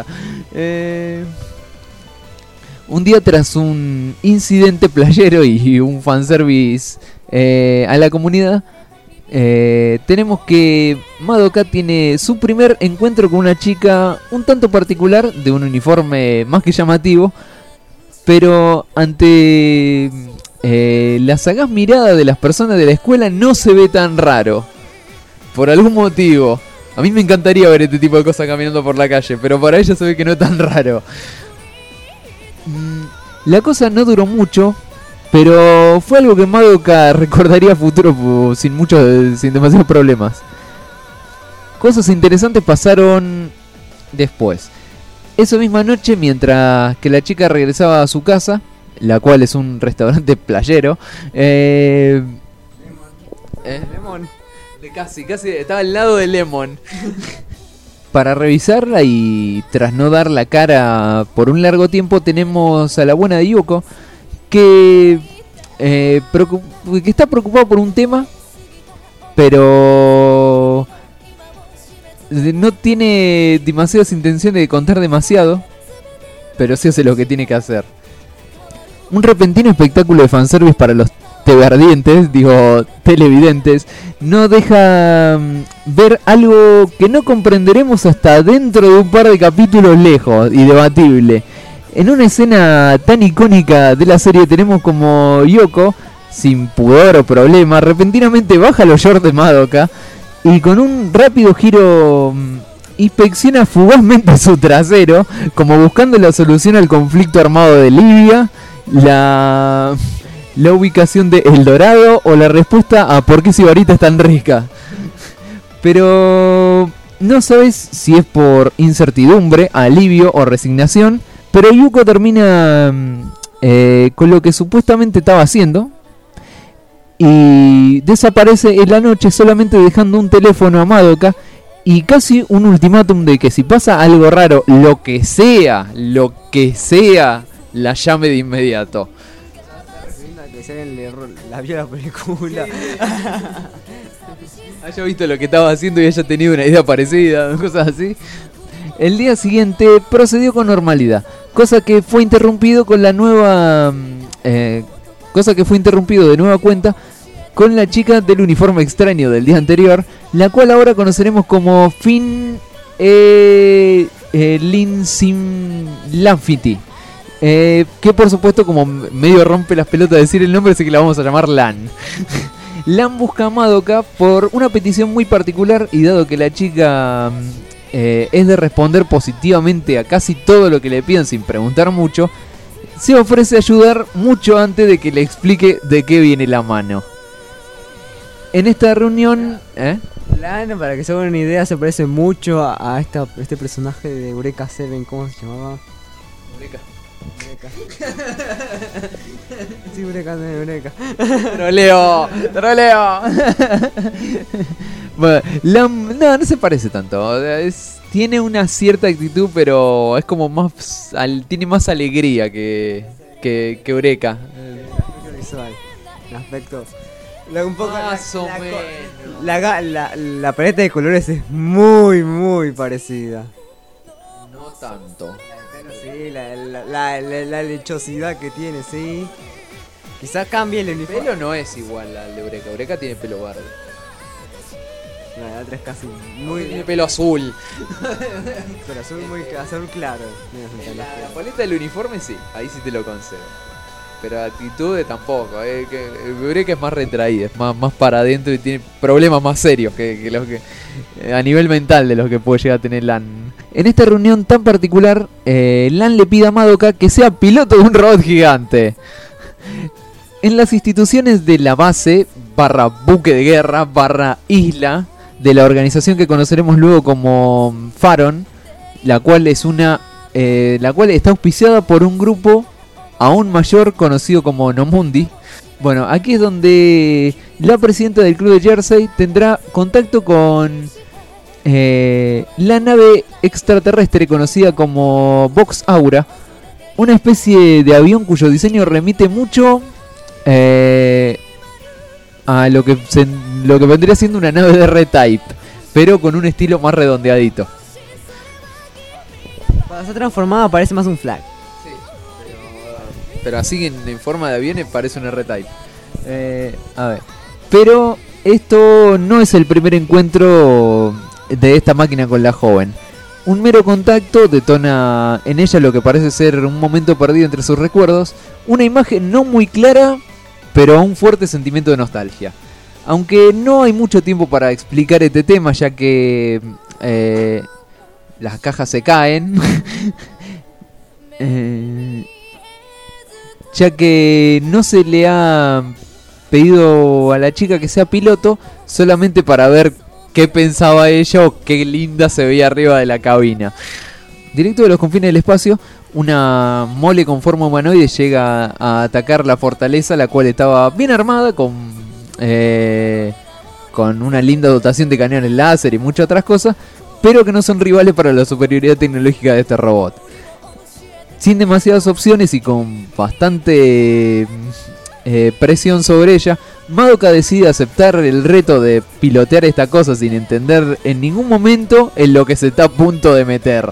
Un día, tras un incidente playero y un fanservice a la comunidad, tenemos que Madoka tiene su primer encuentro con una chica un tanto particular, de un uniforme más que llamativo, pero ante la sagaz mirada de las personas de la escuela no se ve tan raro. Por algún motivo. A mí me encantaría ver este tipo de cosas caminando por la calle, pero para ella se ve que no es tan raro. La cosa no duró mucho, pero fue algo que Madoka recordaría a futuro sin demasiados problemas. Cosas interesantes pasaron después. Esa misma noche, mientras que la chica regresaba a su casa, la cual es un restaurante playero, Lemon. Casi estaba al lado de Lemon. Para revisarla y tras no dar la cara por un largo tiempo, tenemos a la buena de Yoko, que está preocupada por un tema, pero no tiene demasiadas intenciones de contar demasiado, pero sí hace lo que tiene que hacer. Un repentino espectáculo de fanservice para los televidentes, no deja ver algo que no comprenderemos hasta dentro de un par de capítulos lejos y debatible. En una escena tan icónica de la serie tenemos como Yoko, sin pudor o problema, repentinamente baja los shorts de Madoka y con un rápido giro inspecciona fugazmente su trasero, como buscando la solución al conflicto armado de Libia, la ubicación de El Dorado o la respuesta a por qué Sibarita es tan rica. Pero no sabes si es por incertidumbre, alivio o resignación, pero Yuko termina con lo que supuestamente estaba haciendo y desaparece en la noche, solamente dejando un teléfono a Madoka y casi un ultimátum de que si pasa algo raro, lo que sea, la llame de inmediato. La vio la película. Haya visto lo que estaba haciendo y haya tenido una idea parecida, cosas así. El día siguiente procedió con normalidad, cosa que fue interrumpido de nueva cuenta con la chica del uniforme extraño del día anterior, la cual ahora conoceremos como Finn Lin Sim Lanfiti. Que por supuesto, como medio rompe las pelotas de decir el nombre, así que la vamos a llamar Lan. Lan busca a Madoka por una petición muy particular y dado que la chica es de responder positivamente a casi todo lo que le piden sin preguntar mucho, se ofrece a ayudar mucho antes de que le explique de qué viene la mano. En esta reunión... Lan, para que se hagan una idea, se parece mucho a este personaje de Eureka 7, ¿cómo se llamaba? Eureka. Sí, Eureka. Troleo. Bueno, no se parece tanto. Tiene una cierta actitud, pero es como más... tiene más alegría que Eureka. Visual, en aspecto... un poco más o menos. La paleta de colores es muy parecida. No tanto. Sí, la lechosidad que tiene, sí. Quizás cambie el uniforme. El pelo no es igual al de Eureka. Eureka tiene pelo verde. La otra es casi tiene pelo azul. Pero azul claro. La paleta del uniforme sí, ahí sí te lo concedo. Pero actitudes tampoco. Eureka es más retraída, es más para adentro y tiene problemas más serios que los que a nivel mental de los que puede llegar a tener Lan. En esta reunión tan particular, Lan le pide a Madoka que sea piloto de un robot gigante. En las instituciones de la base, /buque de guerra, /isla, de la organización que conoceremos luego como Faron, la cual está auspiciada por un grupo aún mayor conocido como Nomundi. Bueno, aquí es donde la presidenta del club de Jersey tendrá contacto con la nave extraterrestre conocida como Vox Aura, una especie de avión cuyo diseño remite mucho a lo que vendría siendo una nave de R-Type, pero con un estilo más redondeadito. Cuando está transformada parece más un flag. Pero así en forma de aviones parece un R-Type. A ver. Pero esto no es el primer encuentro de esta máquina con la joven. Un mero contacto detona en ella lo que parece ser un momento perdido entre sus recuerdos. Una imagen no muy clara, pero un fuerte sentimiento de nostalgia. Aunque no hay mucho tiempo para explicar este tema, ya que las cajas se caen. Ya que no se le ha pedido a la chica que sea piloto solamente para ver qué pensaba ella o qué linda se veía arriba de la cabina. Directo de los confines del espacio, una mole con forma humanoide llega a atacar la fortaleza, la cual estaba bien armada con una linda dotación de cañones láser y muchas otras cosas, pero que no son rivales para la superioridad tecnológica de este robot. Sin demasiadas opciones y con bastante presión sobre ella, Madoka decide aceptar el reto de pilotear esta cosa sin entender en ningún momento en lo que se está a punto de meter.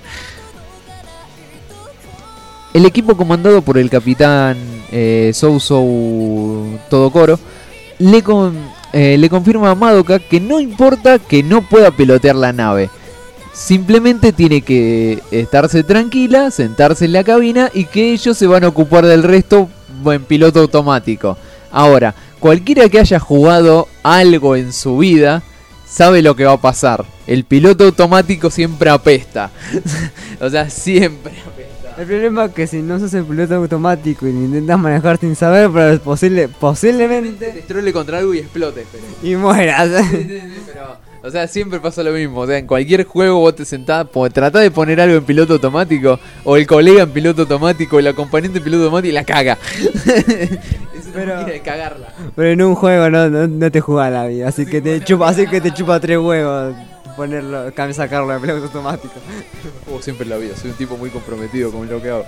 El equipo comandado por el capitán Sousou Todokoro le confirma a Madoka que no importa que no pueda pilotear la nave. Simplemente tiene que estarse tranquila, sentarse en la cabina y que ellos se van a ocupar del resto en piloto automático. Ahora, cualquiera que haya jugado algo en su vida sabe lo que va a pasar. El piloto automático siempre apesta. O sea, siempre apesta. El problema es que si no sos el piloto automático y intentas manejar sin saber, pero posiblemente te estrole contra algo y explote. Pero... y mueras. Pero... o sea, siempre pasa lo mismo. O sea, en cualquier juego vos te sentás, tratás de poner algo en piloto automático, o el colega en piloto automático, o el acompañante en piloto automático y la caga. Es una manera de cagarla. Pero en un juego no te juega la vida, así que te chupa 3 huevos sacarlo de piloto automático. Juego siempre en la vida, soy un tipo muy comprometido con lo que hago.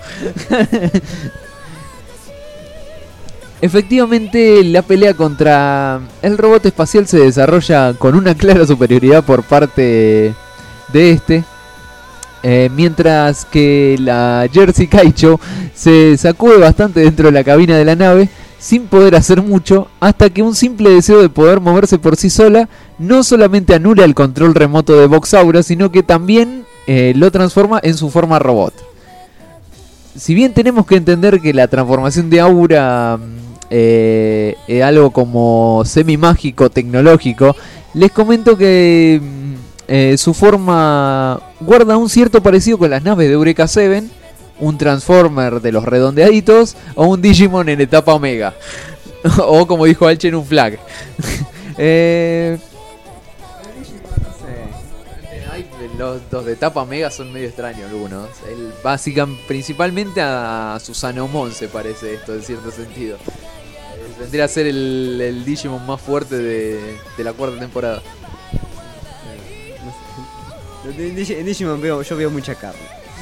Efectivamente, la pelea contra el robot espacial se desarrolla con una clara superioridad por parte de este, mientras que la Jersey Kaicho se sacude bastante dentro de la cabina de la nave sin poder hacer mucho, hasta que un simple deseo de poder moverse por sí sola no solamente anula el control remoto de Vox Aura, sino que también lo transforma en su forma robot. Si bien tenemos que entender que la transformación de Aura algo como semi-mágico, tecnológico, les comento que su forma guarda un cierto parecido con las naves de Eureka 7, un Transformer de los redondeaditos o un Digimon en etapa Omega. O como dijo Alchen, un Flag. Los de etapa Omega son medio extraños algunos. Básicamente, principalmente a Susanomon se parece esto en cierto sentido. Vendría a ser el Digimon más fuerte de la cuarta temporada. En Digimon yo veo mucha carne.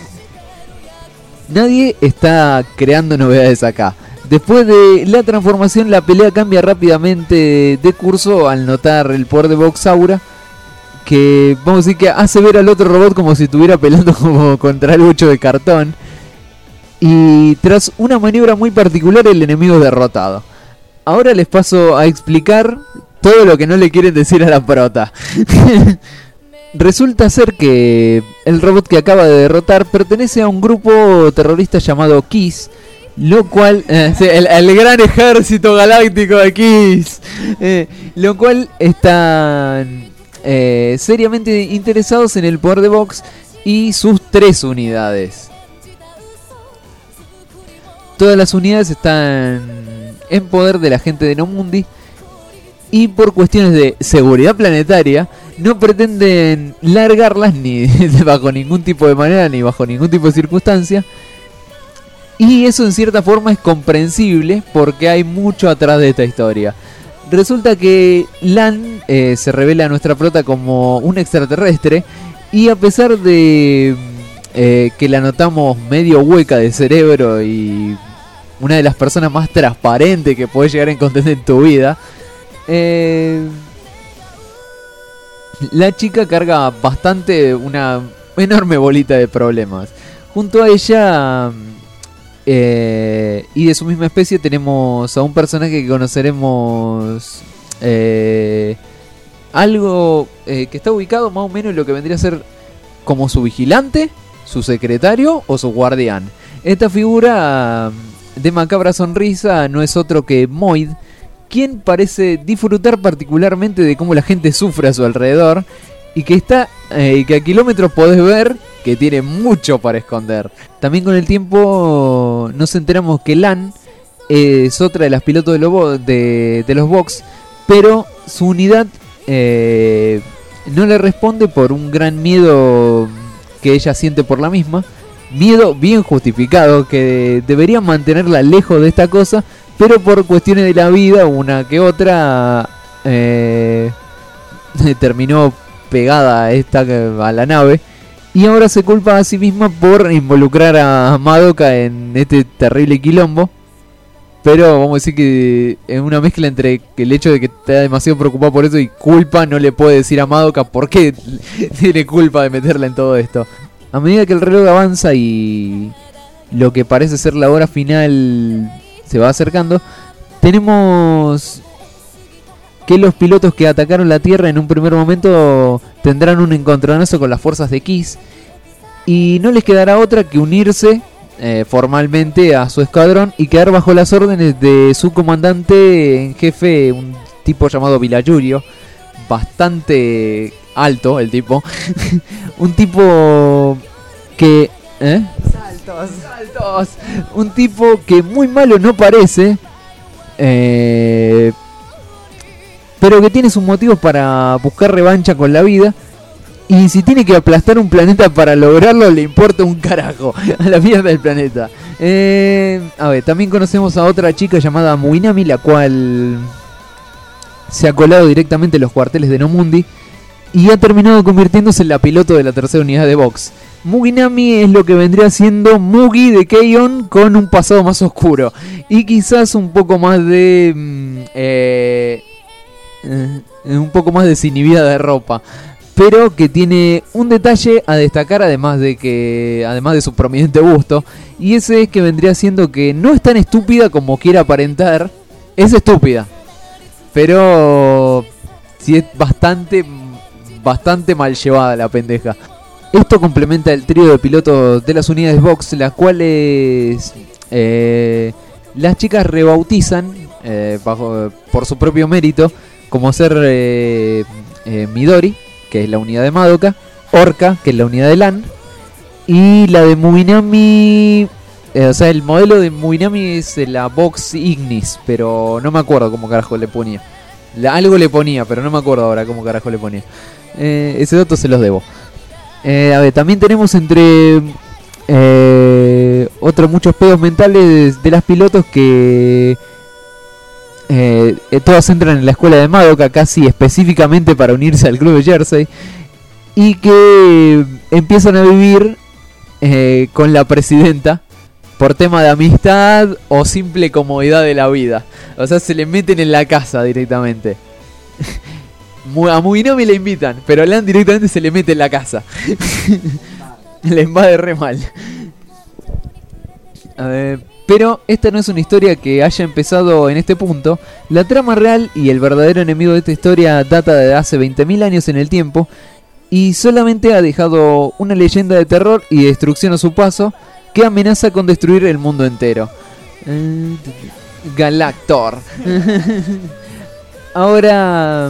Nadie está creando novedades acá. Después de la transformación, la pelea cambia rápidamente de curso al notar el poder de Vox Aura, que vamos a decir que hace ver al otro robot como si estuviera peleando como contra algo hecho de cartón. Y tras una maniobra muy particular, el enemigo es derrotado. Ahora les paso a explicar todo lo que no le quieren decir a la prota. Resulta ser que el robot que acaba de derrotar pertenece a un grupo terrorista llamado Kiss, lo cual el gran ejército galáctico de Kiss, lo cual están seriamente interesados en el poder de Vox y sus 3 unidades. Todas las unidades están en poder de la gente de Nomundi y por cuestiones de seguridad planetaria no pretenden largarlas ni bajo ningún tipo de manera ni bajo ningún tipo de circunstancia. Y eso en cierta forma es comprensible porque hay mucho atrás de esta historia. Resulta que Lan se revela a nuestra prota como un extraterrestre y a pesar de que la notamos medio hueca de cerebro y una de las personas más transparentes que podés llegar a encontrar en tu vida, la chica carga bastante una enorme bolita de problemas. Junto a ella y de su misma especie tenemos a un personaje que conoceremos algo que está ubicado más o menos en lo que vendría a ser como su vigilante, su secretario o su guardián. Esta figura de macabra sonrisa no es otro que Moid, quien parece disfrutar particularmente de cómo la gente sufre a su alrededor y que está que a kilómetros podés ver que tiene mucho para esconder. También con el tiempo nos enteramos que Lan es otra de las pilotos de los Vox, pero su unidad no le responde por un gran miedo que ella siente por la misma. Miedo bien justificado, que deberían mantenerla lejos de esta cosa, pero por cuestiones de la vida, una que otra terminó pegada a la nave. Y ahora se culpa a sí misma por involucrar a Madoka en este terrible quilombo. Pero vamos a decir que es una mezcla entre que el hecho de que está demasiado preocupado por eso y culpa, no le puede decir a Madoka por qué tiene culpa de meterla en todo esto. A medida que el reloj avanza y lo que parece ser la hora final se va acercando, tenemos que los pilotos que atacaron la Tierra en un primer momento tendrán un encontronazo con las fuerzas de Kiss y no les quedará otra que unirse formalmente a su escuadrón y quedar bajo las órdenes de su comandante en jefe, un tipo llamado Vilayurio, bastante alto el tipo. Un tipo que saltos. Un tipo que muy malo no parece, pero que tiene sus motivos para buscar revancha con la vida. Y si tiene que aplastar un planeta para lograrlo, le importa un carajo a la mierda del planeta. A ver, también conocemos a otra chica llamada Muinami, la cual se ha colado directamente en los cuarteles de Nomundi y ha terminado convirtiéndose en la piloto de la tercera unidad de Vox. Muginami es lo que vendría siendo Mugi de Keion con un pasado más oscuro y quizás un poco más de un poco más desinhibida de ropa, pero que tiene un detalle a destacar además de su prominente gusto, y ese es que vendría siendo que no es tan estúpida como quiere aparentar. Es estúpida, pero sí es bastante mal llevada la pendeja. Esto complementa el trío de pilotos de las unidades Vox, las cuales las chicas rebautizan por su propio mérito, como ser Midori, que es la unidad de Madoka, Orca, que es la unidad de Lan, y la de Muginami, o sea, el modelo de Muginami es la Vox Ignis, pero no me acuerdo cómo carajo le ponía. Algo le ponía, pero no me acuerdo ahora cómo carajo le ponía. Ese dato se los debo. A ver, también tenemos entre otros muchos pedos mentales de las pilotos que todas entran en la escuela de Madoka casi específicamente para unirse al club de Jersey y que empiezan a vivir con la presidenta por tema de amistad o simple comodidad de la vida. O sea, se le meten en la casa directamente. A Muginami le invitan, pero a Lan directamente se le mete en la casa. Le invade re mal. A ver, pero esta no es una historia que haya empezado en este punto. La trama real y el verdadero enemigo de esta historia data de hace 20.000 años en el tiempo y solamente ha dejado una leyenda de terror y destrucción a su paso que amenaza con destruir el mundo entero. Galactor. Ahora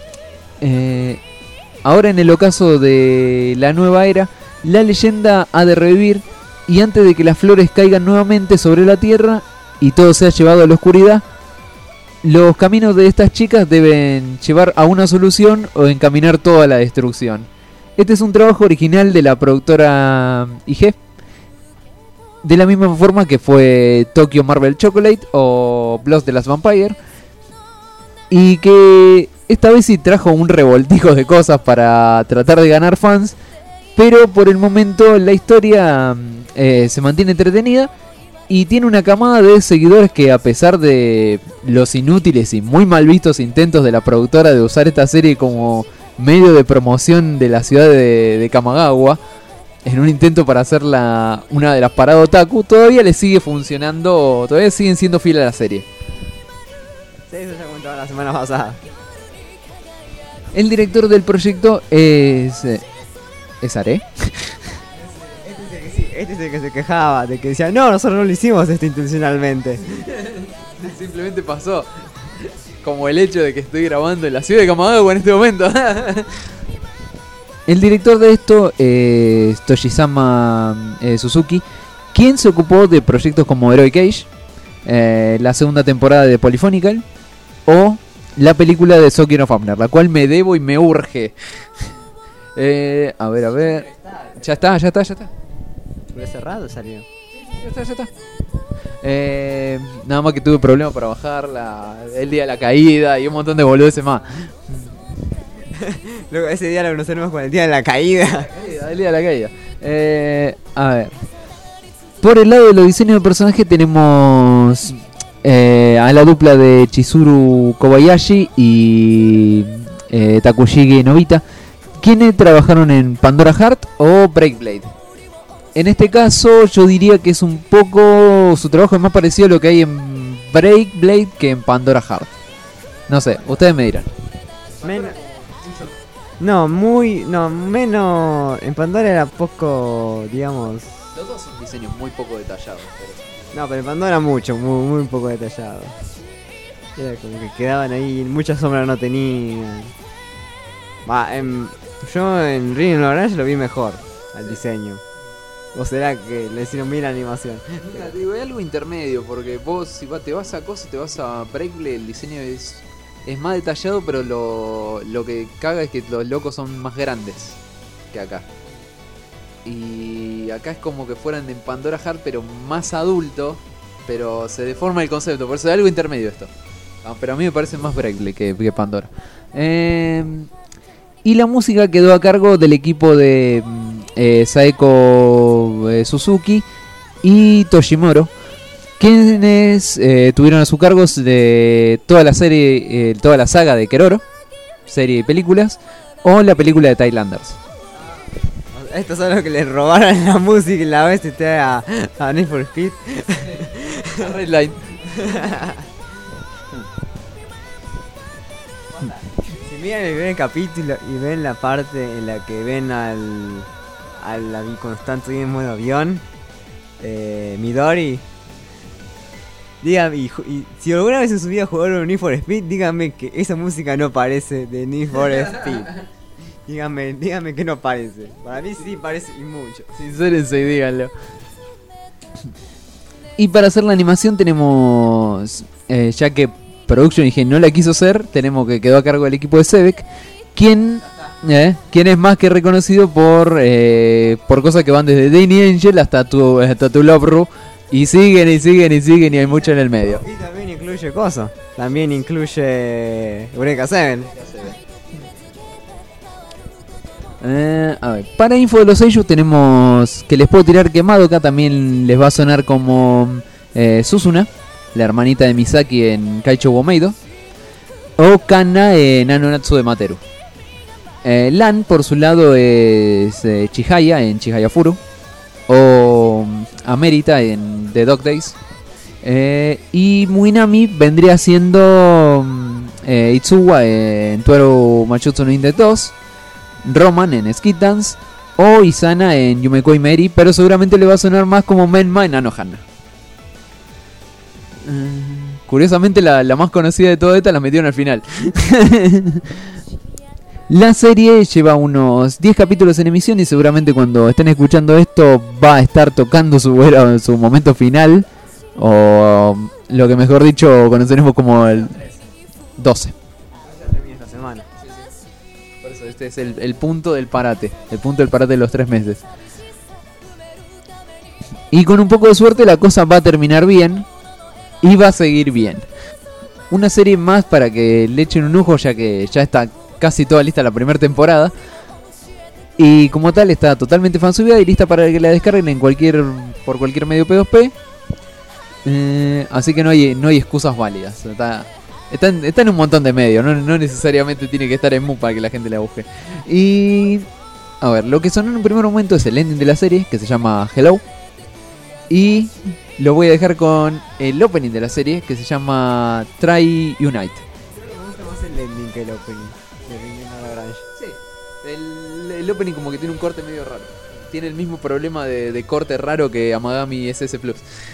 en el ocaso de la nueva era, la leyenda ha de revivir y antes de que las flores caigan nuevamente sobre la tierra y todo sea llevado a la oscuridad, los caminos de estas chicas deben llevar a una solución o encaminar toda la destrucción. Este es un trabajo original de la productora IG, de la misma forma que fue Tokyo Marvel Chocolate o Blood the Last Vampire, y que esta vez sí trajo un revoltijo de cosas para tratar de ganar fans, pero por el momento la historia se mantiene entretenida y tiene una camada de seguidores que, a pesar de los inútiles y muy mal vistos intentos de la productora de usar esta serie como medio de promoción de la ciudad de Kamagawa, en un intento para hacerla una de las paradas otaku, todavía le sigue funcionando, todavía siguen siendo fieles a la serie. Sí, eso ya comentaba la semana pasada. El director del proyecto es Are. Este es el que se quejaba, de que decía, no, nosotros no lo hicimos esto intencionalmente. Simplemente pasó. Como el hecho de que estoy grabando en la ciudad de Kamagawa en este momento. El director de esto es Toshisama Suzuki, quien se ocupó de proyectos como Heroic Age, la segunda temporada de Polyphonical o la película de Sokiro of Abner, la cual me debo y me urge. A ver. Ya está. Fue cerrado, salió. Ya está. Nada más que tuve problemas para bajarla, el día de la caída y un montón de boludeces más. Luego ese día lo conocemos con el día de la caída. El día de la caída. A ver. Por el lado de los diseños de personaje tenemos a la dupla de Chizuru Kobayashi y Takushige Nobita, quienes trabajaron en Pandora Heart o Breakblade. En este caso yo diría que es un poco, su trabajo es más parecido a lo que hay en Breakblade que en Pandora Heart. No sé, ustedes me dirán. Menos. En Pandora era poco, digamos. Los dos son diseños muy poco detallados. Pero en Pandora mucho, muy poco detallados. Era como que quedaban ahí, muchas sombras no tenían. Yo en Ring Orange lo vi mejor, al diseño. ¿O será que le hicieron bien la animación? Mira, te digo, hay algo intermedio, porque vos si te vas a cosas, te vas a Breakblade, el diseño es más detallado, pero lo que caga es que los locos son más grandes que acá. Y acá es como que fueran en Pandora Heart, pero más adulto, pero se deforma el concepto, por eso es algo intermedio esto. Pero a mí me parece más Breakblade que Pandora. Y la música quedó a cargo del equipo de Saeko Suzuki y Toshimuro, quienes tuvieron a su cargo de toda la serie, toda la saga de Keroro, serie de películas, o la película de Thailanders. Estos son los que le robaron la música y la vez a Need for Speed. Red Line. Si miran el primer capítulo y ven la parte en la que ven al cuando están en modo avión, Midori, Dígame, y si alguna vez en su vida jugaron Need for Speed, díganme que esa música no parece de Need for Speed. Díganme que no parece. Para mí sí parece y mucho. Sincérense y díganlo. Y para hacer la animación tenemos, ya que Production dije no la quiso hacer, tenemos que quedó a cargo del equipo de Sebek, quien es más que reconocido por cosas que van desde Danny Angel hasta tu Love Ru. Y siguen y hay mucho en el medio. Y también incluye cosas. También incluye Eureka 7. A ver, para info de los sellos tenemos que les puedo tirar que Madoka también les va a sonar como Suzuna, la hermanita de Misaki en Kaicho Womeido, o Kanna en Anonatsu de Materu. Lan por su lado es Chihaya en Chihaya Furu, o Amerita en The Dog Days, y Muinami vendría siendo Itsuwa en Toru Machutsu no Inde 2, Roman en Skid Dance o Isana en Yumekoi Meri, pero seguramente le va a sonar más como Menma en Anohana. Curiosamente la más conocida de toda esta la metieron al final. La serie lleva unos 10 capítulos en emisión y seguramente cuando estén escuchando esto va a estar tocando su momento final, o lo que mejor dicho conoceremos como el 12. Esta semana. Por eso este es el punto del parate, el punto del parate de los 3 meses. Y con un poco de suerte la cosa va a terminar bien y va a seguir bien. Una serie más para que le echen un ojo, ya que ya está casi toda lista la primera temporada. Y como tal está totalmente fansubida y lista para que la descarguen por cualquier medio P2P. Así que no hay excusas válidas. Está en un montón de medios, no necesariamente tiene que estar en Mu para que la gente la busque. Y a ver, lo que sonó en un primer momento es el ending de la serie, que se llama Hello. Y lo voy a dejar con el opening de la serie, que se llama Try Unite. Me gusta más el ending que el opening. Sí, el opening como que tiene un corte medio raro. Tiene el mismo problema de corte raro que Amagami SS Plus.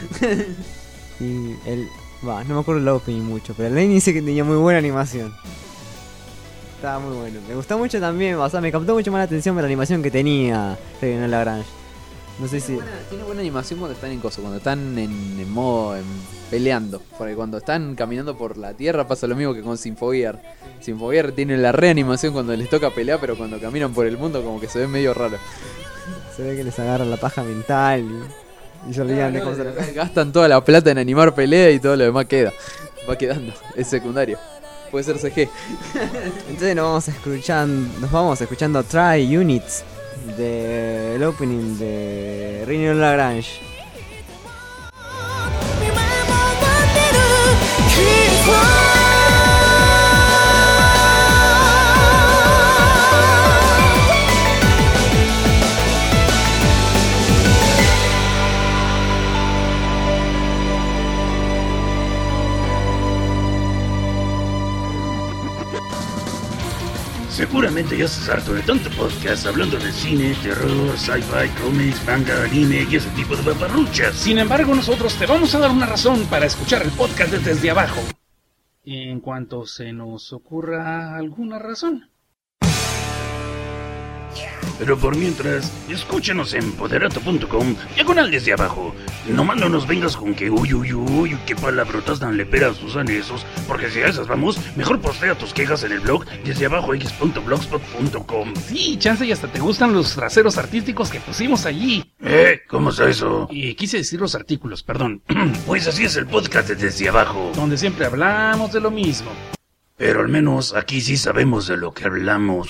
Y no me acuerdo el opening mucho, pero el ending dice que tenía muy buena animación. Estaba muy bueno. Me gustó mucho también, o sea, me captó mucho más la atención por la animación que tenía Regional Lagrange. No sé si... Tiene buena animación cuando están en coso, cuando están en modo peleando. Porque cuando están caminando por la tierra pasa lo mismo que con Symphogear. Symphogear tiene la reanimación cuando les toca pelear, pero cuando caminan por el mundo como que se ve medio raro. Se ve que les agarra la paja mental y se olvidan de cómo se les... Gastan toda la plata en animar pelea y todo lo demás va quedando, es secundario. Puede ser CG. Entonces nos vamos escuchando Try Units del opening de Regional Lagrange. Seguramente ya estás harto de tanto podcast hablando de cine, terror, sci-fi, cómics, manga, anime y ese tipo de paparruchas. Sin embargo, nosotros te vamos a dar una razón para escuchar el podcast Desde Abajo, en cuanto se nos ocurra alguna razón. Pero por mientras, escúchanos en poderato.com/desde abajo. Nomás no nos vengas con que uy, qué palabrotas tan leperas usan esos, porque si a esas vamos, mejor postea tus quejas en el blog desdeabajox.blogspot.com. Sí, chance y hasta te gustan los traseros artísticos que pusimos allí. ¿Cómo está eso? Y quise decir los artículos, perdón. Pues así es el podcast de Desde Abajo, donde siempre hablamos de lo mismo. Pero al menos aquí sí sabemos de lo que hablamos.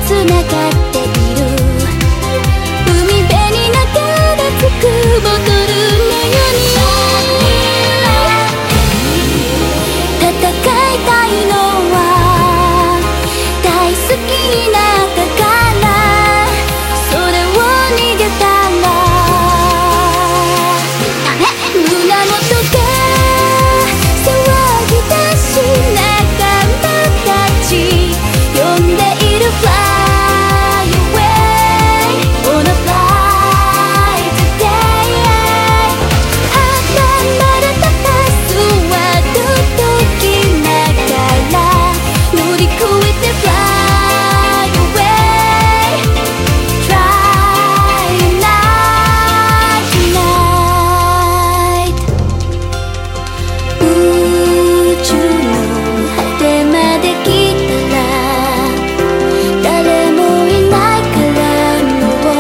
つながっている海辺に流れ着くボトルのように戦いたいのは大好きになったからそれを逃げたらダメ胸元が騒ぎ出し仲間たち呼んでいる Fly away on a flight today 頭でたパスワード解きながら乗り越えて Fly away Try not tonight 宇宙の果てまで来たら誰もいないからもう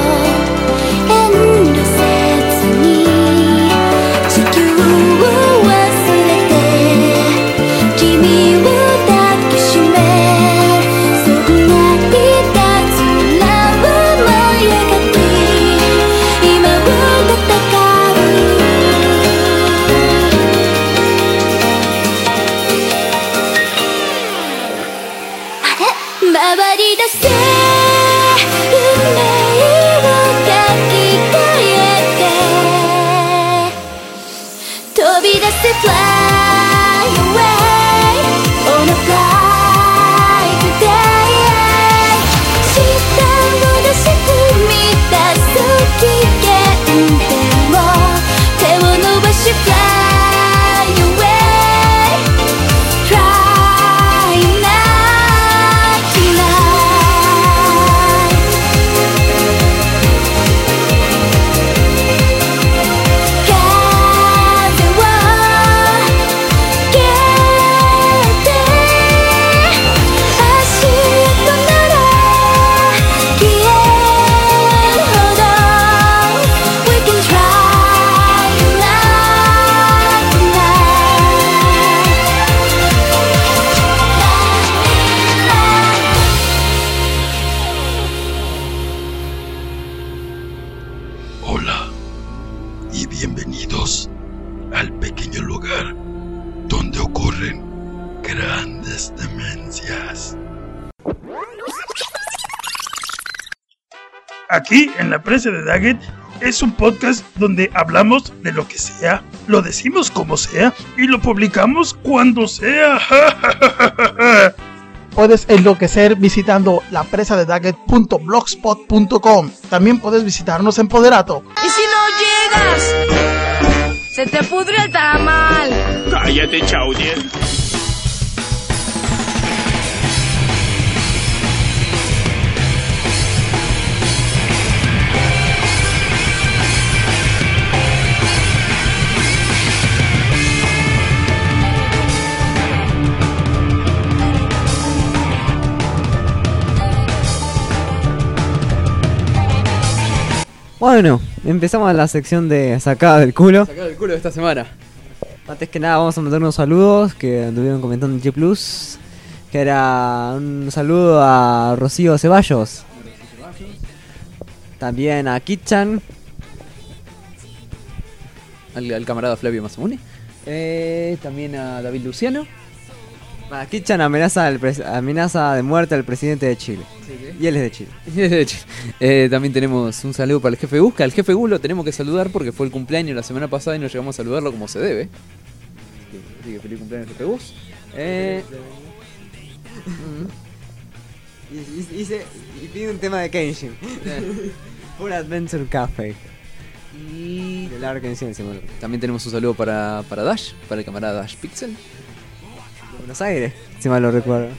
遠慮せずに地球を忘れて君を抱きしめそんなにたつらを舞い上がって今を戦う回り出せ運命を書き換えて飛び出せ Fly away on a flight today 下を出し踏み出す危険でも手を伸ばし Fly away Try not tonight 風を蹴って足跡なら消えるほど We can try not tonight Hola y bienvenidos al pequeño lugar donde ocurren grandes demencias. Aquí en la presa de Daggett es un podcast donde hablamos de lo que sea, lo decimos como sea y lo publicamos cuando sea. Puedes enloquecer visitando lapresadedaggett.blogspot.com. También puedes visitarnos en Poderato. ¿Y si no llegas? Se te pudre el tamal. Cállate, Chaudier. Bueno, empezamos la sección de sacada del culo. Sacada del culo de esta semana. Antes que nada vamos a mandar unos saludos que anduvieron comentando en G+. Que era un saludo a Rocío Ceballos. También a Kitchan. Al camarada Flavio Masamuni. También a David Luciano. A Kitchan amenaza de muerte al presidente de Chile. Y él es de Chile. También tenemos un saludo para el jefe Busca. Al jefe Gus lo tenemos que saludar porque fue el cumpleaños la semana pasada y no llegamos a saludarlo como se debe. Así que feliz cumpleaños, jefe Gus. Y pide un tema de Kenshin. Un Adventure Cafe. Y de la Kenshin, también tenemos un saludo para Dash, para el camarada Dash Pixel. De Buenos Aires, si mal lo recuerdo.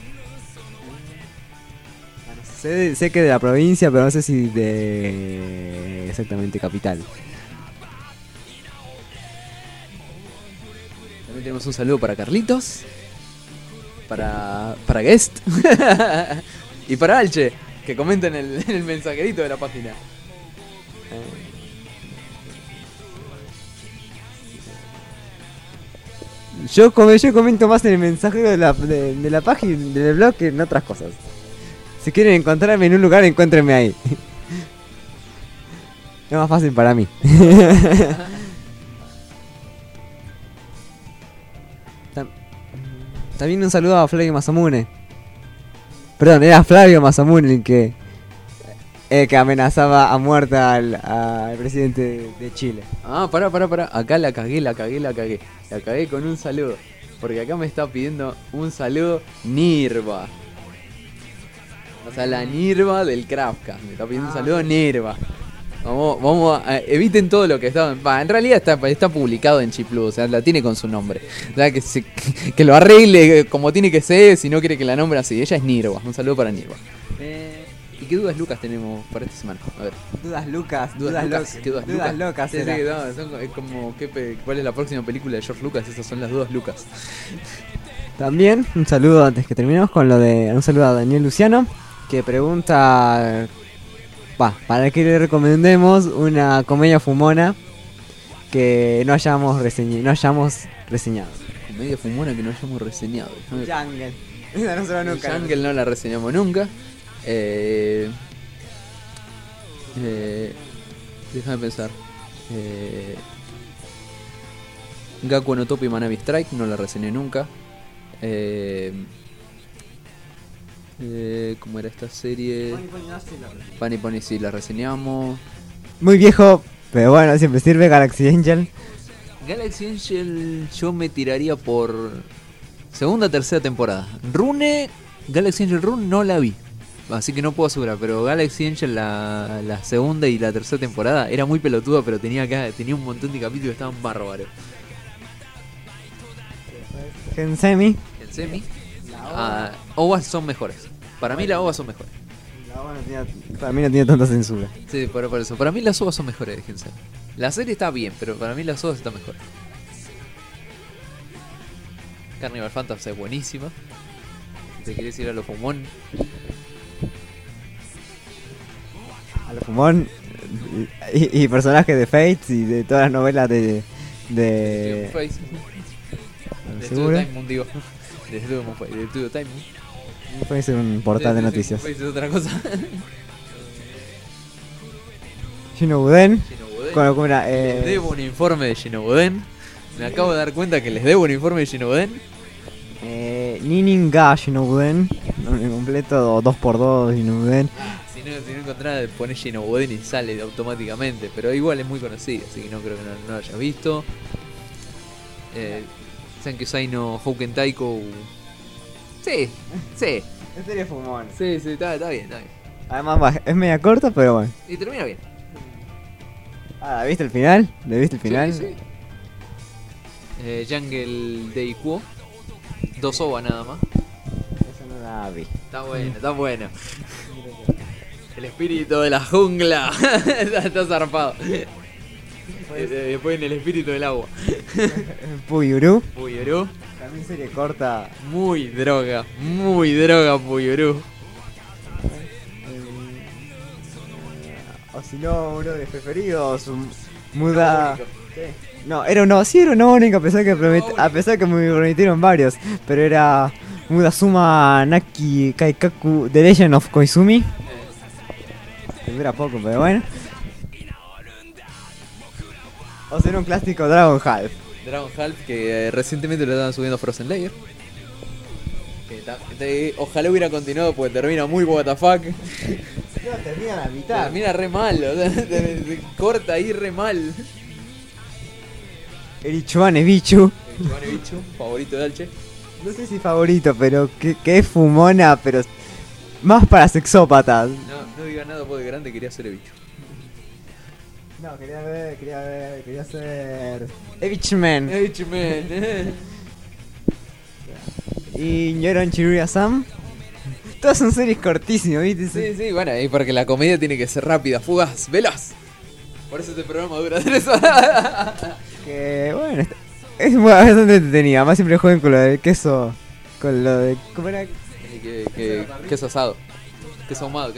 Sé que de la provincia, pero no sé si de exactamente capital. También tenemos un saludo para Carlitos, para Guest y para Alche, que comenta en el mensajerito de la página. Yo comento más en el mensajero de la página del blog que en otras cosas. Si quieren encontrarme en un lugar, encuéntrenme ahí. Es más fácil para mí. También un saludo a Flavio Masamune. Perdón, era Flavio Masamune el que amenazaba a muerte al presidente de Chile. Ah, pará. Acá la cagué. La cagué con un saludo. Porque acá me está pidiendo un saludo Nirva. O sea, la Nirva del Craftcast. Me está pidiendo un saludo Nirva. Vamos a, eviten todo lo que está. En realidad está publicado en Chiplu, o sea, la tiene con su nombre. O sea, que lo arregle como tiene que ser, si no quiere que la nombre así. Ella es Nirva. Un saludo para Nirva. ¿Y qué dudas Lucas tenemos para esta semana? A ver. Dudas Lucas. ¿Qué dudas locas? Sí, es como ¿cuál es la próxima película de George Lucas? Esas son las dudas Lucas. También un saludo antes que terminemos con un saludo a Daniel Luciano, que pregunta para que le recomendemos una comedia fumona que no hayamos reseñado. Comedia fumona que no hayamos reseñado. Jungle. Esa no se va nunca. Jungle no la reseñamos nunca. Déjame pensar. Gaku no Topi Manami Strike no la reseñé nunca. ¿Cómo era esta serie? Funny Pony sí la reseñamos. Muy viejo, pero bueno, siempre sirve. Galaxy Angel. Galaxy Angel yo me tiraría por segunda, tercera temporada. Galaxy Angel Rune no la vi, así que no puedo asegurar, pero Galaxy Angel la segunda y la tercera temporada era muy pelotuda, pero tenía un montón de capítulos que estaban bárbaros. Gensemi. OVAs son mejores. Para mí las OVAs son mejores. Para mí no tiene tanta censura. Sí, por eso. Para mí las OVAs son mejores de Gensemi. La serie está bien, pero para mí las OVAs están mejores. Carnival Phantasy es buenísima. Si te quieres ir a lo fumón. A lo fumón. Y personajes de Fates y de todas las novelas de Studio Time Moon, digo. De Studio Time Moon. Puede ser un portal de noticias. Puede ser otra cosa. Shinobuden. ¿Cómo era? Les debo un informe de Shinobuden. Me acabo de dar cuenta que les debo un informe de Shinobuden. Nininga Shinobuden. En completo 2x2 Shinobuden. Si no encontrás, pones Shinobuden y sale automáticamente. Pero igual es muy conocido, así que no creo que no lo hayas visto. Sankyo no Houken Taiko. Sí. En serio fumón. Sí, está bien. Además es media corta, pero bueno. Y termina bien. ¿Viste el final? ¿Le viste el final? Sí. Jungle Day Quo. 2 OVA nada más. Eso no la vi. Está bueno. El espíritu de la jungla. Está zarpado. Después en el espíritu del agua. Puyuru. También serie corta. Muy droga Puyuru. O si no, uno de mis preferidos. Muda. No, era una única, a pesar que me prometieron varios. Pero era Mudazuma Naki Kaikaku The Legend of Koizumi. Que dura poco, pero bueno. O sea, era un clásico Dragon Half, que recientemente lo estaban subiendo a Frozen Layer. Ojalá hubiera continuado porque termina muy WTF. No, termina a la mitad. Termina re mal, o sea, corta ahí re mal. Erichuane Bichu, favorito de Alche. No sé si favorito, pero que es fumona, pero más para sexópatas. No diga nada porque de grande quería ser Ebichu. No, quería ser Ebichman. Y Nyoron Chiruya-san. Todas son series cortísimas, ¿viste? Sí, bueno, y porque la comedia tiene que ser rápida, fugaz, veloz. Por eso este programa dura 3 horas. Que bueno, es bastante entretenida. Más siempre juegan con lo del queso. Con lo de. ¿Cómo era? Queso asado. Queso ahumado.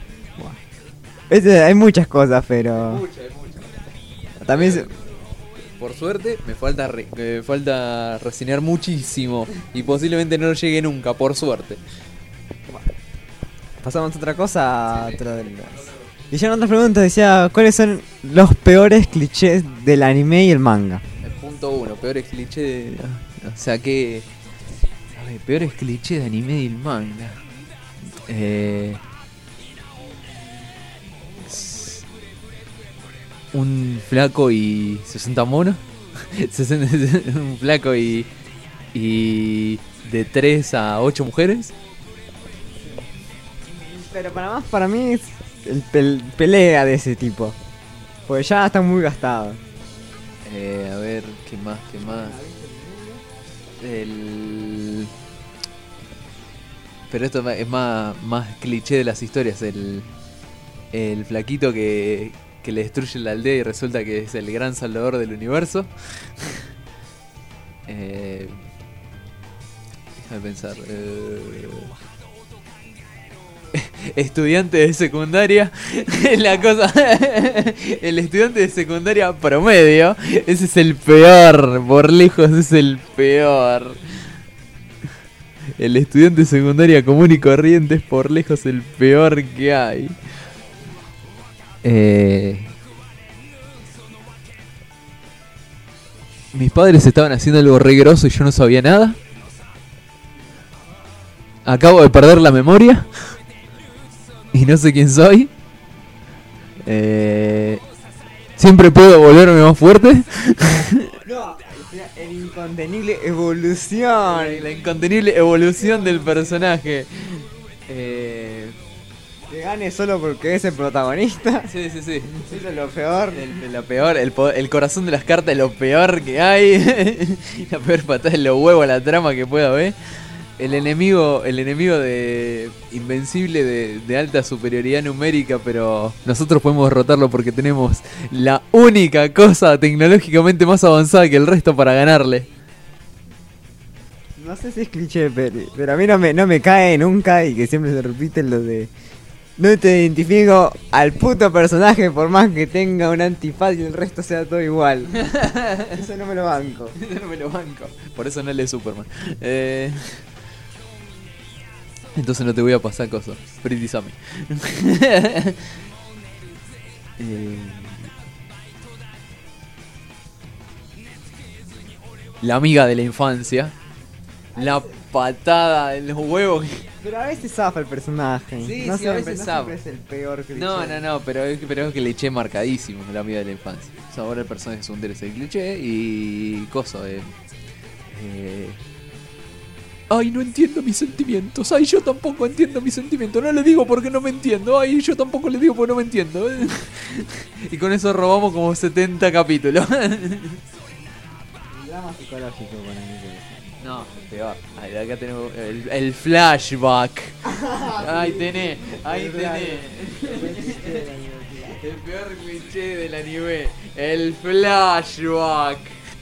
Hay muchas cosas, pero. Hay muchas. También Por suerte, me falta reseñar muchísimo. Y posiblemente no lo llegue nunca, por suerte. Pasamos a otra cosa. Y ya en otras preguntas decía, ¿cuáles son los peores clichés del anime y el manga? El punto 1, peores clichés de... O sea que... A ver, peores clichés de anime y el manga. Un flaco y 60 monos. Un flaco y de 3 a 8 mujeres. Pero para mí es el pelea de ese tipo. Porque ya está muy gastado. A ver, ¿qué más? Pero esto es más cliché de las historias. El flaquito que le destruye la aldea y resulta que es el gran salvador del universo. Déjame pensar. Estudiante de secundaria. La cosa. El estudiante de secundaria promedio. Ese es el peor. Por lejos es el peor. El estudiante de secundaria común y corriente es por lejos el peor que hay. Mis padres estaban haciendo algo re grosso y yo no sabía nada. Acabo de perder la memoria y no sé quién soy. Siempre puedo volverme más fuerte. No, el incontenible evolución. La incontenible evolución del personaje. Que gane solo porque es el protagonista. Sí. Eso es lo peor. Lo peor, el corazón de las cartas es lo peor que hay. La peor patada es lo huevo a la trama que pueda haber. El enemigo de invencible de alta superioridad numérica, pero nosotros podemos derrotarlo porque tenemos la única cosa tecnológicamente más avanzada que el resto para ganarle. No sé si es cliché, pero a mí no me cae nunca y que siempre se repite lo de... No te identifico al puto personaje por más que tenga un antifaz y el resto sea todo igual. Eso no me lo banco. Por eso no lee Superman. Entonces no te voy a pasar cosas. Pretty Sammy. La amiga de la infancia. La patada en los huevos. Pero a veces zafa el personaje. Sí, no a veces zafa. Es el peor cliché. No, pero es cliché marcadísimo. La amiga de la infancia. O sea, ahora el personaje secundario es el cliché y cosa ay, no entiendo mis sentimientos. Ay, yo tampoco entiendo mis sentimientos. No le digo porque no me entiendo. Ay, yo tampoco le digo porque no me entiendo. Y con eso robamos como 70 capítulos. Drama psicológico para mí. No, peor. Ahí, acá tenemos el flashback. Ahí tenés. El peor cliché del anime. El flashback.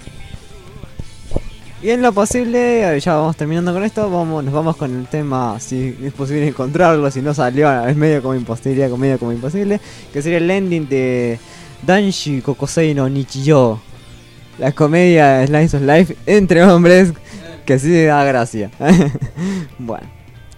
Y en lo posible, ya vamos terminando con esto, nos vamos con el tema, si es posible encontrarlo, si no salió, es medio como imposible, que sería el ending de Danshi Kokosei no Nichijou, la comedia Slice of Life entre hombres, que sí da gracia. Bueno.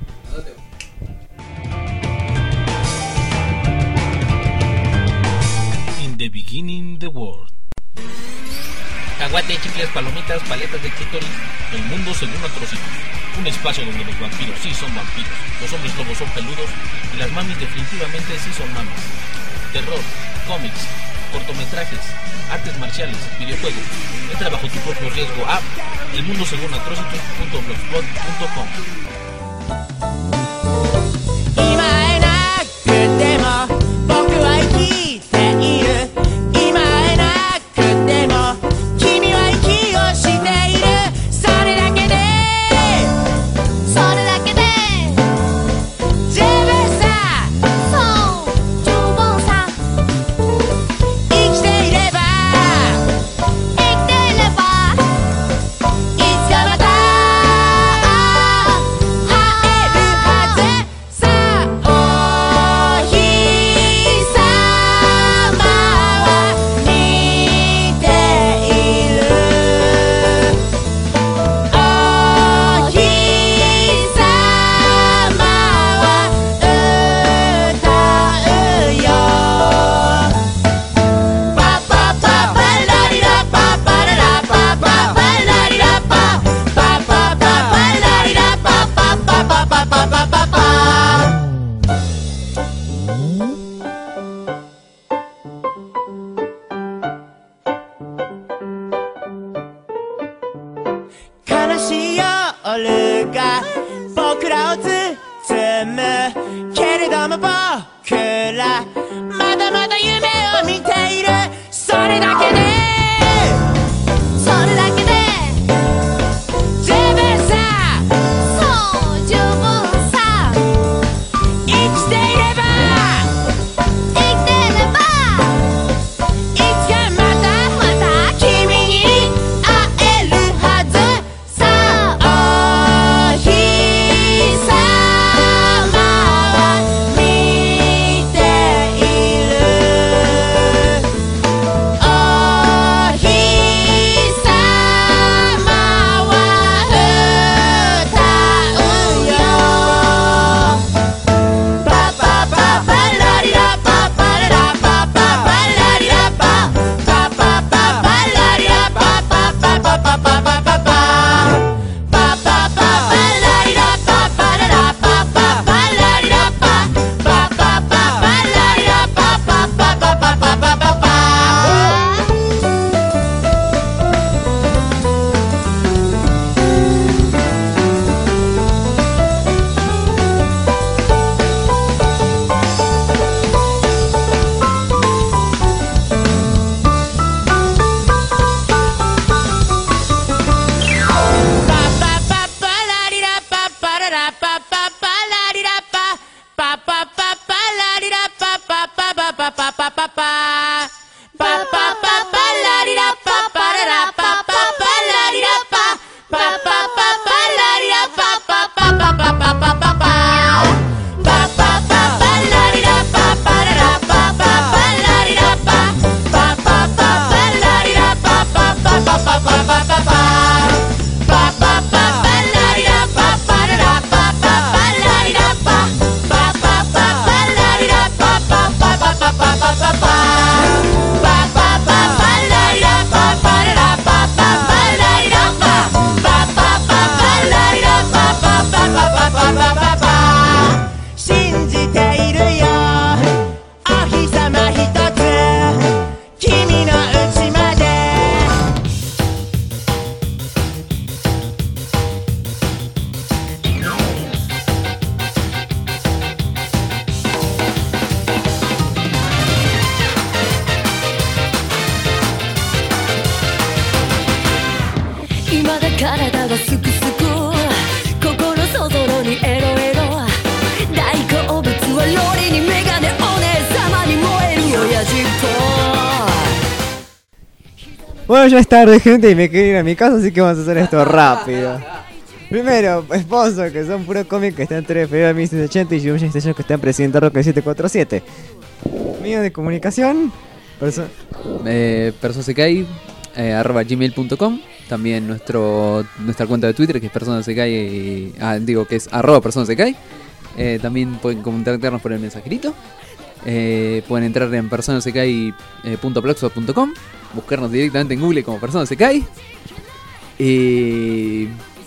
In the beginning the world. Caguate, chicles, palomitas, paletas de clítoris. El mundo según Atrocito. Un espacio donde los vampiros sí son vampiros, los hombres lobos son peludos y las mamis definitivamente sí son mamas. Terror, cómics, cortometrajes, artes marciales, videojuegos. Entra bajo tu propio riesgo a elmundosegunatrocitos.blogspot.com. むけれども僕らまだまだ夢を見ているそれだけで十分さそう十分さ生きていればいつかまた君に会えるはずさお日さまは見ているお日さまは歌うよパパパパラリラパパララパパパラリラパパパパパラリラパパパパパパパパパパパパパラリラパパララパパパラリラパパパパラリラパパパパパパパパパ信じているよお日様一つ君の家まで未だ体はすくすく心そぞろにエロエロ大好物はロリにメガネお姉様に燃える親父っ Bueno, ya es tarde, gente, y me quiero ir a mi casa, así que vamos a hacer esto rápido. Primero, sponsor, que son puros cómics que están entre febrero de 1980 y Jump Station que está en Presidente Roque 747. Mío de comunicación, personasekai @gmail.com. También nuestra cuenta de Twitter, que es personasekai, que es @personasekai. También pueden contactarnos por el mensajerito. Pueden entrar en personasekai.blogspot.com, buscarnos directamente en Google como personasekai. Y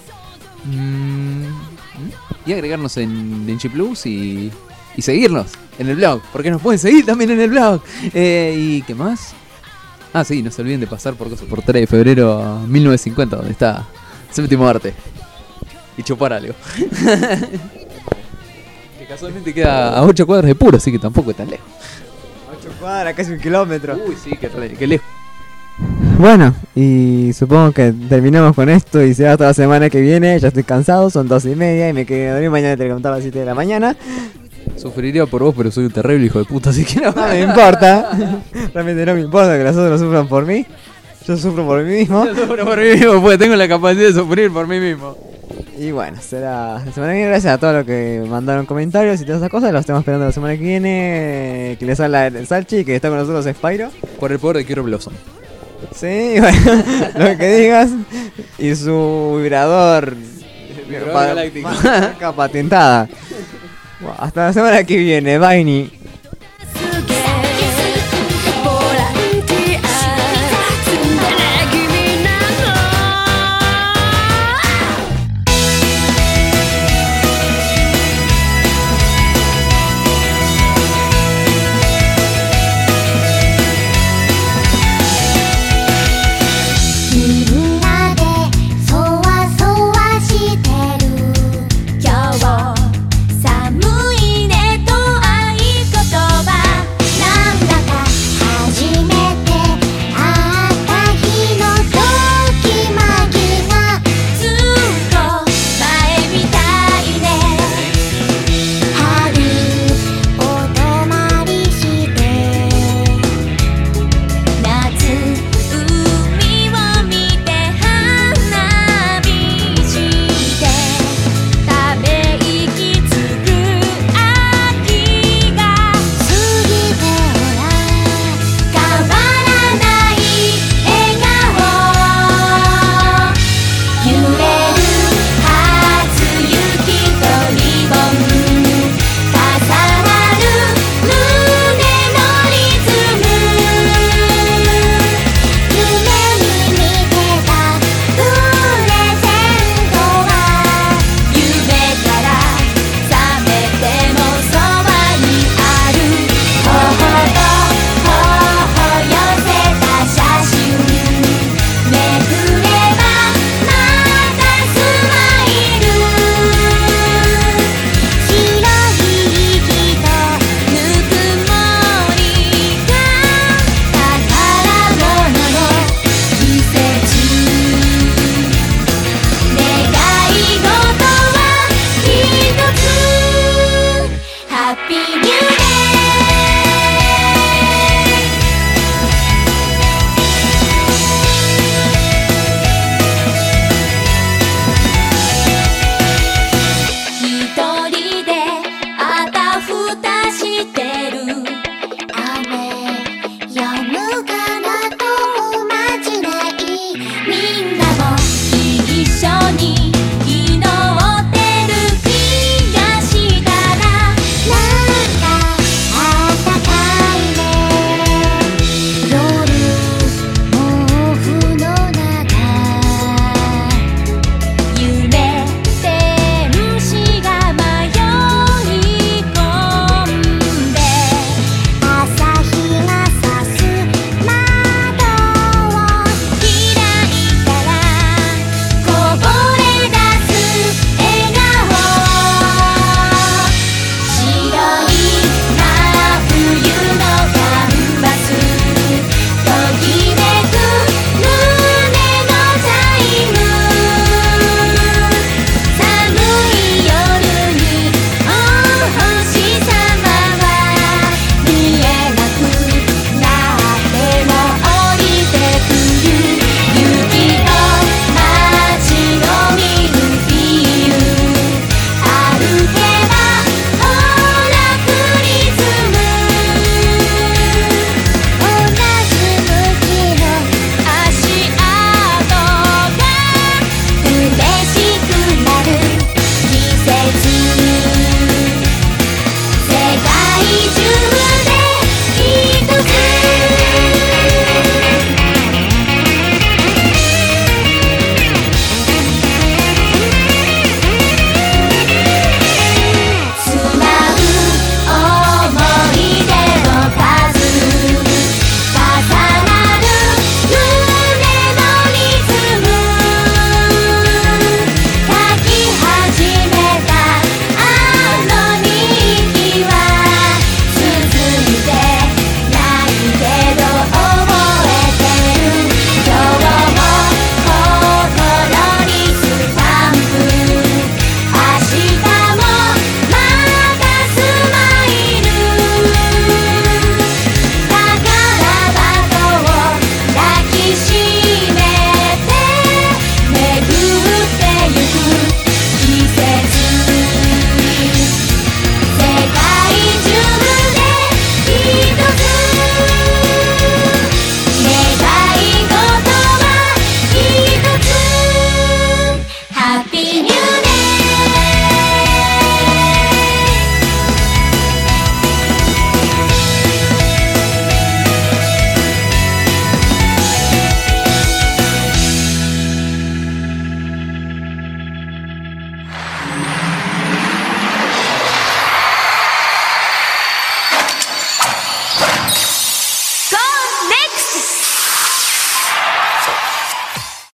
agregarnos en Chiplus y seguirnos en el blog, porque nos pueden seguir también en el blog. ¿Y qué más? Ah, sí, no se olviden de pasar por 3 de febrero 1950, donde está Séptimo Arte, y chupar algo. Que casualmente queda a 8 cuadras de Puro, así que tampoco es tan lejos. 8 cuadras, casi 1 kilómetro. Uy, sí, qué lejos. Bueno, y supongo que terminamos con esto y será hasta la semana que viene. Ya estoy cansado, son 2:30 y me quedé a dormir. Mañana te levantar a las 7 de la mañana. Sufriría por vos, pero soy un terrible hijo de puta, así que no me importa. Realmente no me importa que los otros sufran por mí. Yo sufro por mí mismo. Yo sufro por mí mismo, porque tengo la capacidad de sufrir por mí mismo. Y bueno, será la semana que viene. Gracias a todos los que mandaron comentarios y todas esas cosas. Los estamos esperando la semana que viene. Que les habla el Salchi, que está con nosotros Spyro. Por el poder de Kiro Blossom. Sí, bueno, lo que digas. Y su vibrador galáctico. Marca patentada. Bueno, hasta la semana que viene, Vaini. Samu ビー